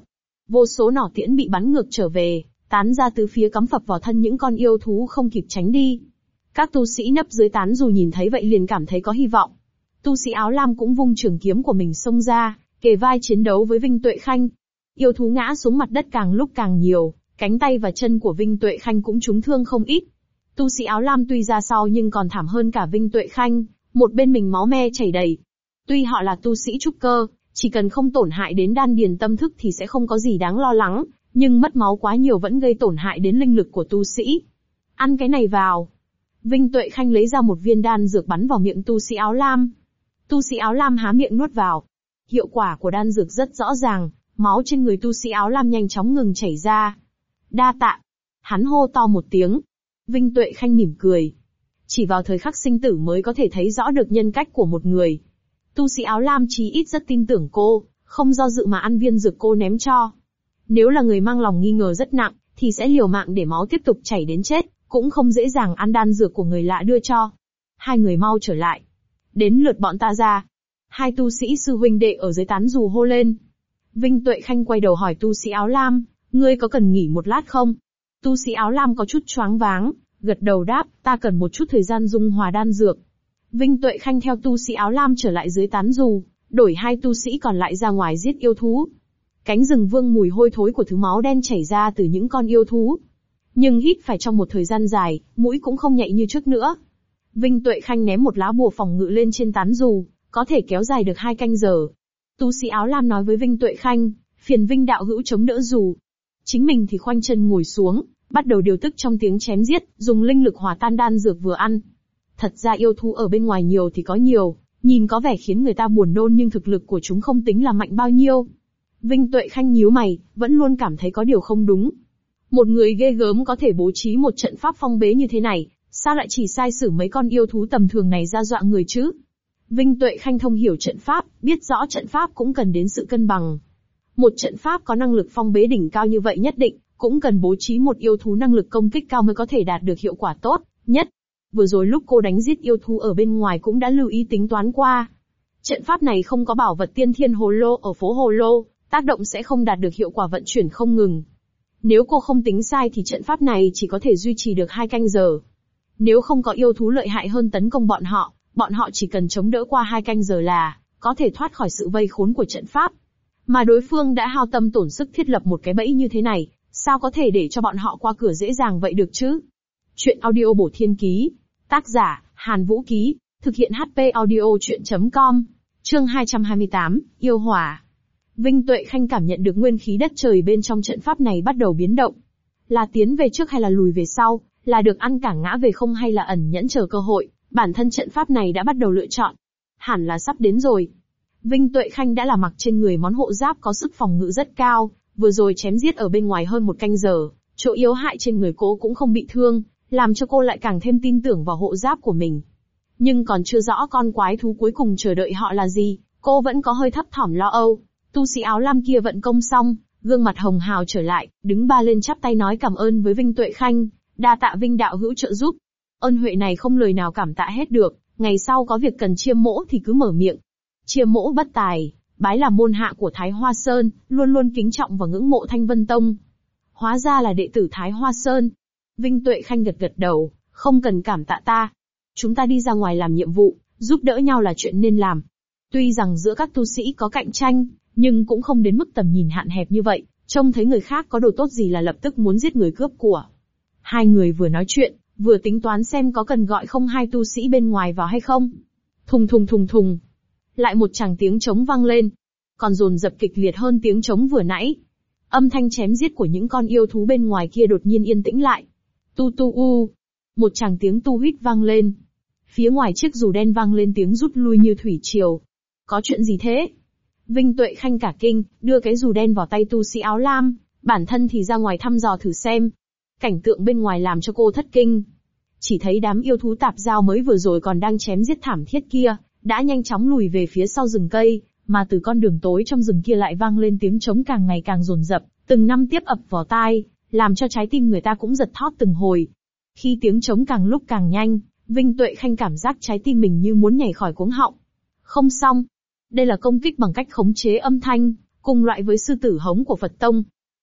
Vô số nỏ tiễn bị bắn ngược trở về, tán ra tứ phía cắm phập vào thân những con yêu thú không kịp tránh đi. Các tu sĩ nấp dưới tán dù nhìn thấy vậy liền cảm thấy có hy vọng. Tu sĩ áo lam cũng vung trường kiếm của mình xông ra, kề vai chiến đấu với Vinh Tuệ Khanh. Yêu thú ngã xuống mặt đất càng lúc càng nhiều, cánh tay và chân của Vinh Tuệ Khanh cũng trúng thương không ít. Tu sĩ áo lam tuy ra sau nhưng còn thảm hơn cả Vinh Tuệ Khanh, một bên mình máu me chảy đầy. Tuy họ là tu sĩ trúc cơ, chỉ cần không tổn hại đến đan điền tâm thức thì sẽ không có gì đáng lo lắng, nhưng mất máu quá nhiều vẫn gây tổn hại đến linh lực của tu sĩ. Ăn cái này vào. Vinh Tuệ Khanh lấy ra một viên đan dược bắn vào miệng tu sĩ áo lam. Tu sĩ áo lam há miệng nuốt vào. Hiệu quả của đan dược rất rõ ràng, máu trên người tu sĩ áo lam nhanh chóng ngừng chảy ra. Đa tạ. Hắn hô to một tiếng. Vinh Tuệ Khanh mỉm cười. Chỉ vào thời khắc sinh tử mới có thể thấy rõ được nhân cách của một người. Tu sĩ áo lam chí ít rất tin tưởng cô, không do dự mà ăn viên dược cô ném cho. Nếu là người mang lòng nghi ngờ rất nặng, thì sẽ liều mạng để máu tiếp tục chảy đến chết, cũng không dễ dàng ăn đan dược của người lạ đưa cho. Hai người mau trở lại. Đến lượt bọn ta ra. Hai tu sĩ sư huynh đệ ở dưới tán dù hô lên. Vinh Tuệ Khanh quay đầu hỏi tu sĩ áo lam, ngươi có cần nghỉ một lát không? Tu sĩ áo lam có chút choáng váng, gật đầu đáp, ta cần một chút thời gian dung hòa đan dược. Vinh Tuệ Khanh theo tu sĩ áo lam trở lại dưới tán dù, đổi hai tu sĩ còn lại ra ngoài giết yêu thú. Cánh rừng vương mùi hôi thối của thứ máu đen chảy ra từ những con yêu thú. Nhưng hít phải trong một thời gian dài, mũi cũng không nhạy như trước nữa. Vinh Tuệ Khanh ném một lá bùa phòng ngự lên trên tán dù, có thể kéo dài được 2 canh giờ. Tu sĩ áo lam nói với Vinh Tuệ Khanh, phiền Vinh đạo hữu chống đỡ dù. Chính mình thì khoanh chân ngồi xuống, bắt đầu điều tức trong tiếng chém giết, dùng linh lực hòa tan đan dược vừa ăn. Thật ra yêu thú ở bên ngoài nhiều thì có nhiều, nhìn có vẻ khiến người ta buồn nôn nhưng thực lực của chúng không tính là mạnh bao nhiêu. Vinh Tuệ Khanh nhíu mày, vẫn luôn cảm thấy có điều không đúng. Một người ghê gớm có thể bố trí một trận pháp phong bế như thế này, sao lại chỉ sai sử mấy con yêu thú tầm thường này ra dọa người chứ? Vinh Tuệ Khanh thông hiểu trận pháp, biết rõ trận pháp cũng cần đến sự cân bằng. Một trận pháp có năng lực phong bế đỉnh cao như vậy nhất định, cũng cần bố trí một yêu thú năng lực công kích cao mới có thể đạt được hiệu quả tốt nhất. Vừa rồi lúc cô đánh giết yêu thú ở bên ngoài cũng đã lưu ý tính toán qua. Trận pháp này không có bảo vật tiên thiên hồ lô ở phố hồ lô, tác động sẽ không đạt được hiệu quả vận chuyển không ngừng. Nếu cô không tính sai thì trận pháp này chỉ có thể duy trì được 2 canh giờ. Nếu không có yêu thú lợi hại hơn tấn công bọn họ chỉ cần chống đỡ qua 2 canh giờ là có thể thoát khỏi sự vây khốn của trận pháp. Mà đối phương đã hao tâm tổn sức thiết lập một cái bẫy như thế này, sao có thể để cho bọn họ qua cửa dễ dàng vậy được chứ? Chuyện audio bổ thiên ký. Tác giả, Hàn Vũ Ký. Thực hiện HP audio chuyện.com. Chương 228, Yêu Hỏa. Vinh Tuệ Khanh cảm nhận được nguyên khí đất trời bên trong trận pháp này bắt đầu biến động. Là tiến về trước hay là lùi về sau, là được ăn cả ngã về không hay là ẩn nhẫn chờ cơ hội, bản thân trận pháp này đã bắt đầu lựa chọn. Hẳn là sắp đến rồi. Vinh Tuệ Khanh đã là mặc trên người món hộ giáp có sức phòng ngự rất cao, vừa rồi chém giết ở bên ngoài hơn 1 canh giờ, chỗ yếu hại trên người cô cũng không bị thương, làm cho cô lại càng thêm tin tưởng vào hộ giáp của mình. Nhưng còn chưa rõ con quái thú cuối cùng chờ đợi họ là gì, cô vẫn có hơi thấp thỏm lo âu. Tu sĩ áo lam kia vận công xong, gương mặt hồng hào trở lại, đứng ba lên chắp tay nói cảm ơn với Vinh Tuệ Khanh, đa tạ Vinh đạo hữu trợ giúp. Ân huệ này không lời nào cảm tạ hết được, ngày sau có việc cần chiêm mỗ thì cứ mở miệng. Chiêm mỗ bất tài, bái là môn hạ của Thái Hoa Sơn, luôn luôn kính trọng và ngưỡng mộ Thanh Vân Tông. Hóa ra là đệ tử Thái Hoa Sơn. Vinh Tuệ Khanh gật gật đầu, không cần cảm tạ ta. Chúng ta đi ra ngoài làm nhiệm vụ, giúp đỡ nhau là chuyện nên làm. Tuy rằng giữa các tu sĩ có cạnh tranh, nhưng cũng không đến mức tầm nhìn hạn hẹp như vậy, trông thấy người khác có đồ tốt gì là lập tức muốn giết người cướp của. Hai người vừa nói chuyện, vừa tính toán xem có cần gọi không hai tu sĩ bên ngoài vào hay không. Thùng thùng thùng thùng. Lại một tràng tiếng trống vang lên. Còn dồn dập kịch liệt hơn tiếng trống vừa nãy. Âm thanh chém giết của những con yêu thú bên ngoài kia đột nhiên yên tĩnh lại. Tu tu u. Một tràng tiếng tu huýt vang lên. Phía ngoài chiếc dù đen vang lên tiếng rút lui như thủy triều. Có chuyện gì thế? Vinh Tuệ Khanh cả kinh, đưa cái dù đen vào tay tu sĩ áo lam, bản thân thì ra ngoài thăm dò thử xem. Cảnh tượng bên ngoài làm cho cô thất kinh. Chỉ thấy đám yêu thú tạp giao mới vừa rồi còn đang chém giết thảm thiết kia, đã nhanh chóng lùi về phía sau rừng cây, mà từ con đường tối trong rừng kia lại vang lên tiếng trống càng ngày càng dồn dập, từng năm tiếp ập vào tai, làm cho trái tim người ta cũng giật thót từng hồi. Khi tiếng trống càng lúc càng nhanh, Vinh Tuệ Khanh cảm giác trái tim mình như muốn nhảy khỏi cuống họng. Không xong. Đây là công kích bằng cách khống chế âm thanh, cùng loại với sư tử hống của Phật Tông,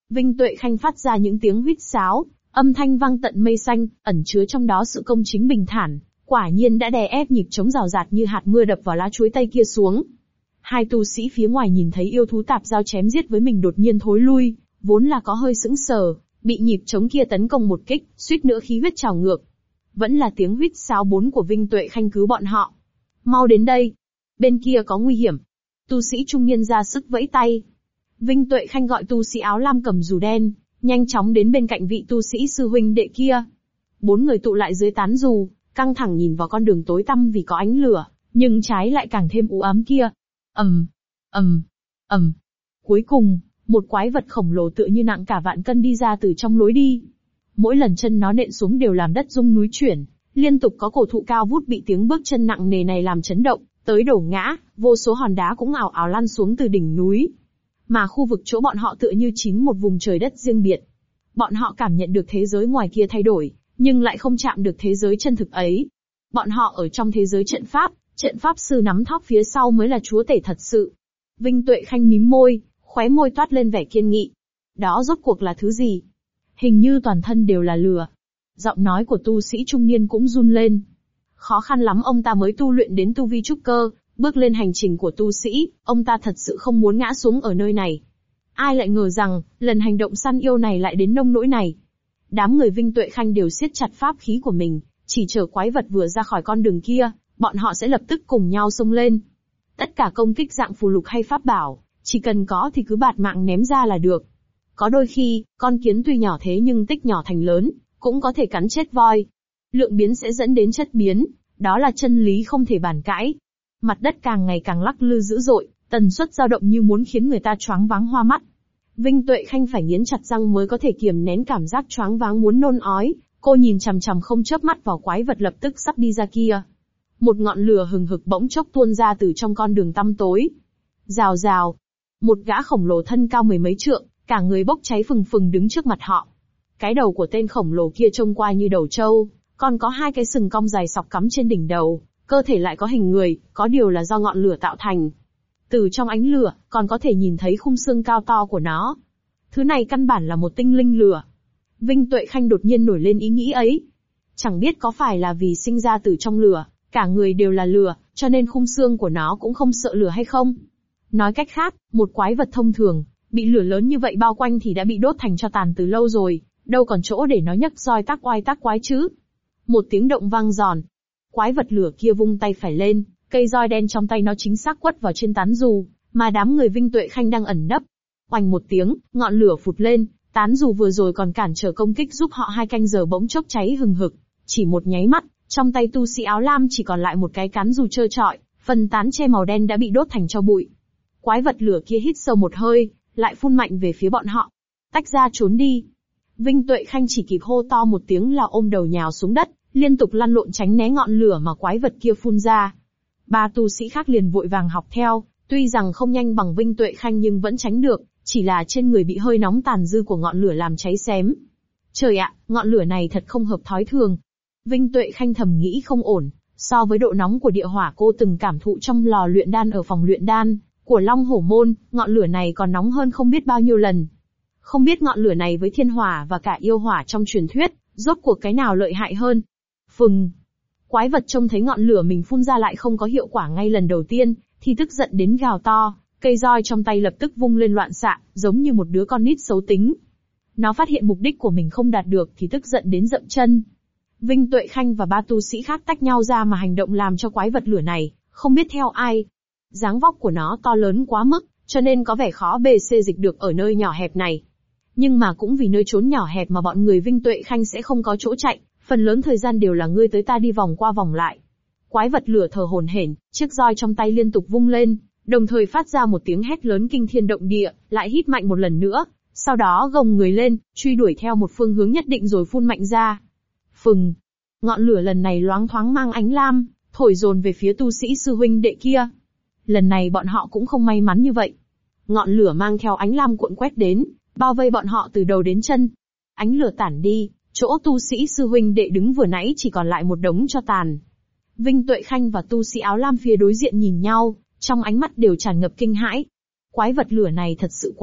Vinh Tuệ Khanh phát ra những tiếng huýt sáo, âm thanh vang tận mây xanh, ẩn chứa trong đó sự công chính bình thản, quả nhiên đã đè ép nhịp trống rào rạt như hạt mưa đập vào lá chuối tây kia xuống. Hai tu sĩ phía ngoài nhìn thấy yêu thú tạp giao chém giết với mình đột nhiên thối lui, vốn là có hơi sững sờ, bị nhịp trống kia tấn công một kích, suýt nữa khí huyết trào ngược. Vẫn là tiếng huýt sáo 4 của Vinh Tuệ Khanh cứu bọn họ. Mau đến đây. Bên kia có nguy hiểm. Tu sĩ trung niên ra sức vẫy tay. Vinh Tuệ Khanh gọi tu sĩ áo lam cầm dù đen, nhanh chóng đến bên cạnh vị tu sĩ sư huynh đệ kia. 4 người tụ lại dưới tán dù, căng thẳng nhìn vào con đường tối tăm vì có ánh lửa, nhưng trái lại càng thêm u ám kia. ầm, ầm, ầm. Cuối cùng, một quái vật khổng lồ tựa như nặng cả vạn cân đi ra từ trong lối đi. Mỗi lần chân nó nện xuống đều làm đất rung núi chuyển, liên tục có cổ thụ cao vút bị tiếng bước chân nặng nề này làm chấn động, tới đổ ngã, vô số hòn đá cũng ào ào lăn xuống từ đỉnh núi. Mà khu vực chỗ bọn họ tựa như chín một vùng trời đất riêng biệt. Bọn họ cảm nhận được thế giới ngoài kia thay đổi, nhưng lại không chạm được thế giới chân thực ấy. Bọn họ ở trong thế giới trận pháp sư nắm thóp phía sau mới là chúa tể thật sự. Vinh Tuệ Khanh mím môi, khóe môi toát lên vẻ kiên nghị. Đó rốt cuộc là thứ gì? Hình như toàn thân đều là lửa. Giọng nói của tu sĩ trung niên cũng run lên. Khó khăn lắm ông ta mới tu luyện đến tu vi trúc cơ, bước lên hành trình của tu sĩ, ông ta thật sự không muốn ngã xuống ở nơi này. Ai lại ngờ rằng, lần hành động săn yêu này lại đến nông nỗi này. Đám người Vinh Tuệ Khanh đều siết chặt pháp khí của mình, chỉ chờ quái vật vừa ra khỏi con đường kia, bọn họ sẽ lập tức cùng nhau xông lên. Tất cả công kích dạng phù lục hay pháp bảo, chỉ cần có thì cứ bạt mạng ném ra là được. Có đôi khi, con kiến tuy nhỏ thế nhưng tích nhỏ thành lớn, cũng có thể cắn chết voi. Lượng biến sẽ dẫn đến chất biến, đó là chân lý không thể bàn cãi. Mặt đất càng ngày càng lắc lư dữ dội, tần suất dao động như muốn khiến người ta choáng váng hoa mắt. Vinh Tuệ Khanh phải nghiến chặt răng mới có thể kiềm nén cảm giác choáng váng muốn nôn ói, cô nhìn chằm chằm không chớp mắt vào quái vật lập tức sắp đi ra kia. Một ngọn lửa hừng hực bỗng chốc tuôn ra từ trong con đường tăm tối. Rào rào, một gã khổng lồ thân cao mười mấy trượng, cả người bốc cháy phừng phừng đứng trước mặt họ. Cái đầu của tên khổng lồ kia trông qua như đầu trâu, còn có hai cái sừng cong dài sọc cắm trên đỉnh đầu, cơ thể lại có hình người, có điều là do ngọn lửa tạo thành. Từ trong ánh lửa, còn có thể nhìn thấy khung xương cao to của nó. Thứ này căn bản là một tinh linh lửa. Vinh Tuệ Khanh đột nhiên nổi lên ý nghĩ ấy. Chẳng biết có phải là vì sinh ra từ trong lửa, cả người đều là lửa, cho nên khung xương của nó cũng không sợ lửa hay không? Nói cách khác, một quái vật thông thường, bị lửa lớn như vậy bao quanh thì đã bị đốt thành tro tàn từ lâu rồi, đâu còn chỗ để nó nhấc roi tác oai tác quái chứ. Một tiếng động vang giòn. Quái vật lửa kia vung tay phải lên, cây roi đen trong tay nó chính xác quất vào trên tán dù, mà đám người Vinh Tuệ Khanh đang ẩn nấp. Oanh một tiếng, ngọn lửa phụt lên, tán dù vừa rồi còn cản trở công kích giúp họ 2 canh giờ bỗng chốc cháy hừng hực. Chỉ một nháy mắt, trong tay tu sĩ áo lam chỉ còn lại một cái cán dù trơ trọi, phần tán che màu đen đã bị đốt thành tro bụi. Quái vật lửa kia hít sâu một hơi, lại phun mạnh về phía bọn họ. Tách ra trốn đi. Vinh Tuệ Khanh chỉ kịp hô to một tiếng là ôm đầu nhào xuống đất, liên tục lăn lộn tránh né ngọn lửa mà quái vật kia phun ra. 3 tu sĩ khác liền vội vàng học theo, tuy rằng không nhanh bằng Vinh Tuệ Khanh nhưng vẫn tránh được, chỉ là trên người bị hơi nóng tàn dư của ngọn lửa làm cháy xém. Trời ạ, ngọn lửa này thật không hợp thói thường. Vinh Tuệ Khanh thầm nghĩ không ổn, so với độ nóng của địa hỏa cô từng cảm thụ trong lò luyện đan ở phòng luyện đan của Long Hổ Môn, ngọn lửa này còn nóng hơn không biết bao nhiêu lần. Không biết ngọn lửa này với thiên hỏa và cả yêu hỏa trong truyền thuyết, rốt cuộc cái nào lợi hại hơn? Phừng! Quái vật trông thấy ngọn lửa mình phun ra lại không có hiệu quả ngay lần đầu tiên, thì tức giận đến gào to, cây roi trong tay lập tức vung lên loạn xạ, giống như một đứa con nít xấu tính. Nó phát hiện mục đích của mình không đạt được thì tức giận đến dậm chân. Vinh Tuệ Khanh và 3 tu sĩ khác tách nhau ra mà hành động làm cho quái vật lửa này, không biết theo ai. Dáng vóc của nó to lớn quá mức, cho nên có vẻ khó bề xê dịch được ở nơi nhỏ hẹp này. Nhưng mà cũng vì nơi trốn nhỏ hẹp mà bọn người Vinh Tuệ Khanh sẽ không có chỗ chạy, phần lớn thời gian đều là ngươi tới ta đi vòng qua vòng lại. Quái vật lửa thở hổn hển, chiếc roi trong tay liên tục vung lên, đồng thời phát ra một tiếng hét lớn kinh thiên động địa, lại hít mạnh một lần nữa, sau đó gồng người lên, truy đuổi theo một phương hướng nhất định rồi phun mạnh ra. Phừng! Ngọn lửa lần này loáng thoáng mang ánh lam, thổi dồn về phía tu sĩ sư huynh đệ kia. Lần này bọn họ cũng không may mắn như vậy. Ngọn lửa mang theo ánh lam cuộn quét đến, bao vây bọn họ từ đầu đến chân. Ánh lửa tản đi, chỗ tu sĩ sư huynh đệ đứng vừa nãy chỉ còn lại một đống tro tàn. Vinh Tuệ Khanh và tu sĩ áo lam phía đối diện nhìn nhau, trong ánh mắt đều tràn ngập kinh hãi. Quái vật lửa này thật sự quá mạnh,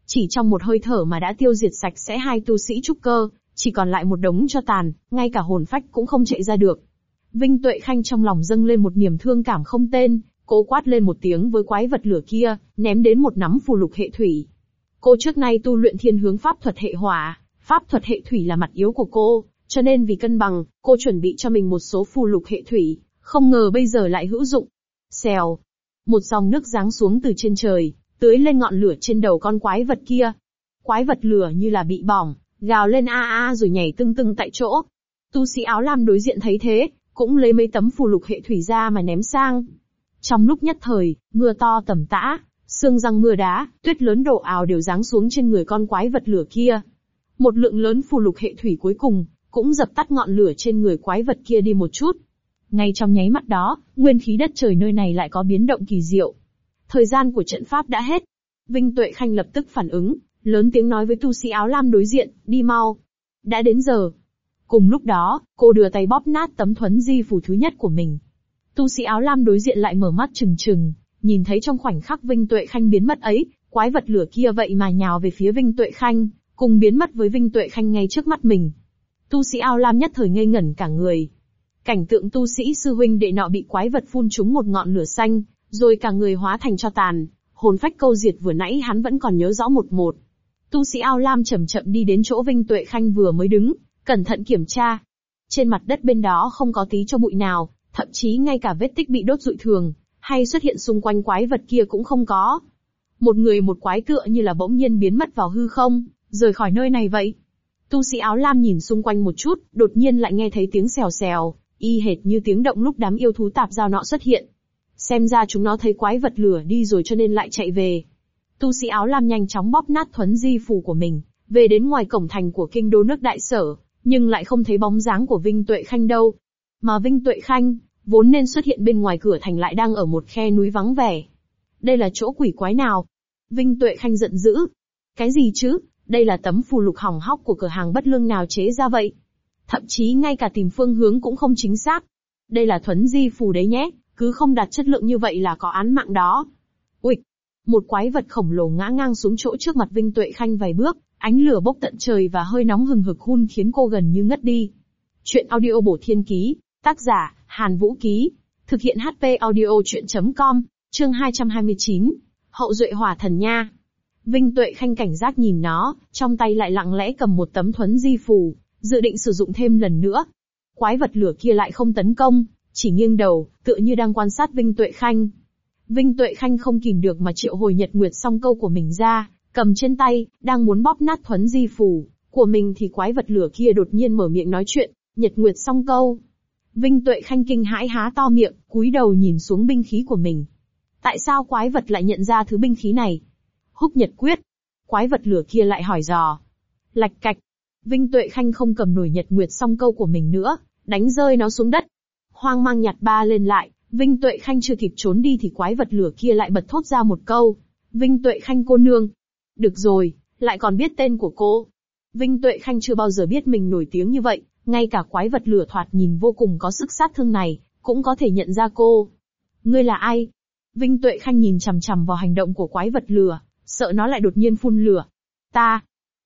Chỉ trong một hơi thở mà đã tiêu diệt sạch sẽ hai tu sĩ trúc cơ, chỉ còn lại một đống tro tàn, ngay cả hồn phách cũng không chạy ra được. Vinh Tuệ Khanh trong lòng dâng lên một niềm thương cảm không tên, cô quát lên một tiếng với quái vật lửa kia, ném đến một nắm phù lục hệ thủy. Cô trước nay tu luyện thiên hướng pháp thuật hệ hỏa, pháp thuật hệ thủy là mặt yếu của cô, cho nên vì cân bằng, cô chuẩn bị cho mình một số phù lục hệ thủy, không ngờ bây giờ lại hữu dụng. Xèo, một dòng nước giáng xuống từ trên trời, tưới lên ngọn lửa trên đầu con quái vật kia. Quái vật lửa như là bị bỏng, gào lên a a rồi nhảy tưng tưng tại chỗ. Tu sĩ áo lam đối diện thấy thế, cũng lấy mấy tấm phù lục hệ thủy ra mà ném sang. Trong lúc nhất thời, mưa to tầm tã, sương răng mưa đá, tuyết lớn đổ ào đều giáng xuống trên người con quái vật lửa kia. Một lượng lớn phù lục hệ thủy cuối cùng, cũng dập tắt ngọn lửa trên người quái vật kia đi một chút. Ngay trong nháy mắt đó, nguyên khí đất trời nơi này lại có biến động kỳ diệu. Thời gian của trận pháp đã hết. Vinh Tuệ Khanh lập tức phản ứng, lớn tiếng nói với tu sĩ áo lam đối diện, đi mau. Đã đến giờ. Cùng lúc đó, cô đưa tay bóp nát tấm thuấn di phù thứ nhất của mình. Tu sĩ áo lam đối diện lại mở mắt trừng trừng, nhìn thấy trong khoảnh khắc Vinh Tuệ Khanh biến mất ấy, quái vật lửa kia vậy mà nhào về phía Vinh Tuệ Khanh, cùng biến mất với Vinh Tuệ Khanh ngay trước mắt mình. Tu sĩ áo lam nhất thời ngây ngẩn cả người. Cảnh tượng tu sĩ sư huynh đệ nọ bị quái vật phun trúng một ngọn lửa xanh, rồi cả người hóa thành tro tàn, hồn phách câu diệt vừa nãy hắn vẫn còn nhớ rõ một một. Tu sĩ áo lam chậm chậm đi đến chỗ Vinh Tuệ Khanh vừa mới đứng, cẩn thận kiểm tra. Trên mặt đất bên đó không có tí cho bụi nào, thậm chí ngay cả vết tích bị đốt rụi thường, hay xuất hiện xung quanh quái vật kia cũng không có. Một người một quái tựa như là bỗng nhiên biến mất vào hư không, rời khỏi nơi này vậy. Tu sĩ áo lam nhìn xung quanh một chút, đột nhiên lại nghe thấy tiếng xèo xèo, y hệt như tiếng động lúc đám yêu thú tạp giao nọ xuất hiện. Xem ra chúng nó thấy quái vật lửa đi rồi cho nên lại chạy về. Tu sĩ áo lam nhanh chóng bóp nát thuấn di phù của mình, về đến ngoài cổng thành của kinh đô nước Đại Sở, nhưng lại không thấy bóng dáng của Vinh Tuệ Khanh đâu. Mà Vinh Tuệ Khanh, vốn nên xuất hiện bên ngoài cửa thành lại đang ở một khe núi vắng vẻ. Đây là chỗ quỷ quái nào? Vinh Tuệ Khanh giận dữ. Cái gì chứ? Đây là tấm phù lục hỏng hóc của cửa hàng bất lương nào chế ra vậy? Thậm chí ngay cả tìm phương hướng cũng không chính xác. Đây là thuấn di phù đấy nhé, cứ không đạt chất lượng như vậy là có án mạng đó. Uịch! Một quái vật khổng lồ ngã ngang xuống chỗ trước mặt Vinh Tuệ Khanh vài bước, ánh lửa bốc tận trời và hơi nóng hừng hực hun khiến cô gần như ngất đi. Chuyện audio bổ thiên ký, tác giả, Hàn Vũ Ký. Thực hiện HP audio chuyện.com, chương 229. Hậu duệ hỏa thần nha. Vinh Tuệ Khanh cảnh giác nhìn nó, trong tay lại lặng lẽ cầm một tấm thuấn di phù, dự định sử dụng thêm lần nữa. Quái vật lửa kia lại không tấn công, chỉ nghiêng đầu, tựa như đang quan sát Vinh Tuệ Khanh. Vinh Tuệ Khanh không kìm được mà triệu hồi Nhật Nguyệt song câu của mình ra, cầm trên tay, đang muốn bóp nát thuấn di phù của mình thì quái vật lửa kia đột nhiên mở miệng nói chuyện, Nhật Nguyệt song câu. Vinh Tuệ Khanh kinh hãi há to miệng, cúi đầu nhìn xuống binh khí của mình. Tại sao quái vật lại nhận ra thứ binh khí này? Húc Nhật Quyết. Quái vật lửa kia lại hỏi dò. Lạch cạch. Vinh Tuệ Khanh không cầm nổi Nhật Nguyệt song câu của mình nữa, đánh rơi nó xuống đất. Hoang mang nhặt ba lên lại, Vinh Tuệ Khanh chưa kịp trốn đi thì quái vật lửa kia lại bật thốt ra một câu. Vinh Tuệ Khanh cô nương. Được rồi, lại còn biết tên của cô. Vinh Tuệ Khanh chưa bao giờ biết mình nổi tiếng như vậy, ngay cả quái vật lửa thoạt nhìn vô cùng có sức sát thương này, cũng có thể nhận ra cô. Ngươi là ai? Vinh Tuệ Khanh nhìn chằm chằm vào hành động của quái vật lửa, sợ nó lại đột nhiên phun lửa. Ta.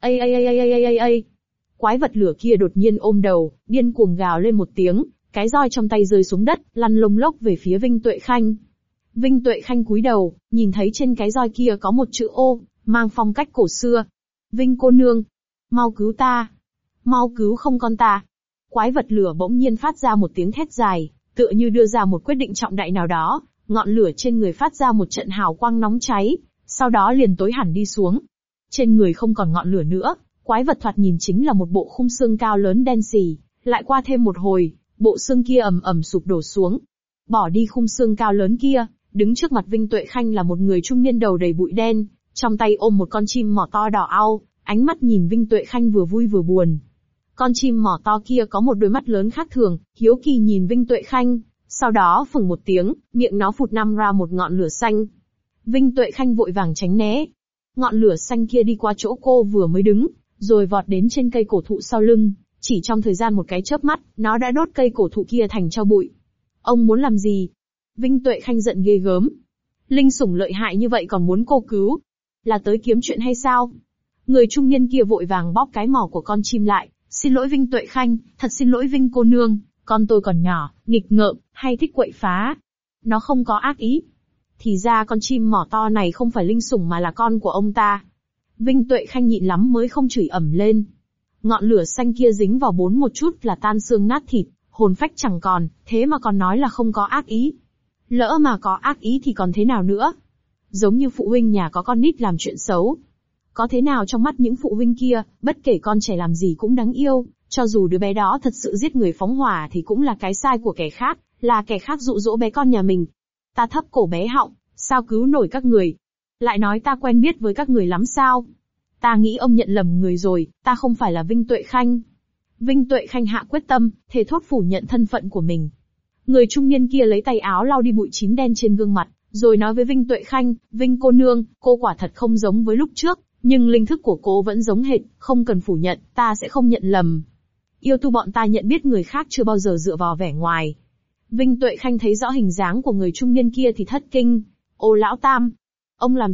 Ây. Quái vật lửa kia đột nhiên ôm đầu, điên cuồng gào lên một tiếng, cái roi trong tay rơi xuống đất, lăn lông lốc về phía Vinh Tuệ Khanh. Vinh Tuệ Khanh cúi đầu, nhìn thấy trên cái roi kia có một chữ ô, mang phong cách cổ xưa. Vinh cô nương, mau cứu ta. Mau cứu không con ta. Quái vật lửa bỗng nhiên phát ra một tiếng thét dài, tựa như đưa ra một quyết định trọng đại nào đó, ngọn lửa trên người phát ra một trận hào quang nóng cháy, sau đó liền tối hẳn đi xuống. Trên người không còn ngọn lửa nữa, quái vật thoạt nhìn chính là một bộ khung xương cao lớn đen xì, lại qua thêm một hồi, bộ xương kia ầm ầm sụp đổ xuống. Bỏ đi khung xương cao lớn kia, đứng trước mặt Vinh Tuệ Khanh là một người trung niên đầu đầy bụi đen, trong tay ôm một con chim mỏ to đỏ au, ánh mắt nhìn Vinh Tuệ Khanh vừa vui vừa buồn. Con chim mỏ to kia có một đôi mắt lớn khác thường, hiếu kỳ nhìn Vinh Tuệ Khanh, sau đó phừng một tiếng, miệng nó phụt năm ra một ngọn lửa xanh. Vinh Tuệ Khanh vội vàng tránh né. Ngọn lửa xanh kia đi qua chỗ cô vừa mới đứng, rồi vọt đến trên cây cổ thụ sau lưng, chỉ trong thời gian một cái chớp mắt, nó đã đốt cây cổ thụ kia thành tro bụi. Ông muốn làm gì? Vinh Tuệ Khanh giận ghê gớm. Linh sủng lợi hại như vậy còn muốn cô cứu? Là tới kiếm chuyện hay sao? Người trung niên kia vội vàng bóp cái mỏ của con chim lại. Xin lỗi Vinh Tuệ Khanh, thật xin lỗi Vinh cô nương, con tôi còn nhỏ, nghịch ngợm, hay thích quậy phá. Nó không có ác ý. Thì ra con chim mỏ to này không phải linh sủng mà là con của ông ta. Vinh Tuệ Khanh nhịn lắm mới không chửi ầm lên. Ngọn lửa xanh kia dính vào bốn một chút là tan xương nát thịt, hồn phách chẳng còn, thế mà còn nói là không có ác ý. Lỡ mà có ác ý thì còn thế nào nữa? Giống như phụ huynh nhà có con nít làm chuyện xấu. Có thế nào trong mắt những phụ huynh kia, bất kể con trẻ làm gì cũng đáng yêu, cho dù đứa bé đó thật sự giết người phóng hỏa thì cũng là cái sai của kẻ khác, là kẻ khác dụ dỗ bé con nhà mình. Ta thấp cổ bé họng, sao cứu nổi các người? Lại nói ta quen biết với các người lắm sao? Ta nghĩ ông nhận lầm người rồi, ta không phải là Vinh Tuệ Khanh. Vinh Tuệ Khanh hạ quyết tâm, thề thốt phủ nhận thân phận của mình. Người trung niên kia lấy tay áo lau đi bụi chín đen trên gương mặt, rồi nói với Vinh Tuệ Khanh, Vinh cô nương, cô quả thật không giống với lúc trước, nhưng linh thức của cô vẫn giống hệt, không cần phủ nhận, ta sẽ không nhận lầm. Yêu tu bọn ta nhận biết người khác chưa bao giờ dựa vào vẻ ngoài. Vinh Tuệ Khanh thấy rõ hình dáng của người trung niên kia thì thất kinh. Ô lão tam, ông làm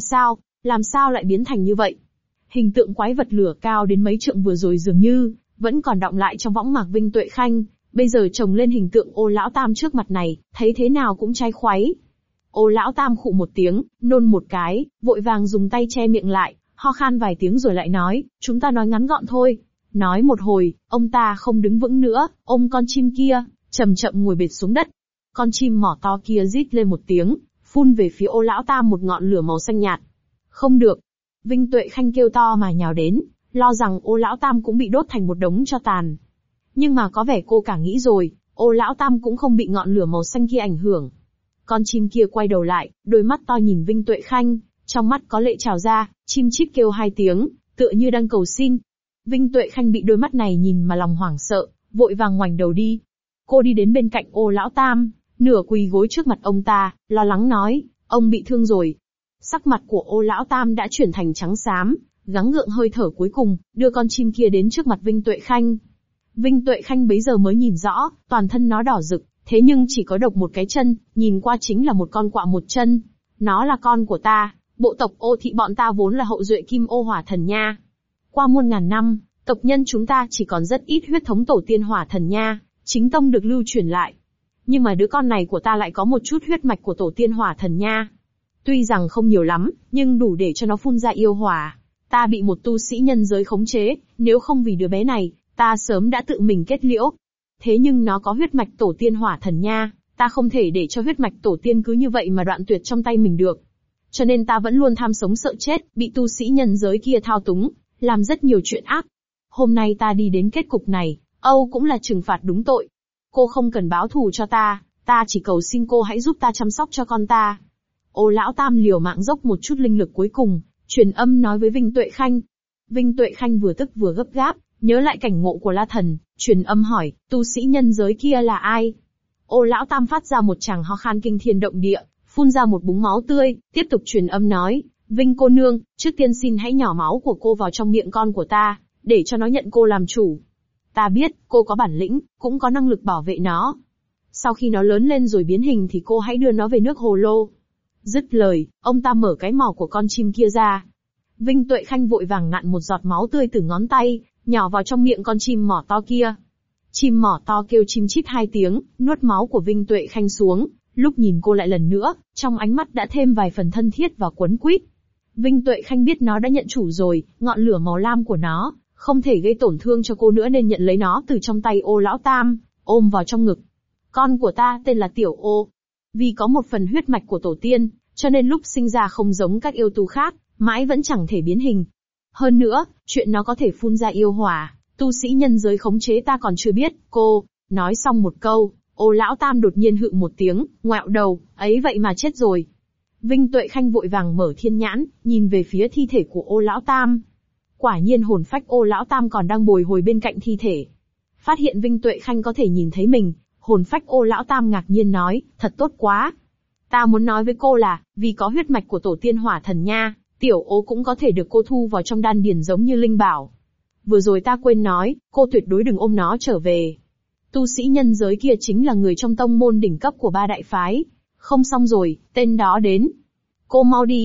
sao lại biến thành như vậy? Hình tượng quái vật lửa cao đến mấy trượng vừa rồi dường như vẫn còn đọng lại trong võng mạc Vinh Tuệ Khanh, bây giờ chồng lên hình tượng ô lão tam trước mặt này, thấy thế nào cũng trai khoáy. Ô lão tam khụ một tiếng, nôn một cái, vội vàng dùng tay che miệng lại, ho khan vài tiếng rồi lại nói, chúng ta nói ngắn gọn thôi. Nói một hồi, ông ta không đứng vững nữa, ôm con chim kia, chậm chậm ngồi bệt xuống đất. Con chim mỏ to kia rít lên một tiếng, phun về phía ô lão tam một ngọn lửa màu xanh nhạt. Không được. Vinh Tuệ Khanh kêu to mà nhào đến, lo rằng ô lão tam cũng bị đốt thành một đống tro tàn. Nhưng mà có vẻ cô cả nghĩ rồi, ô lão tam cũng không bị ngọn lửa màu xanh kia ảnh hưởng. Con chim kia quay đầu lại, đôi mắt to nhìn Vinh Tuệ Khanh, trong mắt có lệ trào ra, chim chít kêu hai tiếng, tựa như đang cầu xin. Vinh Tuệ Khanh bị đôi mắt này nhìn mà lòng hoảng sợ, vội vàng ngoảnh đầu đi. Cô đi đến bên cạnh ô lão tam, nửa quỳ gối trước mặt ông ta, lo lắng nói, ông bị thương rồi. Sắc mặt của ô lão tam đã chuyển thành trắng xám, gắng gượng hơi thở cuối cùng, đưa con chim kia đến trước mặt Vinh Tuệ Khanh. Vinh Tuệ Khanh bấy giờ mới nhìn rõ, toàn thân nó đỏ rực, thế nhưng chỉ có độc một cái chân, nhìn qua chính là một con quạ một chân. Nó là con của ta, bộ tộc Ô Thị bọn ta vốn là hậu duệ Kim Ô Hỏa Thần nha. Qua muôn ngàn năm, tộc nhân chúng ta chỉ còn rất ít huyết thống tổ tiên Hỏa Thần nha, chính tông được lưu truyền lại. Nhưng mà đứa con này của ta lại có một chút huyết mạch của tổ tiên Hỏa Thần nha. Tuy rằng không nhiều lắm, nhưng đủ để cho nó phun ra yêu hỏa. Ta bị một tu sĩ nhân giới khống chế, nếu không vì đứa bé này, ta sớm đã tự mình kết liễu. Thế nhưng nó có huyết mạch tổ tiên Hỏa Thần nha, ta không thể để cho huyết mạch tổ tiên cứ như vậy mà đoạn tuyệt trong tay mình được. Cho nên ta vẫn luôn tham sống sợ chết, bị tu sĩ nhân giới kia thao túng, làm rất nhiều chuyện ác. Hôm nay ta đi đến kết cục này, Âu cũng là trừng phạt đúng tội. Cô không cần báo thù cho ta chỉ cầu xin cô hãy giúp ta chăm sóc cho con ta. Ô lão tam liều mạng dốc một chút linh lực cuối cùng, truyền âm nói với Vinh Tuệ Khanh. Vinh Tuệ Khanh vừa tức vừa gấp gáp, nhớ lại cảnh ngộ của La Thần, truyền âm hỏi, tu sĩ nhân giới kia là ai? Ô lão tam phát ra một tràng ho khan kinh thiên động địa, phun ra một búng máu tươi, tiếp tục truyền âm nói, Vinh cô nương, trước tiên xin hãy nhỏ máu của cô vào trong miệng con của ta, để cho nó nhận cô làm chủ. Ta biết, cô có bản lĩnh, cũng có năng lực bảo vệ nó. Sau khi nó lớn lên rồi biến hình thì cô hãy đưa nó về nước Hồ Lô. Dứt lời, ông ta mở cái mỏ của con chim kia ra. Vinh Tuệ Khanh vội vàng nặn một giọt máu tươi từ ngón tay, nhỏ vào trong miệng con chim mỏ to kia. Chim mỏ to kêu chim chít hai tiếng, nuốt máu của Vinh Tuệ Khanh xuống, lúc nhìn cô lại lần nữa, trong ánh mắt đã thêm vài phần thân thiết và quấn quýt. Vinh Tuệ Khanh biết nó đã nhận chủ rồi, ngọn lửa màu lam của nó không thể gây tổn thương cho cô nữa nên nhận lấy nó từ trong tay ô lão tam, ôm vào trong ngực. Con của ta tên là Tiểu Ô. Vì có một phần huyết mạch của tổ tiên, cho nên lúc sinh ra không giống các yêu tu khác, mãi vẫn chẳng thể biến hình. Hơn nữa, chuyện nó có thể phun ra yêu hỏa, tu sĩ nhân giới khống chế ta còn chưa biết, cô. Nói xong một câu, ô lão tam đột nhiên hự một tiếng, ngoẹo đầu, ấy vậy mà chết rồi. Vinh Tuệ Khanh vội vàng mở thiên nhãn, nhìn về phía thi thể của ô lão tam. Quả nhiên hồn phách ô lão tam còn đang bồi hồi bên cạnh thi thể. Phát hiện Vinh Tuệ Khanh có thể nhìn thấy mình, hồn phách ô lão tam ngạc nhiên nói, thật tốt quá. Ta muốn nói với cô là, vì có huyết mạch của tổ tiên Hỏa Thần nha, Tiểu Ô cũng có thể được cô thu vào trong đan điền giống như linh bảo. Vừa rồi ta quên nói, cô tuyệt đối đừng ôm nó trở về. Tu sĩ nhân giới kia chính là người trong tông môn đỉnh cấp của ba đại phái. Không xong rồi, tên đó đến. Cô mau đi.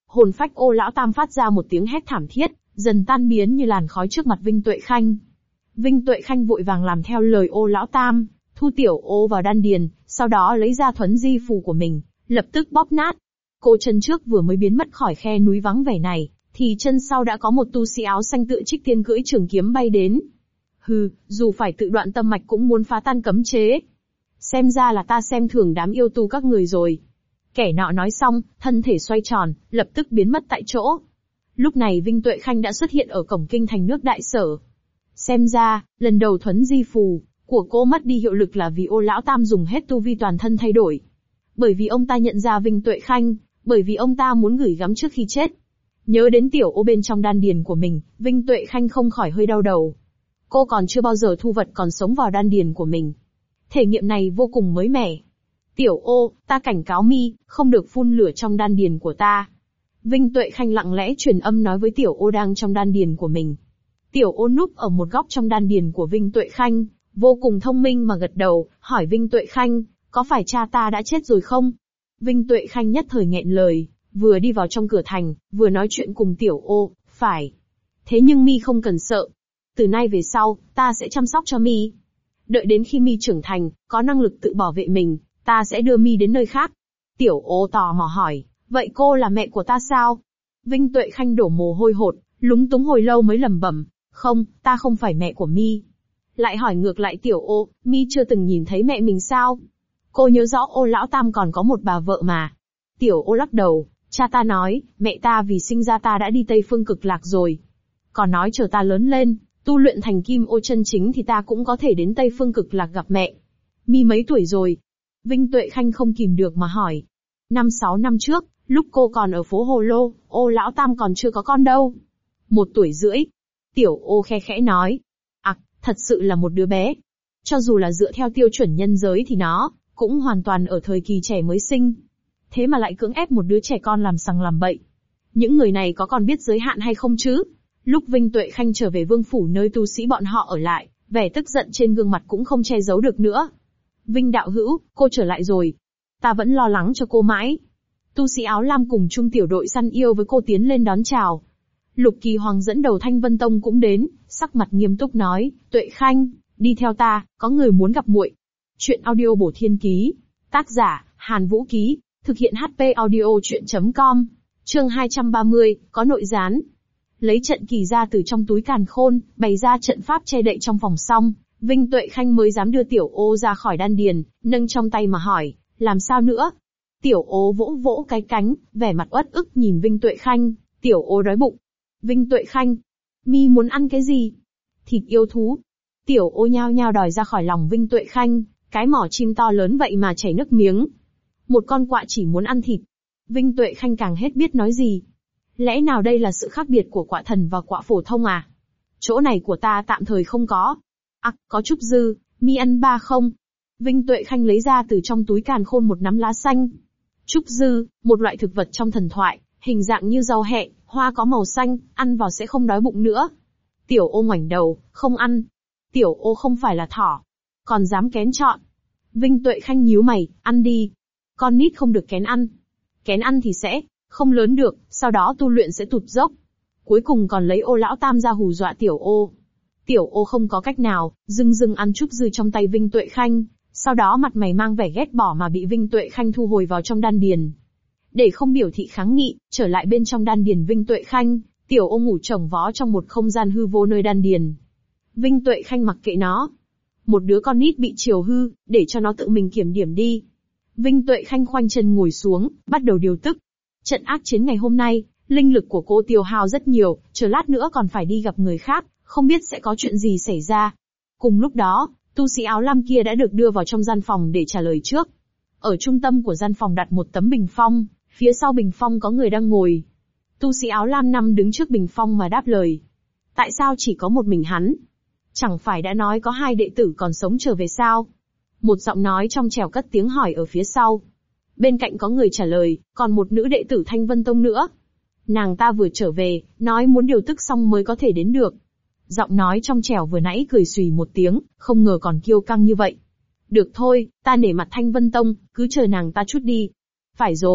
Hồn phách Ô Lão Tam phát ra một tiếng hét thảm thiết, dần tan biến như làn khói trước mặt Vinh Tuệ Khanh. Vinh Tuệ Khanh vội vàng làm theo lời Ô Lão Tam, thu tiểu ô vào đan điền, sau đó lấy ra thuấn di phù của mình, lập tức bóp nát. Cô chân trước vừa mới biến mất khỏi khe núi vắng vẻ này, thì chân sau đã có một tu sĩ áo xanh tựa Trích Tiên cưỡi trường kiếm bay đến. Hừ, dù phải tự đoạn tâm mạch cũng muốn phá tan cấm chế. Xem ra là ta xem thường đám yêu tu các người rồi. Kẻ nọ nói xong, thân thể xoay tròn, lập tức biến mất tại chỗ. Lúc này Vinh Tuệ Khanh đã xuất hiện ở cổng kinh thành nước Đại Sở. Xem ra, lần đầu thuấn di phù của cô mất đi hiệu lực là vì Ô Lão Tam dùng hết tu vi toàn thân thay đổi. Bởi vì ông ta nhận ra Vinh Tuệ Khanh, bởi vì ông ta muốn gửi gắm trước khi chết. Nhớ đến tiểu ô bên trong đan điền của mình, Vinh Tuệ Khanh không khỏi hơi đau đầu. Cô còn chưa bao giờ thu vật còn sống vào đan điền của mình. Thể nghiệm này vô cùng mới mẻ. Tiểu ô, ta cảnh cáo mi, không được phun lửa trong đan điền của ta. Vinh Tuệ Khanh lặng lẽ truyền âm nói với tiểu ô đang trong đan điền của mình. Tiểu ô núp ở một góc trong đan điền của Vinh Tuệ Khanh, vô cùng thông minh mà gật đầu, hỏi Vinh Tuệ Khanh, có phải cha ta đã chết rồi không? Vinh Tuệ Khanh nhất thời nghẹn lời, vừa đi vào trong cửa thành, vừa nói chuyện cùng tiểu ô, phải. Thế nhưng mi không cần sợ. Từ nay về sau, ta sẽ chăm sóc cho mi. Đợi đến khi mi trưởng thành, có năng lực tự bảo vệ mình, ta sẽ đưa mi đến nơi khác. Tiểu ô tò mò hỏi, vậy cô là mẹ của ta sao? Vinh Tuệ Khanh đổ mồ hôi hột, lúng túng hồi lâu mới lẩm bẩm, không, ta không phải mẹ của mi. Lại hỏi ngược lại tiểu ô, mi chưa từng nhìn thấy mẹ mình sao? Cô nhớ rõ Ô Lão Tam còn có một bà vợ mà. Tiểu ô lắc đầu, cha ta nói, mẹ ta vì sinh ra ta đã đi Tây Phương Cực Lạc rồi. Còn nói chờ ta lớn lên, tu luyện thành kim ô chân chính thì ta cũng có thể đến Tây Phương Cực Lạc gặp mẹ. Mi mấy tuổi rồi? Vinh Tuệ Khanh không kìm được mà hỏi. 5-6 năm trước, lúc cô còn ở phố Hồ Lô, Ô Lão Tam còn chưa có con đâu. 1 tuổi rưỡi. Tiểu ô khe khẽ nói. Thật sự là một đứa bé. Cho dù là dựa theo tiêu chuẩn nhân giới thì nó cũng hoàn toàn ở thời kỳ trẻ mới sinh. Thế mà lại cưỡng ép một đứa trẻ con làm sằng làm bậy. Những người này có còn biết giới hạn hay không chứ? Lúc Vinh Tuệ Khanh trở về vương phủ nơi tu sĩ bọn họ ở lại, vẻ tức giận trên gương mặt cũng không che giấu được nữa. Vinh đạo hữu, cô trở lại rồi. Ta vẫn lo lắng cho cô mãi. Tu sĩ áo lam cùng chung tiểu đội săn yêu với cô tiến lên đón chào. Lục Kỳ Hoàng dẫn đầu Thanh Vân Tông cũng đến, sắc mặt nghiêm túc nói, Tuệ Khanh, đi theo ta, có người muốn gặp muội. Chuyện audio bổ thiên ký. Tác giả, Hàn Vũ Ký. Thực hiện HP audio chuyện.com. Chương 230, có nội gián. Lấy trận kỳ ra từ trong túi càn khôn, bày ra trận pháp che đậy trong phòng xong, Vinh Tuệ Khanh mới dám đưa tiểu ô ra khỏi đan điền, nâng trong tay mà hỏi, làm sao nữa? Tiểu ô vỗ vỗ cái cánh, vẻ mặt uất ức nhìn Vinh Tuệ Khanh, tiểu ô đói bụng. Vinh Tuệ Khanh, mi muốn ăn cái gì? Thịt yêu thú. Tiểu ô nhao nhao đòi ra khỏi lòng Vinh Tuệ Khanh, cái mỏ chim to lớn vậy mà chảy nước miếng. Một con quạ chỉ muốn ăn thịt. Vinh Tuệ Khanh càng hết biết nói gì. Lẽ nào đây là sự khác biệt của quạ thần và quạ phổ thông à? Chỗ này của ta tạm thời không có. Có chút dư, mi ăn 3 không? Vinh Tuệ Khanh lấy ra từ trong túi càn khôn một nắm lá xanh. Trúc dư, một loại thực vật trong thần thoại, hình dạng như rau hẹ, hoa có màu xanh, ăn vào sẽ không đói bụng nữa. Tiểu ô ngoảnh đầu, không ăn. Tiểu ô không phải là thỏ. Còn dám kén chọn. Vinh Tuệ Khanh nhíu mày, ăn đi. Con nít không được kén ăn. Kén ăn thì sẽ không lớn được, sau đó tu luyện sẽ tụt dốc. Cuối cùng còn lấy Ô Lão Tam ra hù dọa tiểu ô. Tiểu ô không có cách nào, dưng ăn trúc dư trong tay Vinh Tuệ Khanh, sau đó mặt mày mang vẻ ghét bỏ mà bị Vinh Tuệ Khanh thu hồi vào trong đan điền. Để không biểu thị kháng nghị, trở lại bên trong đan điền Vinh Tuệ Khanh, tiểu ô ngủ chồng vó trong một không gian hư vô nơi đan điền. Vinh Tuệ Khanh mặc kệ nó. Một đứa con nít bị chiều hư, để cho nó tự mình kiểm điểm đi. Vinh Tuệ Khanh khoanh chân ngồi xuống, bắt đầu điều tức. Trận ác chiến ngày hôm nay, linh lực của cô tiêu hao rất nhiều, chờ lát nữa còn phải đi gặp người khác, không biết sẽ có chuyện gì xảy ra. Cùng lúc đó, tu sĩ áo lam kia đã được đưa vào trong gian phòng để trả lời trước. Ở trung tâm của gian phòng đặt một tấm bình phong, phía sau bình phong có người đang ngồi. Tu sĩ áo lam nằm đứng trước bình phong mà đáp lời. Tại sao chỉ có một mình hắn? Chẳng phải đã nói có 2 đệ tử còn sống trở về sao? Một giọng nói trong trẻo cất tiếng hỏi ở phía sau. Bên cạnh có người trả lời, còn một nữ đệ tử Thanh Vân Tông nữa. Nàng ta vừa trở về, nói muốn điều tức xong mới có thể đến được. Giọng nói trong trẻo vừa nãy cười xùy một tiếng, không ngờ còn kiêu căng như vậy. Được thôi, ta nể mặt Thanh Vân Tông, cứ chờ nàng ta chút đi. Phải rồi,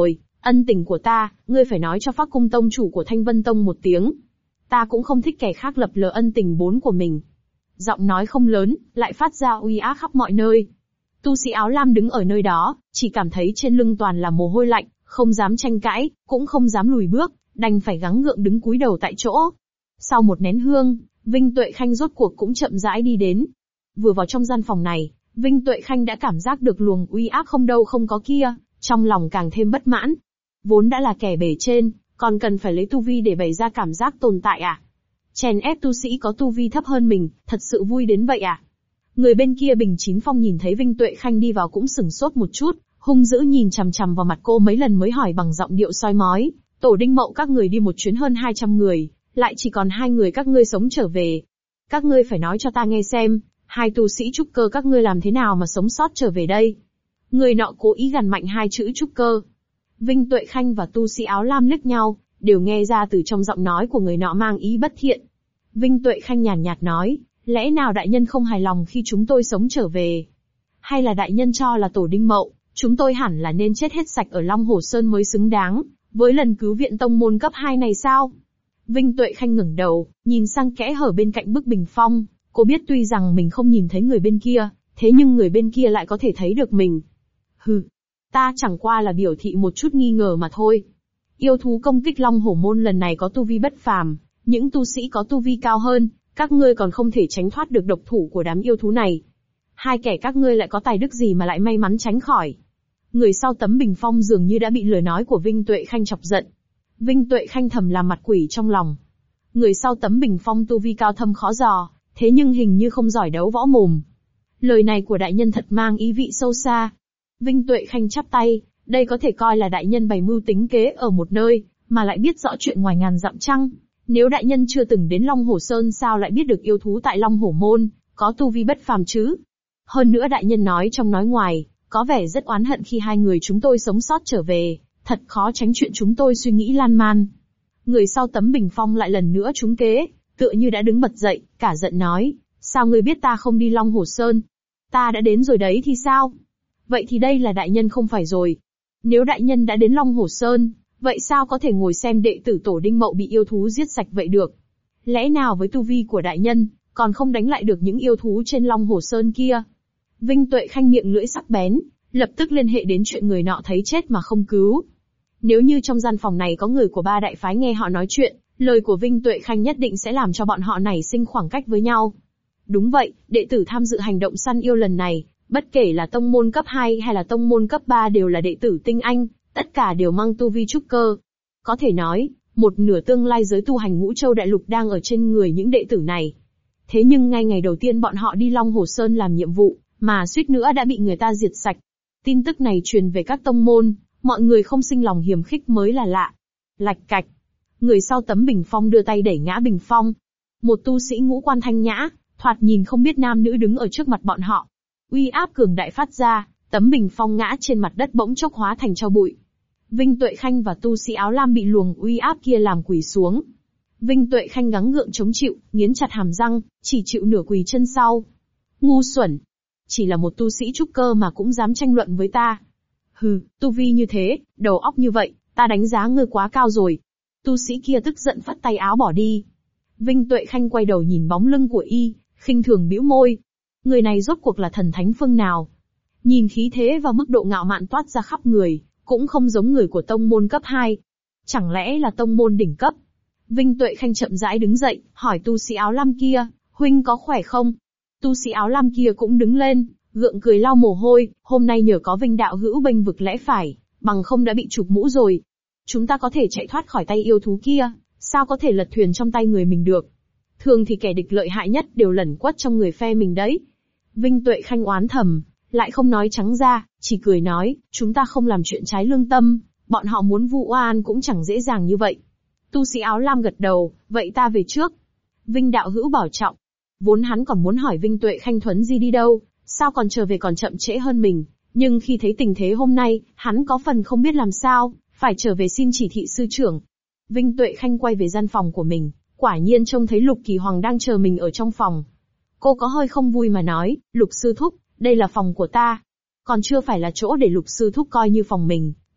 Ân tình của ta, ngươi phải nói cho Phác Cung tông chủ của Thanh Vân Tông một tiếng. Ta cũng không thích kẻ khác lập lờ ân tình bốn của mình. Giọng nói không lớn, lại phát ra uy áp khắp mọi nơi. Tu sĩ áo lam đứng ở nơi đó, chỉ cảm thấy trên lưng toàn là mồ hôi lạnh, không dám tranh cãi, cũng không dám lùi bước, đành phải gắng gượng đứng cúi đầu tại chỗ. Sau một nén hương, Vinh Tuệ Khanh rốt cuộc cũng chậm rãi đi đến. Vừa vào trong gian phòng này, Vinh Tuệ Khanh đã cảm giác được luồng uy áp không đâu không có kia, trong lòng càng thêm bất mãn. Vốn đã là kẻ bề trên, còn cần phải lấy tu vi để bày ra cảm giác tồn tại à? Chèn ép tu sĩ có tu vi thấp hơn mình, thật sự vui đến vậy à? Người bên kia Bình Chín Phong nhìn thấy Vinh Tuệ Khanh đi vào cũng sửng sốt một chút, hung dữ nhìn chằm chằm vào mặt cô mấy lần mới hỏi bằng giọng điệu soi mói, Tổ Đinh Mậu các người đi một chuyến hơn 200 người, lại chỉ còn 2 người các ngươi sống trở về. Các ngươi phải nói cho ta nghe xem, 2 tu sĩ trúc cơ các ngươi làm thế nào mà sống sót trở về đây? Người nọ cố ý gằn mạnh 2 chữ trúc cơ. Vinh Tuệ Khanh và tu sĩ áo lam liếc nhau, đều nghe ra từ trong giọng nói của người nọ mang ý bất thiện. Vinh Tuệ Khanh nhàn nhạt nói, lẽ nào đại nhân không hài lòng khi chúng tôi sống trở về? Hay là đại nhân cho là Tổ Đinh Mậu, chúng tôi hẳn là nên chết hết sạch ở Long Hồ Sơn mới xứng đáng, với lần cứu viện tông môn cấp 2 này sao? Vinh Tuệ Khanh ngẩng đầu, nhìn sang kẽ hở bên cạnh bức bình phong, cô biết tuy rằng mình không nhìn thấy người bên kia, thế nhưng người bên kia lại có thể thấy được mình. Hừ, ta chẳng qua là biểu thị một chút nghi ngờ mà thôi. Yêu thú công kích Long Hổ Môn lần này có tu vi bất phàm, những tu sĩ có tu vi cao hơn, các ngươi còn không thể tránh thoát được độc thủ của đám yêu thú này. 2 kẻ các ngươi lại có tài đức gì mà lại may mắn tránh khỏi? Người sau tấm bình phong dường như đã bị lời nói của Vinh Tuệ Khanh chọc giận. Vinh Tuệ Khanh thầm làm mặt quỷ trong lòng. Người sau tấm bình phong tu vi cao thâm khó dò, thế nhưng hình như không giỏi đấu võ mồm. Lời này của đại nhân thật mang ý vị sâu xa. Vinh Tuệ Khanh chắp tay, đây có thể coi là đại nhân bày mưu tính kế ở một nơi, mà lại biết rõ chuyện ngoài ngàn dặm chăng? Nếu đại nhân chưa từng đến Long Hồ Sơn sao lại biết được yêu thú tại Long Hổ Môn, có tu vi bất phàm chứ? Hơn nữa đại nhân nói trong nói ngoài, có vẻ rất oán hận khi 2 người chúng tôi sống sót trở về, thật khó tránh chuyện chúng tôi suy nghĩ lan man. Người sau tấm bình phong lại lần nữa trúng kế, tựa như đã đứng bật dậy, cả giận nói, sao ngươi biết ta không đi Long Hồ Sơn? Ta đã đến rồi đấy thì sao? Vậy thì đây là đại nhân không phải rồi. Nếu đại nhân đã đến Long Hồ Sơn, vậy sao có thể ngồi xem đệ tử Tổ Đinh Mậu bị yêu thú giết sạch vậy được? Lẽ nào với tu vi của đại nhân, còn không đánh lại được những yêu thú trên Long Hồ Sơn kia? Vinh Tuệ Khanh miệng lưỡi sắc bén, lập tức liên hệ đến chuyện người nọ thấy chết mà không cứu. Nếu như trong gian phòng này có người của 3 đại phái nghe họ nói chuyện, lời của Vinh Tuệ Khanh nhất định sẽ làm cho bọn họ nảy sinh khoảng cách với nhau. Đúng vậy, đệ tử tham dự hành động săn yêu lần này, bất kể là tông môn cấp 2 hay là tông môn cấp 3 đều là đệ tử tinh anh, tất cả đều mang tu vi trúc cơ. Có thể nói, một nửa tương lai giới tu hành Ngũ Châu Đại Lục đang ở trên người những đệ tử này. Thế nhưng ngay ngày đầu tiên bọn họ đi Long Hồ Sơn làm nhiệm vụ, mà suýt nữa đã bị người ta diệt sạch. Tin tức này truyền về các tông môn, mọi người không sinh lòng hiềm khích mới là lạ. Lạch cạch. Người sau tấm bình phong đưa tay đẩy ngã bình phong. Một tu sĩ ngũ quan thanh nhã, thoạt nhìn không biết nam nữ đứng ở trước mặt bọn họ. Uy áp cường đại phát ra, tấm bình phong ngã trên mặt đất bỗng chốc hóa thành tro bụi. Vinh Tuệ Khanh và tu sĩ áo lam bị luồng uy áp kia làm quỳ xuống. Vinh Tuệ Khanh gắng gượng chống chịu, nghiến chặt hàm răng, chỉ chịu nửa quỳ chân sau. Ngu xuẩn! Chỉ là một tu sĩ trúc cơ mà cũng dám tranh luận với ta. Hừ, tu vi như thế, đầu óc như vậy, ta đánh giá ngươi quá cao rồi. Tu sĩ kia tức giận phất tay áo bỏ đi. Vinh Tuệ Khanh quay đầu nhìn bóng lưng của y, khinh thường bĩu môi. Người này rốt cuộc là thần thánh phương nào? Nhìn khí thế và mức độ ngạo mạn toát ra khắp người, cũng không giống người của tông môn cấp 2. Chẳng lẽ là tông môn đỉnh cấp? Vinh Tuệ Khanh chậm rãi đứng dậy, hỏi tu sĩ áo lam kia, huynh có khỏe không? Tu sĩ áo lam kia cũng đứng lên, gượng cười lau mồ hôi, hôm nay nhờ có Vinh đạo hữu bênh vực lẽ phải, bằng không đã bị chụp mũ rồi. Chúng ta có thể chạy thoát khỏi tay yêu thú kia, sao có thể lật thuyền trong tay người mình được? Thường thì kẻ địch lợi hại nhất đều lẩn quất trong người phe mình đấy. Vinh Tuệ Khanh oán thầm, lại không nói trắng ra, chỉ cười nói, chúng ta không làm chuyện trái lương tâm, bọn họ muốn vu oan cũng chẳng dễ dàng như vậy. Tu sĩ áo lam gật đầu, vậy ta về trước. Vinh đạo hữu bảo trọng. Vốn hắn còn muốn hỏi Vinh Tuệ Khanh Thuấn Di đi đâu, sao còn trở về còn chậm trễ hơn mình, nhưng khi thấy tình thế hôm nay, hắn có phần không biết làm sao, phải trở về xin chỉ thị sư trưởng. Vinh Tuệ Khanh quay về gian phòng của mình, quả nhiên trông thấy Lục Kỳ Hoàng đang chờ mình ở trong phòng. Cô có hơi không vui mà nói, Lục sư thúc, đây là phòng của ta. Còn chưa phải là chỗ để Lục sư thúc coi như phòng mình,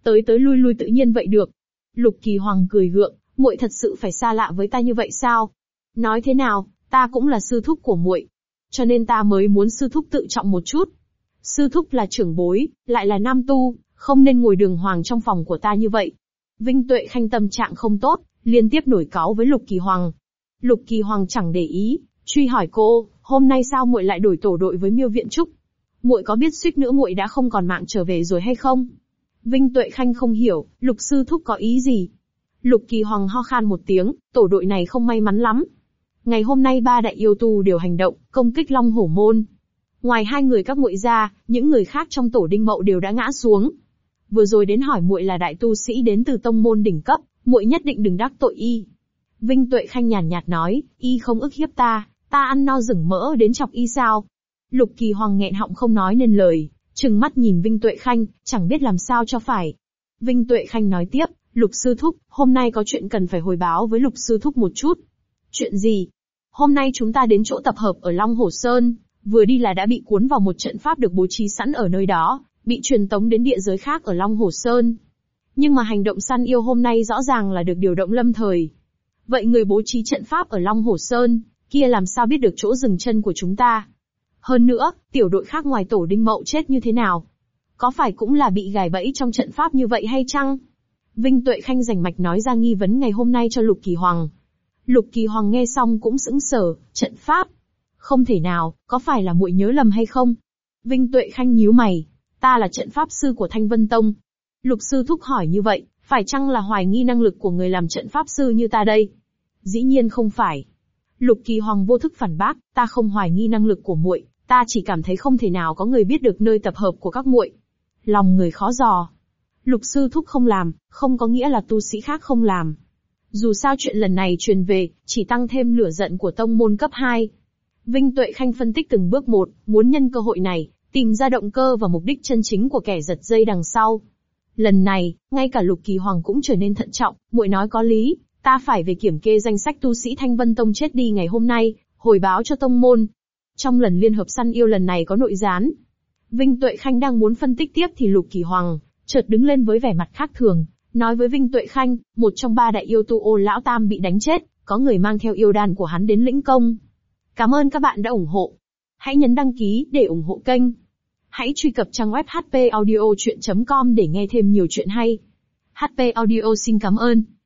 tới tới lui lui tự nhiên vậy được. Lục Kỳ Hoàng cười gượng, muội thật sự phải xa lạ với ta như vậy sao? Nói thế nào, ta cũng là sư thúc của muội, cho nên ta mới muốn sư thúc tự trọng một chút. Sư thúc là trưởng bối, lại là nam tu, không nên ngồi đường hoàng trong phòng của ta như vậy. Vinh Tuệ Khanh tâm trạng không tốt, liên tiếp nổi cáu với Lục Kỳ Hoàng. Lục Kỳ Hoàng chẳng để ý, truy hỏi cô, hôm nay sao muội lại đổi tổ đội với Miêu Viện Trúc? Muội có biết suýt nữa muội đã không còn mạng trở về rồi hay không? Vinh Tuệ Khanh không hiểu, Lục sư thúc có ý gì? Lục Kỳ Hoàng ho khan một tiếng, tổ đội này không may mắn lắm. Ngày hôm nay ba đại yêu tu đều hành động, công kích Long Hổ Môn. Ngoài hai người các muội ra, những người khác trong tổ Đinh Mậu đều đã ngã xuống. Vừa rồi đến hỏi muội là đại tu sĩ đến từ tông môn đỉnh cấp, muội nhất định đừng đắc tội y. Vinh Tuệ Khanh nhàn nhạt nói, y không ức hiếp ta ăn no rừng mỡ đến chọc y sao? Lục Kỳ Hoàng nghẹn họng không nói nên lời, trừng mắt nhìn Vinh Tuệ Khanh, chẳng biết làm sao cho phải. Vinh Tuệ Khanh nói tiếp, Lục sư thúc, hôm nay có chuyện cần phải hồi báo với Lục sư thúc một chút. Chuyện gì? Hôm nay chúng ta đến chỗ tập hợp ở Long Hổ Sơn, vừa đi là đã bị cuốn vào một trận pháp được bố trí sẵn ở nơi đó, bị truyền tống đến địa giới khác ở Long Hổ Sơn. Nhưng mà hành động săn yêu hôm nay rõ ràng là được điều động lâm thời. Vậy người bố trí trận pháp ở Long Hổ Sơn, kia làm sao biết được chỗ dừng chân của chúng ta? Hơn nữa, tiểu đội khác ngoài tổ Đinh Mậu chết như thế nào? Có phải cũng là bị gài bẫy trong trận pháp như vậy hay chăng? Vinh Tuệ Khanh rành mạch nói ra nghi vấn ngày hôm nay cho Lục Kỳ Hoàng. Lục Kỳ Hoàng nghe xong cũng sững sờ, trận pháp? Không thể nào, có phải là muội nhớ lầm hay không? Vinh Tuệ Khanh nhíu mày, ta là trận pháp sư của Thanh Vân Tông. Lục sư thúc hỏi như vậy, phải chăng là hoài nghi năng lực của người làm trận pháp sư như ta đây? Dĩ nhiên không phải. Lục Kỳ Hoàng vô thức phản bác, ta không hoài nghi năng lực của muội, ta chỉ cảm thấy không thể nào có người biết được nơi tập hợp của các muội. Lòng người khó dò. Lục sư thúc không làm, không có nghĩa là tu sĩ khác không làm. Dù sao chuyện lần này truyền về, chỉ tăng thêm lửa giận của tông môn cấp 2. Vinh Tuệ Khanh phân tích từng bước một, muốn nhân cơ hội này, tìm ra động cơ và mục đích chân chính của kẻ giật dây đằng sau. Lần này, ngay cả Lục Kỳ Hoàng cũng trở nên thận trọng, muội nói có lý, ta phải về kiểm kê danh sách tu sĩ Thanh Vân Tông chết đi ngày hôm nay, hồi báo cho tông môn. Trong lần liên hợp săn yêu lần này có nội gián. Vinh Tuệ Khanh đang muốn phân tích tiếp thì Lục Kỳ Hoàng chợt đứng lên với vẻ mặt khác thường, nói với Vinh Tuệ Khanh, một trong ba đại yêu tu Ô Lão Tam bị đánh chết, có người mang theo yêu đan của hắn đến lĩnh công. Cảm ơn các bạn đã ủng hộ. Hãy nhấn đăng ký để ủng hộ kênh. Hãy truy cập trang web hpaudiochuyen.com để nghe thêm nhiều chuyện hay. HP Audio xin cảm ơn.